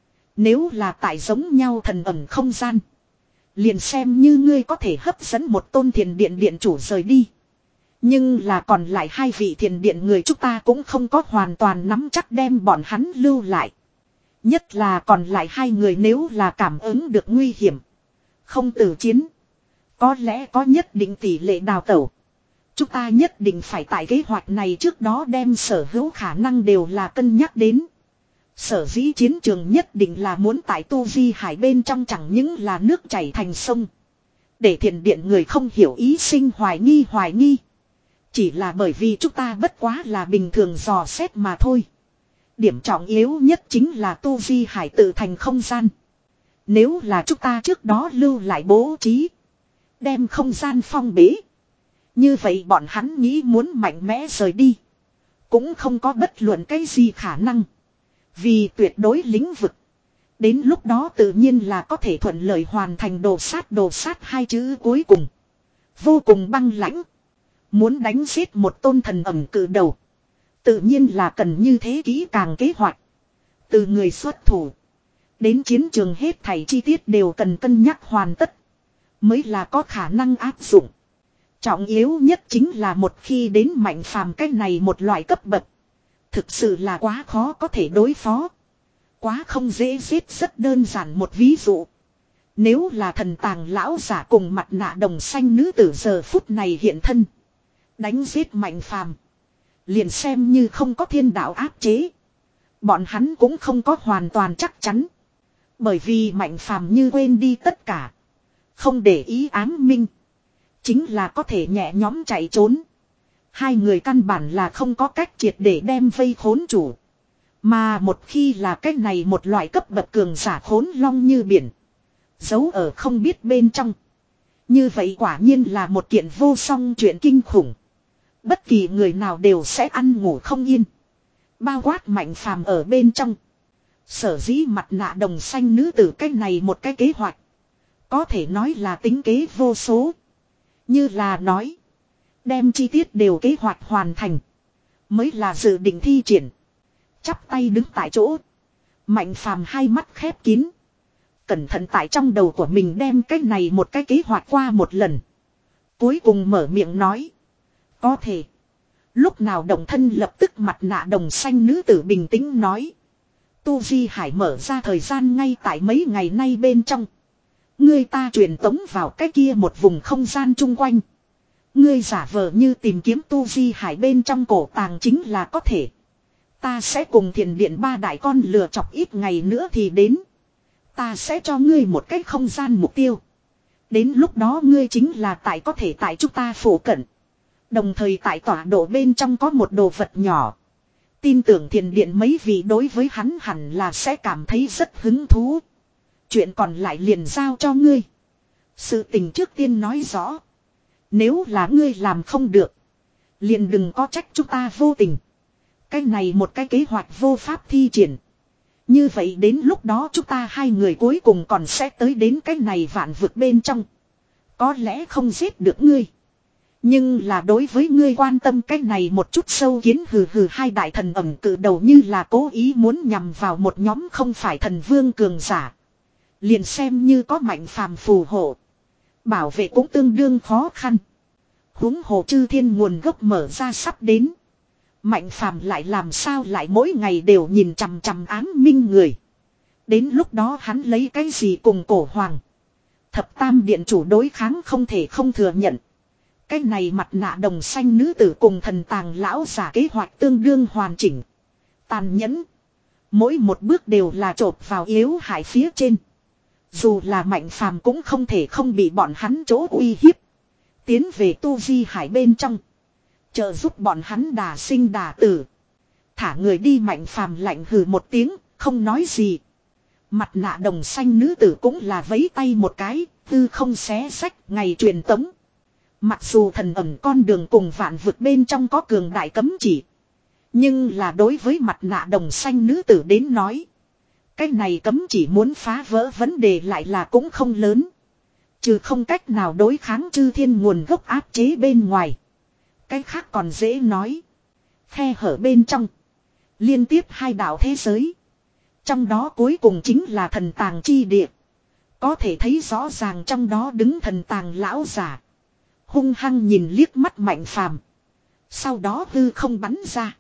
Nếu là tại giống nhau thần ẩn không gian, liền xem như ngươi có thể hấp dẫn một tôn thiền điện điện chủ rời đi. Nhưng là còn lại hai vị thiền điện người chúng ta cũng không có hoàn toàn nắm chắc đem bọn hắn lưu lại. Nhất là còn lại hai người nếu là cảm ứng được nguy hiểm, không tử chiến, Có lẽ có nhất định tỷ lệ đào tẩu. Chúng ta nhất định phải tại kế hoạch này trước đó đem sở hữu khả năng đều là cân nhắc đến. Sở dĩ chiến trường nhất định là muốn tại Tu Di Hải bên trong chẳng những là nước chảy thành sông. Để thiền điện người không hiểu ý sinh hoài nghi hoài nghi. Chỉ là bởi vì chúng ta bất quá là bình thường dò xét mà thôi. Điểm trọng yếu nhất chính là Tu Di Hải tự thành không gian. Nếu là chúng ta trước đó lưu lại bố trí. Đem không gian phong bế. Như vậy bọn hắn nghĩ muốn mạnh mẽ rời đi. Cũng không có bất luận cái gì khả năng. Vì tuyệt đối lĩnh vực. Đến lúc đó tự nhiên là có thể thuận lợi hoàn thành đồ sát đồ sát hai chữ cuối cùng. Vô cùng băng lãnh. Muốn đánh giết một tôn thần ẩm cử đầu. Tự nhiên là cần như thế kỹ càng kế hoạch. Từ người xuất thủ. Đến chiến trường hết thảy chi tiết đều cần cân nhắc hoàn tất. Mới là có khả năng áp dụng. Trọng yếu nhất chính là một khi đến mạnh phàm cái này một loại cấp bậc. Thực sự là quá khó có thể đối phó. Quá không dễ giết rất đơn giản một ví dụ. Nếu là thần tàng lão giả cùng mặt nạ đồng xanh nữ tử giờ phút này hiện thân. Đánh giết mạnh phàm. Liền xem như không có thiên đạo áp chế. Bọn hắn cũng không có hoàn toàn chắc chắn. Bởi vì mạnh phàm như quên đi tất cả. Không để ý ám minh. Chính là có thể nhẹ nhóm chạy trốn. Hai người căn bản là không có cách triệt để đem vây khốn chủ. Mà một khi là cách này một loại cấp bậc cường giả khốn long như biển. Giấu ở không biết bên trong. Như vậy quả nhiên là một kiện vô song chuyện kinh khủng. Bất kỳ người nào đều sẽ ăn ngủ không yên. Bao quát mạnh phàm ở bên trong. Sở dĩ mặt nạ đồng xanh nữ tử cách này một cái kế hoạch. Có thể nói là tính kế vô số. Như là nói. Đem chi tiết đều kế hoạch hoàn thành. Mới là dự định thi triển. Chắp tay đứng tại chỗ. Mạnh phàm hai mắt khép kín. Cẩn thận tại trong đầu của mình đem cái này một cái kế hoạch qua một lần. Cuối cùng mở miệng nói. Có thể. Lúc nào động thân lập tức mặt nạ đồng xanh nữ tử bình tĩnh nói. Tu Di Hải mở ra thời gian ngay tại mấy ngày nay bên trong. Ngươi ta truyền tống vào cái kia một vùng không gian chung quanh. Ngươi giả vờ như tìm kiếm Tu Di Hải bên trong cổ tàng chính là có thể. Ta sẽ cùng thiền điện ba đại con lừa chọc ít ngày nữa thì đến. Ta sẽ cho ngươi một cái không gian mục tiêu. Đến lúc đó ngươi chính là tại có thể tại chúng ta phủ cận. Đồng thời tại tọa độ bên trong có một đồ vật nhỏ. Tin tưởng thiền điện mấy vị đối với hắn hẳn là sẽ cảm thấy rất hứng thú. Chuyện còn lại liền giao cho ngươi. Sự tình trước tiên nói rõ. Nếu là ngươi làm không được. Liền đừng có trách chúng ta vô tình. Cái này một cái kế hoạch vô pháp thi triển. Như vậy đến lúc đó chúng ta hai người cuối cùng còn sẽ tới đến cái này vạn vực bên trong. Có lẽ không giết được ngươi. Nhưng là đối với ngươi quan tâm cái này một chút sâu kiến hừ hừ hai đại thần ẩm cự đầu như là cố ý muốn nhằm vào một nhóm không phải thần vương cường giả. Liền xem như có mạnh phàm phù hộ. Bảo vệ cũng tương đương khó khăn. Huống hồ chư thiên nguồn gốc mở ra sắp đến. Mạnh phàm lại làm sao lại mỗi ngày đều nhìn chằm chằm ám minh người. Đến lúc đó hắn lấy cái gì cùng cổ hoàng. Thập tam điện chủ đối kháng không thể không thừa nhận. Cái này mặt nạ đồng xanh nữ tử cùng thần tàng lão giả kế hoạch tương đương hoàn chỉnh. Tàn nhẫn. Mỗi một bước đều là chộp vào yếu hại phía trên. Dù là mạnh phàm cũng không thể không bị bọn hắn chỗ uy hiếp. Tiến về Tu Di Hải bên trong. Trợ giúp bọn hắn đà sinh đà tử. Thả người đi mạnh phàm lạnh hừ một tiếng, không nói gì. Mặt nạ đồng xanh nữ tử cũng là vấy tay một cái, tư không xé sách, ngày truyền tống. Mặc dù thần ẩm con đường cùng vạn vực bên trong có cường đại cấm chỉ. Nhưng là đối với mặt nạ đồng xanh nữ tử đến nói. Cái này cấm chỉ muốn phá vỡ vấn đề lại là cũng không lớn. Trừ không cách nào đối kháng chư thiên nguồn gốc áp chế bên ngoài. Cái khác còn dễ nói. Khe hở bên trong. Liên tiếp hai đạo thế giới. Trong đó cuối cùng chính là thần tàng chi địa. Có thể thấy rõ ràng trong đó đứng thần tàng lão giả. Hung hăng nhìn liếc mắt mạnh phàm. Sau đó hư không bắn ra.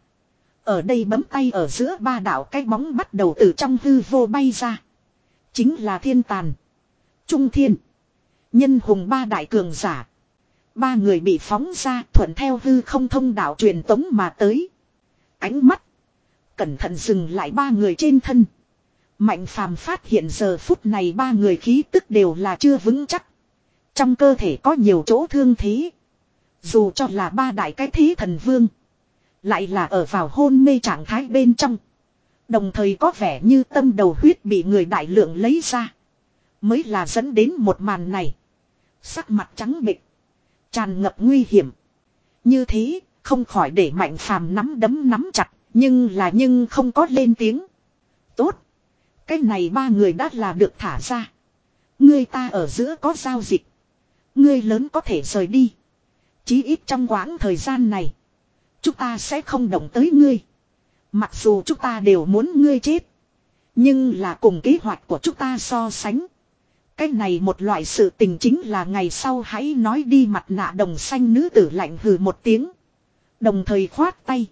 Ở đây bấm tay ở giữa ba đạo cái bóng bắt đầu từ trong hư vô bay ra. Chính là thiên tàn. Trung thiên. Nhân hùng ba đại cường giả. Ba người bị phóng ra thuận theo hư không thông đạo truyền tống mà tới. Ánh mắt. Cẩn thận dừng lại ba người trên thân. Mạnh phàm phát hiện giờ phút này ba người khí tức đều là chưa vững chắc. Trong cơ thể có nhiều chỗ thương thế. Dù cho là ba đại cái thế thần vương. Lại là ở vào hôn mê trạng thái bên trong. Đồng thời có vẻ như tâm đầu huyết bị người đại lượng lấy ra. Mới là dẫn đến một màn này. Sắc mặt trắng bệch. Tràn ngập nguy hiểm. Như thế không khỏi để mạnh phàm nắm đấm nắm chặt. Nhưng là nhưng không có lên tiếng. Tốt. Cái này ba người đã là được thả ra. Ngươi ta ở giữa có giao dịch. Ngươi lớn có thể rời đi. Chí ít trong quãng thời gian này. Chúng ta sẽ không động tới ngươi. Mặc dù chúng ta đều muốn ngươi chết. Nhưng là cùng kế hoạch của chúng ta so sánh. Cái này một loại sự tình chính là ngày sau hãy nói đi. Mặt nạ đồng xanh nữ tử lạnh hừ một tiếng. Đồng thời khoát tay.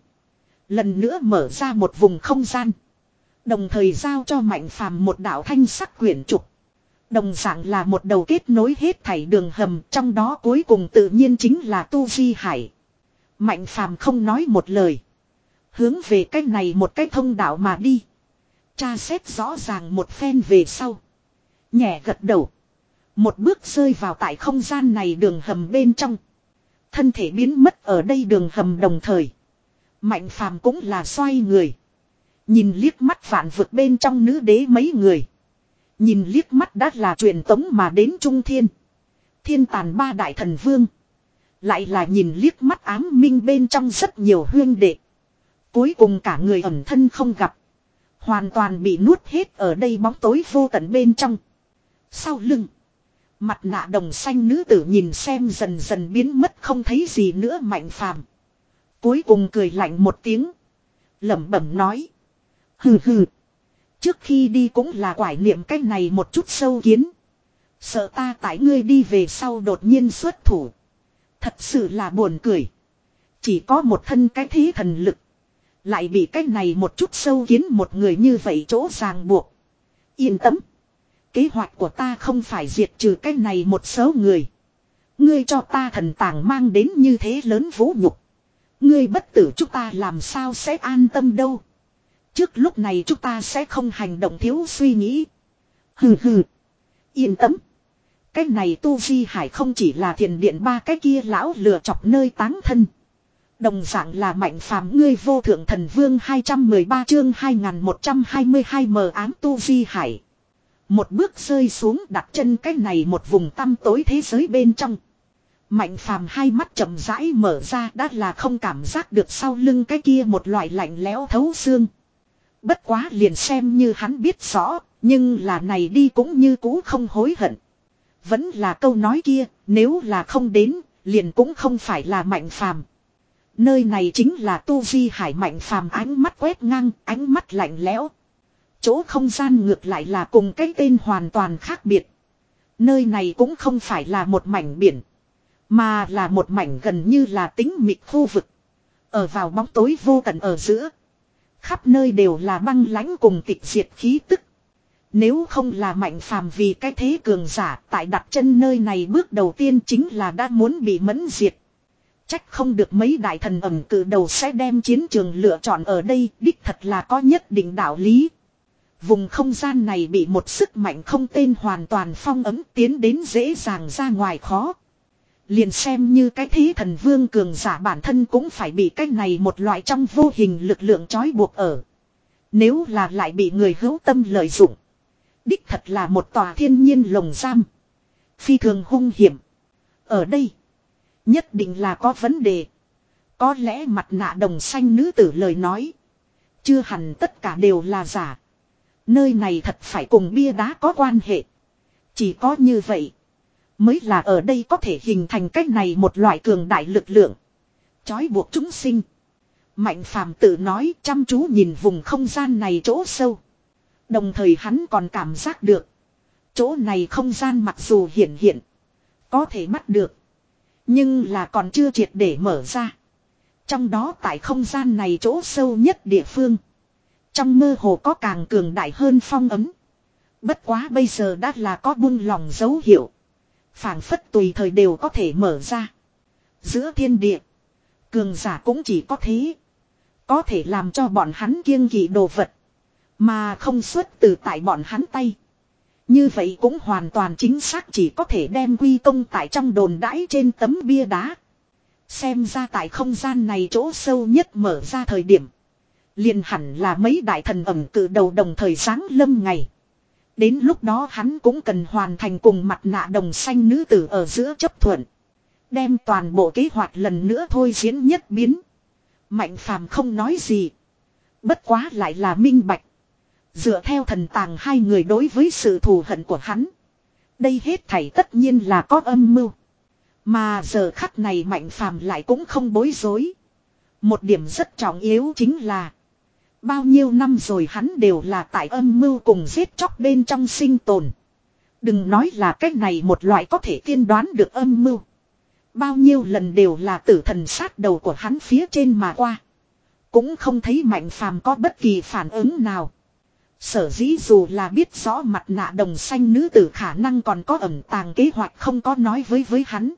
Lần nữa mở ra một vùng không gian. Đồng thời giao cho Mạnh Phàm một đạo thanh sắc quyển trục. Đồng dạng là một đầu kết nối hết thảy đường hầm. Trong đó cuối cùng tự nhiên chính là Tu Di Hải. Mạnh Phàm không nói một lời. Hướng về cái này một cái thông đạo mà đi. Tra xét rõ ràng một phen về sau. Nhẹ gật đầu. Một bước rơi vào tại không gian này đường hầm bên trong. Thân thể biến mất ở đây đường hầm đồng thời. Mạnh Phàm cũng là xoay người. Nhìn liếc mắt vạn vực bên trong nữ đế mấy người. Nhìn liếc mắt đã là truyền tống mà đến Trung Thiên. Thiên tàn ba đại thần vương. Lại là nhìn liếc mắt ám minh bên trong rất nhiều huyên đệ. Cuối cùng cả người ẩn thân không gặp. Hoàn toàn bị nuốt hết ở đây bóng tối vô tận bên trong. Sau lưng. Mặt nạ đồng xanh nữ tử nhìn xem dần dần biến mất không thấy gì nữa Mạnh Phàm. Cuối cùng cười lạnh một tiếng. Lẩm bẩm nói. Hừ hừ. Trước khi đi cũng là quải niệm cái này một chút sâu kiến. Sợ ta tại ngươi đi về sau đột nhiên xuất thủ. Thật sự là buồn cười. Chỉ có một thân cái thế thần lực. Lại bị cái này một chút sâu kiến một người như vậy chỗ ràng buộc. Yên tâm. Kế hoạch của ta không phải diệt trừ cái này một số người. Ngươi cho ta thần tàng mang đến như thế lớn vũ nhục. Ngươi bất tử chúng ta làm sao sẽ an tâm đâu. Trước lúc này chúng ta sẽ không hành động thiếu suy nghĩ. Hừ hừ. Yên tâm. Cái này Tu Di Hải không chỉ là thiền điện ba cái kia lão lừa chọc nơi táng thân. Đồng dạng là Mạnh Phàm ngươi vô thượng thần vương hai trăm mười ba chương hai nghìn một trăm hai mươi hai mờ ám Tu Di Hải. Một bước rơi xuống đặt chân cái này một vùng tăm tối thế giới bên trong. Mạnh Phàm hai mắt chậm rãi mở ra đã là không cảm giác được sau lưng cái kia một loại lạnh lẽo thấu xương. Bất quá liền xem như hắn biết rõ, nhưng là này đi cũng như cũ không hối hận. Vẫn là câu nói kia, nếu là không đến, liền cũng không phải là Mạnh Phàm. Nơi này chính là Tu Di Hải. Mạnh Phàm ánh mắt quét ngang, ánh mắt lạnh lẽo. Chỗ không gian ngược lại là cùng cái tên hoàn toàn khác biệt. Nơi này cũng không phải là một mảnh biển, mà là một mảnh gần như là tĩnh mịch khu vực. Ở vào bóng tối vô tận ở giữa. Khắp nơi đều là băng lãnh cùng tịch diệt khí tức. Nếu không là Mạnh Phàm vì cái thế cường giả tại đặt chân nơi này bước đầu tiên chính là đã muốn bị mẫn diệt. Trách không được mấy đại thần ẩm cử đầu sẽ đem chiến trường lựa chọn ở đây, đích thật là có nhất định đạo lý. Vùng không gian này bị một sức mạnh không tên hoàn toàn phong ấm tiến đến dễ dàng ra ngoài khó. Liền xem như cái thế thần vương cường giả bản thân cũng phải bị cái này một loại trong vô hình lực lượng trói buộc ở. Nếu là lại bị người hữu tâm lợi dụng. Đích thật là một tòa thiên nhiên lồng giam. Phi thường hung hiểm. Ở đây. Nhất định là có vấn đề. Có lẽ mặt nạ đồng xanh nữ tử lời nói. Chưa hẳn tất cả đều là giả. Nơi này thật phải cùng bia đá có quan hệ. Chỉ có như vậy. Mới là ở đây có thể hình thành cách này một loại cường đại lực lượng. Chói buộc chúng sinh. Mạnh Phàm tự nói chăm chú nhìn vùng không gian này chỗ sâu. Đồng thời hắn còn cảm giác được. Chỗ này không gian mặc dù hiển hiện. Có thể bắt được. Nhưng là còn chưa triệt để mở ra. Trong đó tại không gian này chỗ sâu nhất địa phương. Trong mơ hồ có càng cường đại hơn phong ấm. Bất quá bây giờ đã là có buông lòng dấu hiệu. phảng phất tùy thời đều có thể mở ra. Giữa thiên địa, cường giả cũng chỉ có thế. Có thể làm cho bọn hắn kiêng kỵ đồ vật. Mà không xuất từ tại bọn hắn tay. Như vậy cũng hoàn toàn chính xác chỉ có thể đem quy công tại trong đồn đãi trên tấm bia đá. Xem ra tại không gian này chỗ sâu nhất mở ra thời điểm. Liền hẳn là mấy đại thần ẩm cử đầu đồng thời giáng lâm ngày. Đến lúc đó hắn cũng cần hoàn thành cùng mặt nạ đồng xanh nữ tử ở giữa chấp thuận. Đem toàn bộ kế hoạch lần nữa thôi diễn nhất biến. Mạnh phàm không nói gì. Bất quá lại là minh bạch. Dựa theo thần tàng hai người đối với sự thù hận của hắn. Đây hết thảy tất nhiên là có âm mưu. Mà giờ khắc này mạnh phàm lại cũng không bối rối. Một điểm rất trọng yếu chính là. Bao nhiêu năm rồi hắn đều là tại âm mưu cùng giết chóc bên trong sinh tồn. Đừng nói là cách này một loại có thể tiên đoán được âm mưu. Bao nhiêu lần đều là tử thần sát đầu của hắn phía trên mà qua. Cũng không thấy mạnh phàm có bất kỳ phản ứng nào. Sở dĩ dù là biết rõ mặt nạ đồng xanh nữ tử khả năng còn có ẩn tàng kế hoạch không có nói với với hắn.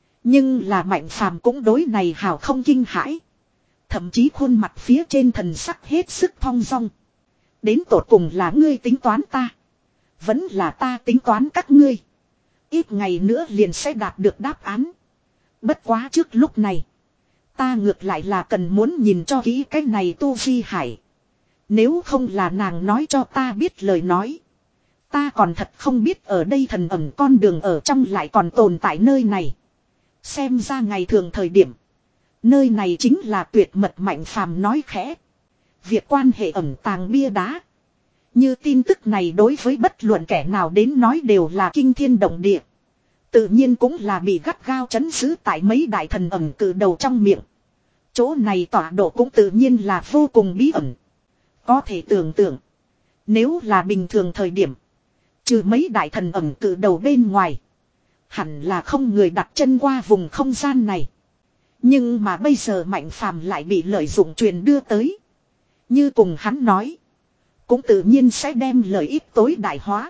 Nhưng là mạnh phàm cũng đối này hào không kinh hãi. Thậm chí khuôn mặt phía trên thần sắc hết sức thong dong. Đến tột cùng là ngươi tính toán ta. Vẫn là ta tính toán các ngươi. Ít ngày nữa liền sẽ đạt được đáp án. Bất quá trước lúc này. Ta ngược lại là cần muốn nhìn cho kỹ cái này Tu Vi Hải. Nếu không là nàng nói cho ta biết lời nói. Ta còn thật không biết ở đây thần ẩn con đường ở trong lại còn tồn tại nơi này. Xem ra ngày thường thời điểm. Nơi này chính là tuyệt mật mạnh phàm nói khẽ. Việc quan hệ ẩn tàng bia đá. Như tin tức này đối với bất luận kẻ nào đến nói đều là kinh thiên động địa. Tự nhiên cũng là bị gắt gao trấn giữ tại mấy đại thần ẩn cử đầu trong miệng. Chỗ này tọa độ cũng tự nhiên là vô cùng bí ẩn. Có thể tưởng tượng. Nếu là bình thường thời điểm. Trừ mấy đại thần ẩn cử đầu bên ngoài. Hẳn là không người đặt chân qua vùng không gian này. Nhưng mà bây giờ mạnh phàm lại bị lợi dụng truyền đưa tới. Như cùng hắn nói. Cũng tự nhiên sẽ đem lợi ích tối đại hóa.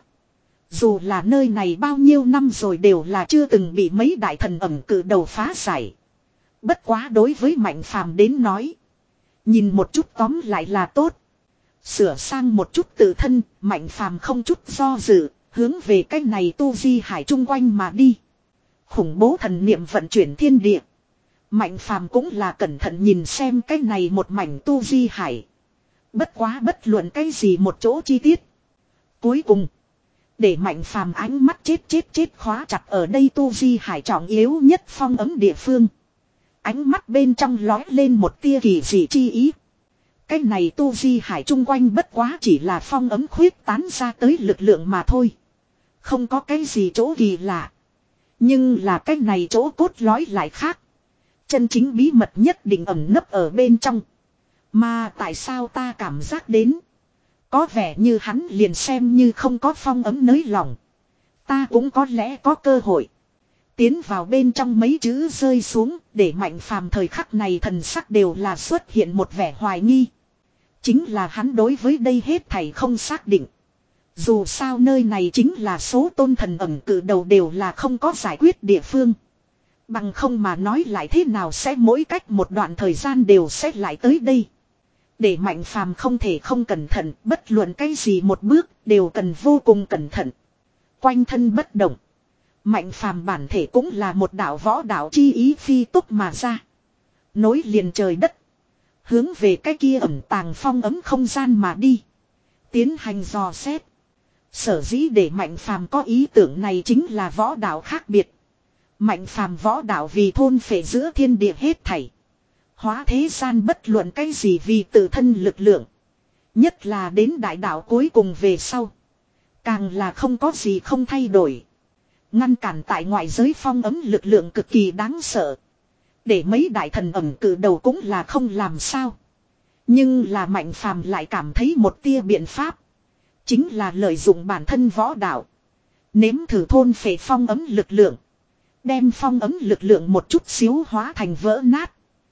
Dù là nơi này bao nhiêu năm rồi đều là chưa từng bị mấy đại thần ẩm cử đầu phá giải. Bất quá đối với mạnh phàm đến nói. Nhìn một chút tóm lại là tốt. Sửa sang một chút tự thân, mạnh phàm không chút do dự, hướng về cái này Tu Vi Hải chung quanh mà đi. Khủng bố thần niệm vận chuyển thiên địa. Mạnh phàm cũng là cẩn thận nhìn xem cái này một mảnh Tu Vi Hải. Bất quá bất luận cái gì một chỗ chi tiết. Cuối cùng, để mạnh phàm ánh mắt chết chết chết khóa chặt ở đây Tu Vi Hải trọng yếu nhất phong ấm địa phương. Ánh mắt bên trong lói lên một tia kỳ dị chi ý. Cái này Tu Vi Hải chung quanh bất quá chỉ là phong ấm khuyết tán ra tới lực lượng mà thôi. Không có cái gì chỗ kỳ lạ. Nhưng là cái này chỗ cốt lõi lại khác. Chân chính bí mật nhất định ẩn nấp ở bên trong. Mà tại sao ta cảm giác đến. Có vẻ như hắn liền xem như không có phong ấm nới lòng. Ta cũng có lẽ có cơ hội. Tiến vào bên trong mấy chữ rơi xuống. Để mạnh phàm thời khắc này thần sắc đều là xuất hiện một vẻ hoài nghi. Chính là hắn đối với đây hết thảy không xác định. Dù sao nơi này chính là số tôn thần ẩn cử đầu đều là không có giải quyết địa phương. Bằng không mà nói lại thế nào sẽ mỗi cách một đoạn thời gian đều sẽ lại tới đây. Để mạnh phàm không thể không cẩn thận, bất luận cái gì một bước đều cần vô cùng cẩn thận. Quanh thân bất động. Mạnh phàm bản thể cũng là một đạo võ đạo chi ý phi tốc mà ra. Nối liền trời đất. Hướng về cái kia ẩn tàng phong ấm không gian mà đi. Tiến hành dò xét. Sở dĩ để mạnh phàm có ý tưởng này chính là võ đạo khác biệt. Mạnh phàm võ đạo vì thôn phệ giữa thiên địa hết thảy. Hóa thế gian bất luận cái gì vì tự thân lực lượng. Nhất là đến đại đạo cuối cùng về sau. Càng là không có gì không thay đổi. Ngăn cản tại ngoại giới phong ấm lực lượng cực kỳ đáng sợ. Để mấy đại thần ẩm cử đầu cũng là không làm sao. Nhưng là mạnh phàm lại cảm thấy một tia biện pháp. Chính là lợi dụng bản thân võ đạo. Nếm thử thôn phệ phong ấm lực lượng. Đem phong ấm lực lượng một chút xíu hóa thành vỡ nát.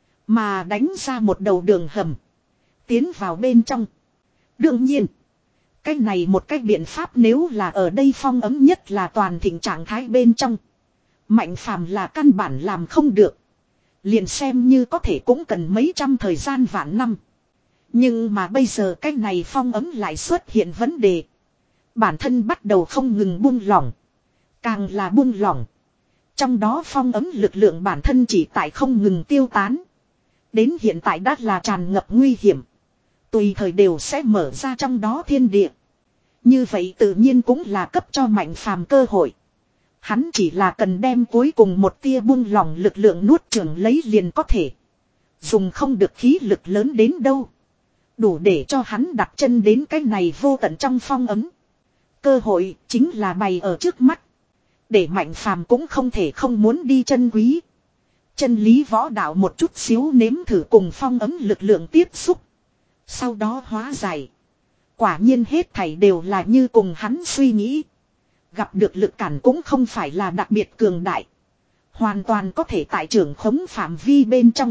Mà đánh ra một đầu đường hầm. Tiến vào bên trong. Đương nhiên. Cái này một cái biện pháp nếu là ở đây phong ấm nhất là toàn thịnh trạng thái bên trong. Mạnh phàm là căn bản làm không được. Liền xem như có thể cũng cần mấy trăm thời gian vạn năm. Nhưng mà bây giờ cái này phong ấm lại xuất hiện vấn đề. Bản thân bắt đầu không ngừng buông lỏng. Càng là buông lỏng. Trong đó phong ấm lực lượng bản thân chỉ tại không ngừng tiêu tán. Đến hiện tại đã là tràn ngập nguy hiểm. Tùy thời đều sẽ mở ra trong đó thiên địa. Như vậy tự nhiên cũng là cấp cho Mạnh phàm cơ hội. Hắn chỉ là cần đem cuối cùng một tia buông lỏng lực lượng nuốt chửng lấy liền có thể. Dùng không được khí lực lớn đến đâu. Đủ để cho hắn đặt chân đến cái này vô tận trong phong ấm. Cơ hội chính là bày ở trước mắt. Để Mạnh phàm cũng không thể không muốn đi chân quý. Chân lý võ đạo một chút xíu nếm thử cùng phong ấm lực lượng tiếp xúc. Sau đó hóa giải. Quả nhiên hết thảy đều là như cùng hắn suy nghĩ. Gặp được lực cản cũng không phải là đặc biệt cường đại. Hoàn toàn có thể tại trưởng khống phạm vi bên trong.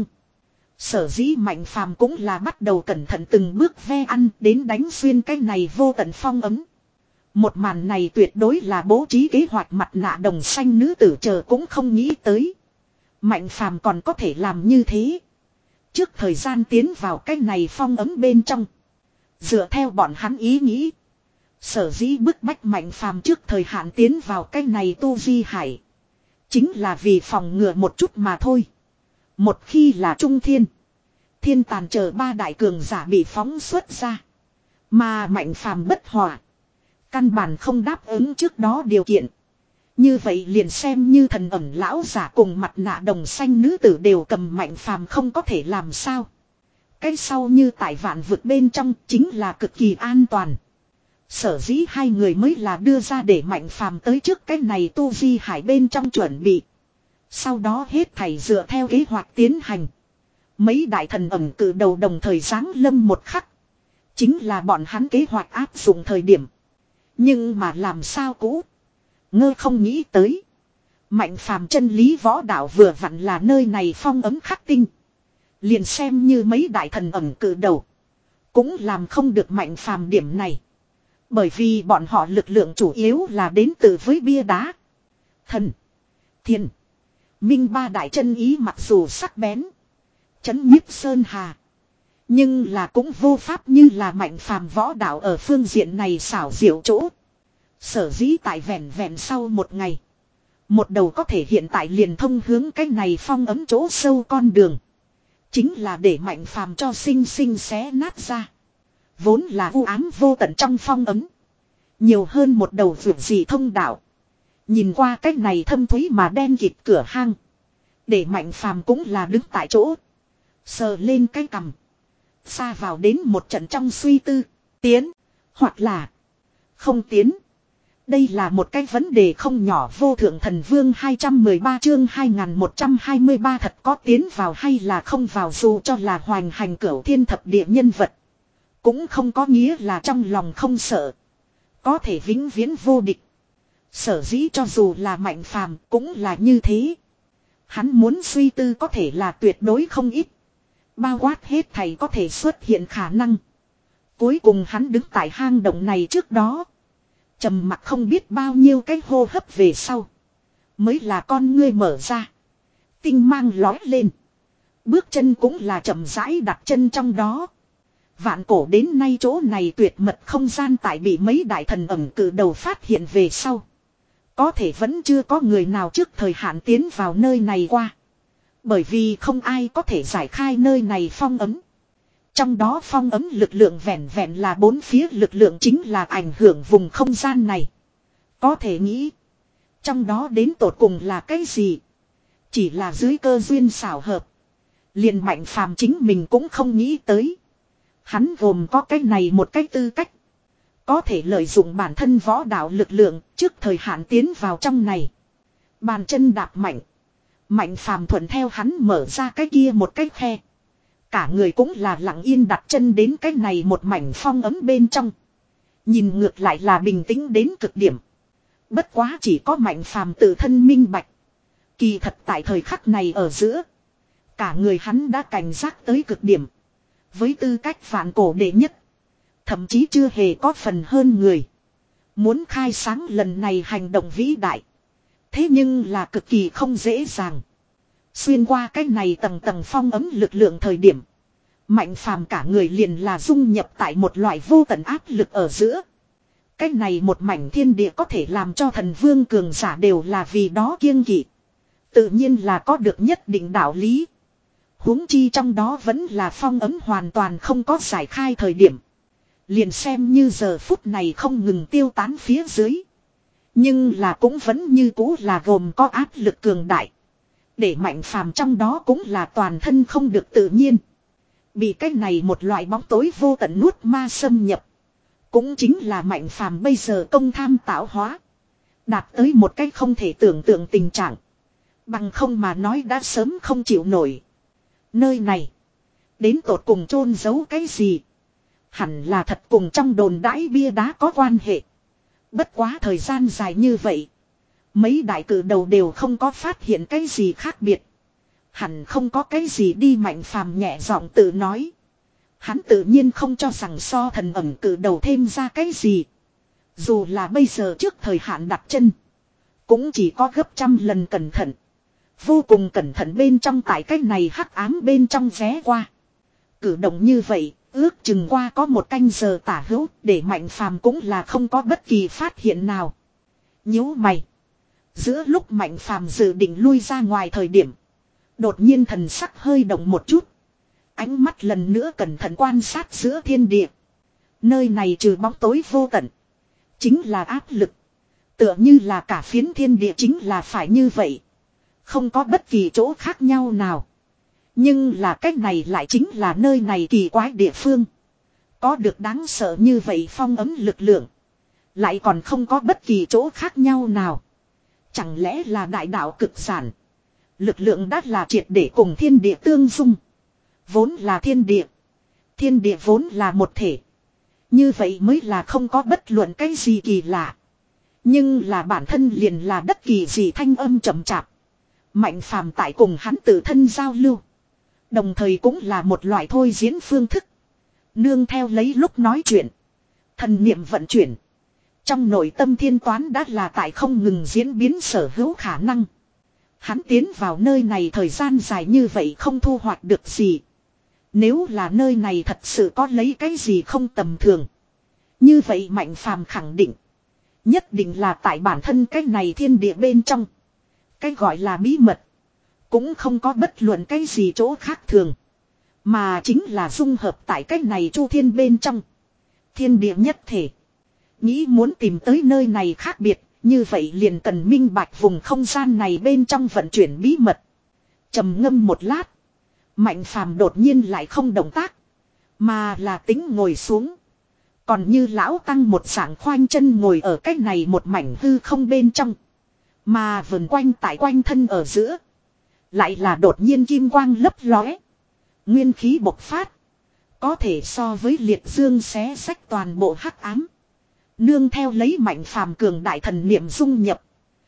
Sở dĩ Mạnh phàm cũng là bắt đầu cẩn thận từng bước ve ăn đến đánh xuyên cái này vô tận phong ấm. Một màn này tuyệt đối là bố trí kế hoạch mặt nạ đồng xanh nữ tử chờ cũng không nghĩ tới. Mạnh phàm còn có thể làm như thế. Trước thời gian tiến vào cái này phong ấm bên trong. Dựa theo bọn hắn ý nghĩ. Sở dĩ bức bách Mạnh phàm trước thời hạn tiến vào cái này tu vi hải. Chính là vì phòng ngừa một chút mà thôi. Một khi là trung thiên. Thiên tàn chờ ba đại cường giả bị phóng xuất ra. Mà Mạnh phàm bất hòa. Căn bản không đáp ứng trước đó điều kiện. Như vậy liền xem như thần ẩn lão giả cùng mặt nạ đồng xanh nữ tử đều cầm Mạnh phàm không có thể làm sao. Cái sau như tại vạn vực bên trong chính là cực kỳ an toàn. Sở dĩ hai người mới là đưa ra để Mạnh phàm tới trước cái này tu vi hải bên trong chuẩn bị. Sau đó hết thảy dựa theo kế hoạch tiến hành. Mấy đại thần ẩn cử đầu đồng thời giáng lâm một khắc. Chính là bọn hắn kế hoạch áp dụng thời điểm. Nhưng mà làm sao cũ. Ngơ không nghĩ tới. Mạnh phàm chân lý võ đạo vừa vặn là nơi này phong ấm khắc tinh. Liền xem như mấy đại thần ẩn cử đầu. Cũng làm không được Mạnh phàm điểm này. Bởi vì bọn họ lực lượng chủ yếu là đến từ với bia đá. Thần. Thiên. Minh ba đại chân ý mặc dù sắc bén. Chấn nhiếp sơn hà. Nhưng là cũng vô pháp như là Mạnh phàm võ đạo ở phương diện này xảo diệu chỗ. Sở dĩ tại vẹn vẹn sau một ngày. Một đầu có thể hiện tại liền thông hướng cái này phong ấm chỗ sâu con đường. Chính là để Mạnh phàm cho sinh sinh xé nát ra. Vốn là u ám vô tận trong phong ấm. Nhiều hơn một đầu vượt dị thông đạo. Nhìn qua cái này thâm thúy mà đen kịt cửa hang. Để Mạnh phàm cũng là đứng tại chỗ. Sờ lên cái cằm. Xa vào đến một trận trong suy tư. Tiến. Hoặc là. Không tiến. Đây là một cái vấn đề không nhỏ. Vô thượng thần vương hai trăm mười ba chương hai nghìn một trăm hai mươi ba thật có tiến vào hay là không vào, dù cho là hoành hành cửu thiên thập địa nhân vật. Cũng không có nghĩa là trong lòng không sợ. Có thể vĩnh viễn vô địch. Sở dĩ cho dù là Mạnh phàm cũng là như thế. Hắn muốn suy tư có thể là tuyệt đối không ít. Bao quát hết thầy có thể xuất hiện khả năng. Cuối cùng hắn đứng tại hang động này trước đó. Trầm mặc không biết bao nhiêu cái hô hấp về sau. Mới là con ngươi mở ra. Tinh mang lói lên. Bước chân cũng là chậm rãi đặt chân trong đó. Vạn cổ đến nay chỗ này tuyệt mật không gian tại bị mấy đại thần ẩm cử đầu phát hiện về sau. Có thể vẫn chưa có người nào trước thời hạn tiến vào nơi này qua. Bởi vì không ai có thể giải khai nơi này phong ấm. Trong đó phong ấm lực lượng vẹn vẹn là bốn phía lực lượng chính là ảnh hưởng vùng không gian này. Có thể nghĩ. Trong đó đến tột cùng là cái gì? Chỉ là dưới cơ duyên xảo hợp. Liền Mạnh phàm chính mình cũng không nghĩ tới. Hắn gồm có cái này một cái tư cách. Có thể lợi dụng bản thân võ đạo lực lượng trước thời hạn tiến vào trong này. Bàn chân đạp mạnh. Mạnh phàm thuận theo hắn mở ra cái kia một cái khe. Cả người cũng là lặng yên đặt chân đến cái này một mảnh phong ấm bên trong. Nhìn ngược lại là bình tĩnh đến cực điểm. Bất quá chỉ có Mạnh phàm tự thân minh bạch. Kỳ thật tại thời khắc này ở giữa. Cả người hắn đã cảnh giác tới cực điểm. Với tư cách phản cổ đệ nhất. Thậm chí chưa hề có phần hơn người. Muốn khai sáng lần này hành động vĩ đại. Thế nhưng là cực kỳ không dễ dàng. Xuyên qua cái này tầng tầng phong ấm lực lượng thời điểm. Mạnh phàm cả người liền là dung nhập tại một loại vô tận áp lực ở giữa. Cái này một mảnh thiên địa có thể làm cho thần vương cường giả đều là vì đó kiêng kỵ. Tự nhiên là có được nhất định đạo lý. Huống chi trong đó vẫn là phong ấm hoàn toàn không có giải khai thời điểm. Liền xem như giờ phút này không ngừng tiêu tán phía dưới. Nhưng là cũng vẫn như cũ là gồm có áp lực cường đại. Để mạnh phàm trong đó cũng là toàn thân không được tự nhiên. Bị cái này một loại bóng tối vô tận nuốt ma xâm nhập. Cũng chính là mạnh phàm bây giờ công tham tạo hóa. Đạt tới một cách không thể tưởng tượng tình trạng. Bằng không mà nói đã sớm không chịu nổi. Nơi này. Đến tột cùng chôn giấu cái gì. Hẳn là thật cùng trong đồn đãi bia đá có quan hệ. Bất quá thời gian dài như vậy. Mấy đại cử đầu đều không có phát hiện cái gì khác biệt. Hẳn không có cái gì đi mạnh phàm nhẹ giọng tự nói. Hắn tự nhiên không cho rằng so thần ẩm cử đầu thêm ra cái gì. Dù là bây giờ trước thời hạn đặt chân. Cũng chỉ có gấp trăm lần cẩn thận. Vô cùng cẩn thận bên trong tại cái này hắc ám bên trong vé qua. Cử động như vậy, ước chừng qua có một canh giờ tả hữu, để mạnh phàm cũng là không có bất kỳ phát hiện nào. Nhíu mày. Giữa lúc mạnh phàm dự định lui ra ngoài thời điểm. Đột nhiên thần sắc hơi động một chút. Ánh mắt lần nữa cẩn thận quan sát giữa thiên địa. Nơi này trừ bóng tối vô tận. Chính là áp lực. Tựa như là cả phiến thiên địa chính là phải như vậy. Không có bất kỳ chỗ khác nhau nào. Nhưng là cách này lại chính là nơi này kỳ quái địa phương. Có được đáng sợ như vậy phong ấm lực lượng. Lại còn không có bất kỳ chỗ khác nhau nào. Chẳng lẽ là đại đạo cực sản. Lực lượng đã là triệt để cùng thiên địa tương dung. Vốn là thiên địa. Thiên địa vốn là một thể. Như vậy mới là không có bất luận cái gì kỳ lạ. Nhưng là bản thân liền là đất kỳ gì thanh âm chậm chạp. Mạnh phàm tại cùng hắn tự thân giao lưu. Đồng thời cũng là một loại thôi diễn phương thức. Nương theo lấy lúc nói chuyện. Thần niệm vận chuyển. Trong nội tâm thiên toán đã là tại không ngừng diễn biến sở hữu khả năng. Hắn tiến vào nơi này thời gian dài như vậy không thu hoạch được gì. Nếu là nơi này thật sự có lấy cái gì không tầm thường. Như vậy mạnh phàm khẳng định. Nhất định là tại bản thân cái này thiên địa bên trong. Cái gọi là bí mật. Cũng không có bất luận cái gì chỗ khác thường. Mà chính là dung hợp tại cái này chu thiên bên trong. Thiên địa nhất thể. Nghĩ muốn tìm tới nơi này khác biệt. Như vậy liền cần minh bạch vùng không gian này bên trong vận chuyển bí mật. Trầm ngâm một lát. Mạnh phàm đột nhiên lại không động tác. Mà là tính ngồi xuống. Còn như lão tăng một dạng khoanh chân ngồi ở cái này một mảnh hư không bên trong. Mà vần quanh tại quanh thân ở giữa. Lại là đột nhiên kim quang lấp lóe. Nguyên khí bộc phát. Có thể so với liệt dương xé sách toàn bộ hắc ám. Nương theo lấy mạnh phàm cường đại thần niệm dung nhập.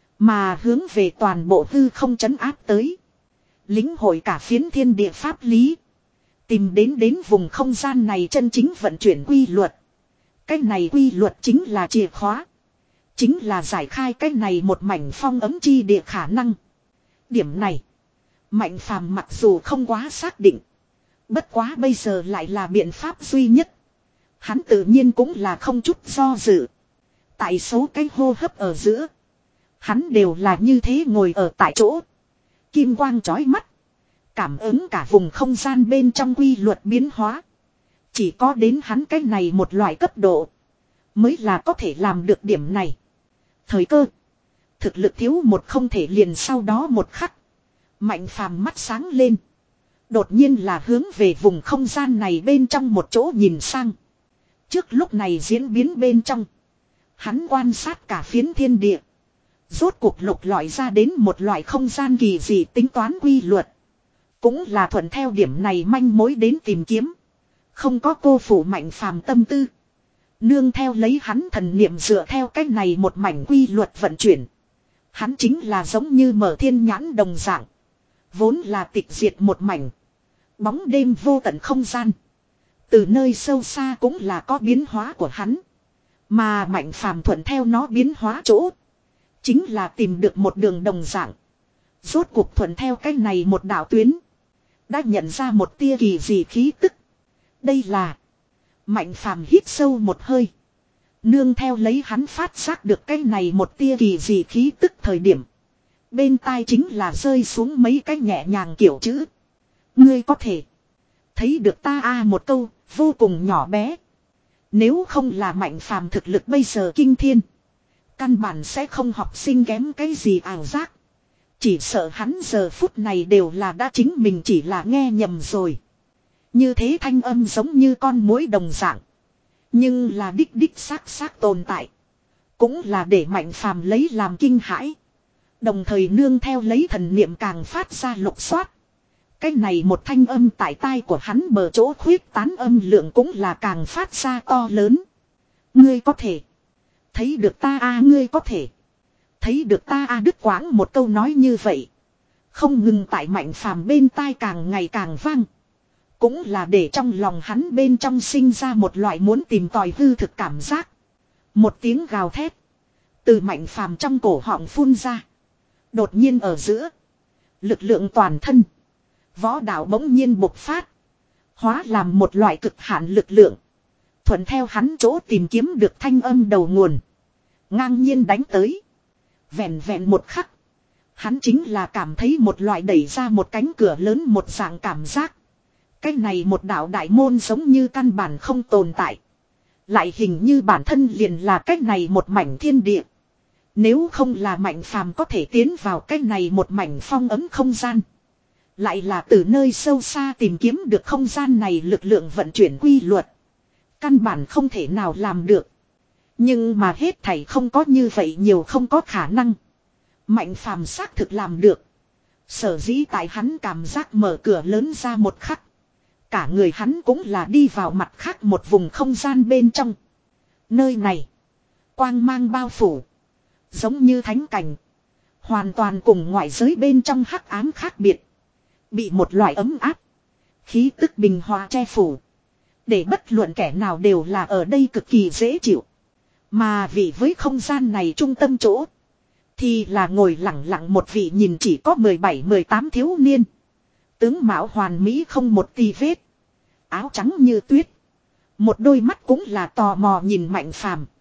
Mà hướng về toàn bộ hư không chấn áp tới. Lính hội cả phiến thiên địa pháp lý. Tìm đến đến vùng không gian này chân chính vận chuyển quy luật. Cái này quy luật chính là chìa khóa. Chính là giải khai cái này một mảnh phong ấm chi địa khả năng. Điểm này. Mạnh phàm mặc dù không quá xác định. Bất quá bây giờ lại là biện pháp duy nhất. Hắn tự nhiên cũng là không chút do dự. Tại số cái hô hấp ở giữa. Hắn đều là như thế ngồi ở tại chỗ. Kim quang chói mắt. Cảm ứng cả vùng không gian bên trong quy luật biến hóa. Chỉ có đến hắn cái này một loại cấp độ. Mới là có thể làm được điểm này. Thời cơ. Thực lực thiếu một không thể liền sau đó một khắc. Mạnh phàm mắt sáng lên. Đột nhiên là hướng về vùng không gian này bên trong một chỗ nhìn sang. Trước lúc này diễn biến bên trong. Hắn quan sát cả phiến thiên địa. Rốt cuộc lục lọi ra đến một loại không gian kỳ dị tính toán quy luật. Cũng là thuận theo điểm này manh mối đến tìm kiếm. Không có cô phụ mạnh phàm tâm tư. Nương theo lấy hắn thần niệm dựa theo cách này một mảnh quy luật vận chuyển. Hắn chính là giống như mở thiên nhãn đồng dạng. Vốn là tịch diệt một mảnh. Bóng đêm vô tận không gian. Từ nơi sâu xa cũng là có biến hóa của hắn. Mà mạnh phàm thuận theo nó biến hóa chỗ. Chính là tìm được một đường đồng dạng. Rốt cuộc thuận theo cái này một đạo tuyến. Đã nhận ra một tia kỳ dị khí tức. Đây là. Mạnh phàm hít sâu một hơi. Nương theo lấy hắn phát giác được cái này một tia kỳ dị khí tức thời điểm. Bên tai chính là rơi xuống mấy cái nhẹ nhàng kiểu chữ. Ngươi có thể. Thấy được ta a một câu. Vô cùng nhỏ bé. Nếu không là mạnh phàm thực lực bây giờ kinh thiên. Căn bản sẽ không học sinh kém cái gì ảo giác. Chỉ sợ hắn giờ phút này đều là đã chính mình chỉ là nghe nhầm rồi. Như thế thanh âm giống như con muỗi đồng dạng. Nhưng là đích đích xác xác tồn tại. Cũng là để mạnh phàm lấy làm kinh hãi. Đồng thời nương theo lấy thần niệm càng phát ra lục soát. Cái này một thanh âm tại tai của hắn bờ chỗ khuyết tán âm lượng cũng là càng phát ra to lớn. Ngươi có thể. Thấy được ta a ngươi có thể. Thấy được ta a đứt quãng một câu nói như vậy. Không ngừng tại mạnh phàm bên tai càng ngày càng vang. Cũng là để trong lòng hắn bên trong sinh ra một loại muốn tìm tòi hư thực cảm giác. Một tiếng gào thét. Từ mạnh phàm trong cổ họng phun ra. Đột nhiên ở giữa. Lực lượng toàn thân. Võ đạo bỗng nhiên bộc phát. Hóa làm một loại cực hạn lực lượng. Thuận theo hắn chỗ tìm kiếm được thanh âm đầu nguồn. Ngang nhiên đánh tới. Vẹn vẹn một khắc. Hắn chính là cảm thấy một loại đẩy ra một cánh cửa lớn một dạng cảm giác. Cái này một đạo đại môn giống như căn bản không tồn tại. Lại hình như bản thân liền là cái này một mảnh thiên địa. Nếu không là mạnh phàm có thể tiến vào cái này một mảnh phong ấm không gian. Lại là từ nơi sâu xa tìm kiếm được không gian này lực lượng vận chuyển quy luật. Căn bản không thể nào làm được. Nhưng mà hết thảy không có như vậy nhiều không có khả năng. Mạnh phàm xác thực làm được. Sở dĩ tại hắn cảm giác mở cửa lớn ra một khắc. Cả người hắn cũng là đi vào mặt khác một vùng không gian bên trong. Nơi này. Quang mang bao phủ. Giống như thánh cảnh. Hoàn toàn cùng ngoại giới bên trong hắc ám khác biệt. Bị một loại ấm áp. Khí tức bình hòa che phủ. Để bất luận kẻ nào đều là ở đây cực kỳ dễ chịu. Mà vì với không gian này trung tâm chỗ. Thì là ngồi lặng lặng một vị nhìn chỉ có mười bảy mười tám thiếu niên. Tướng mạo hoàn mỹ không một tì vết. Áo trắng như tuyết. Một đôi mắt cũng là tò mò nhìn mạnh phàm.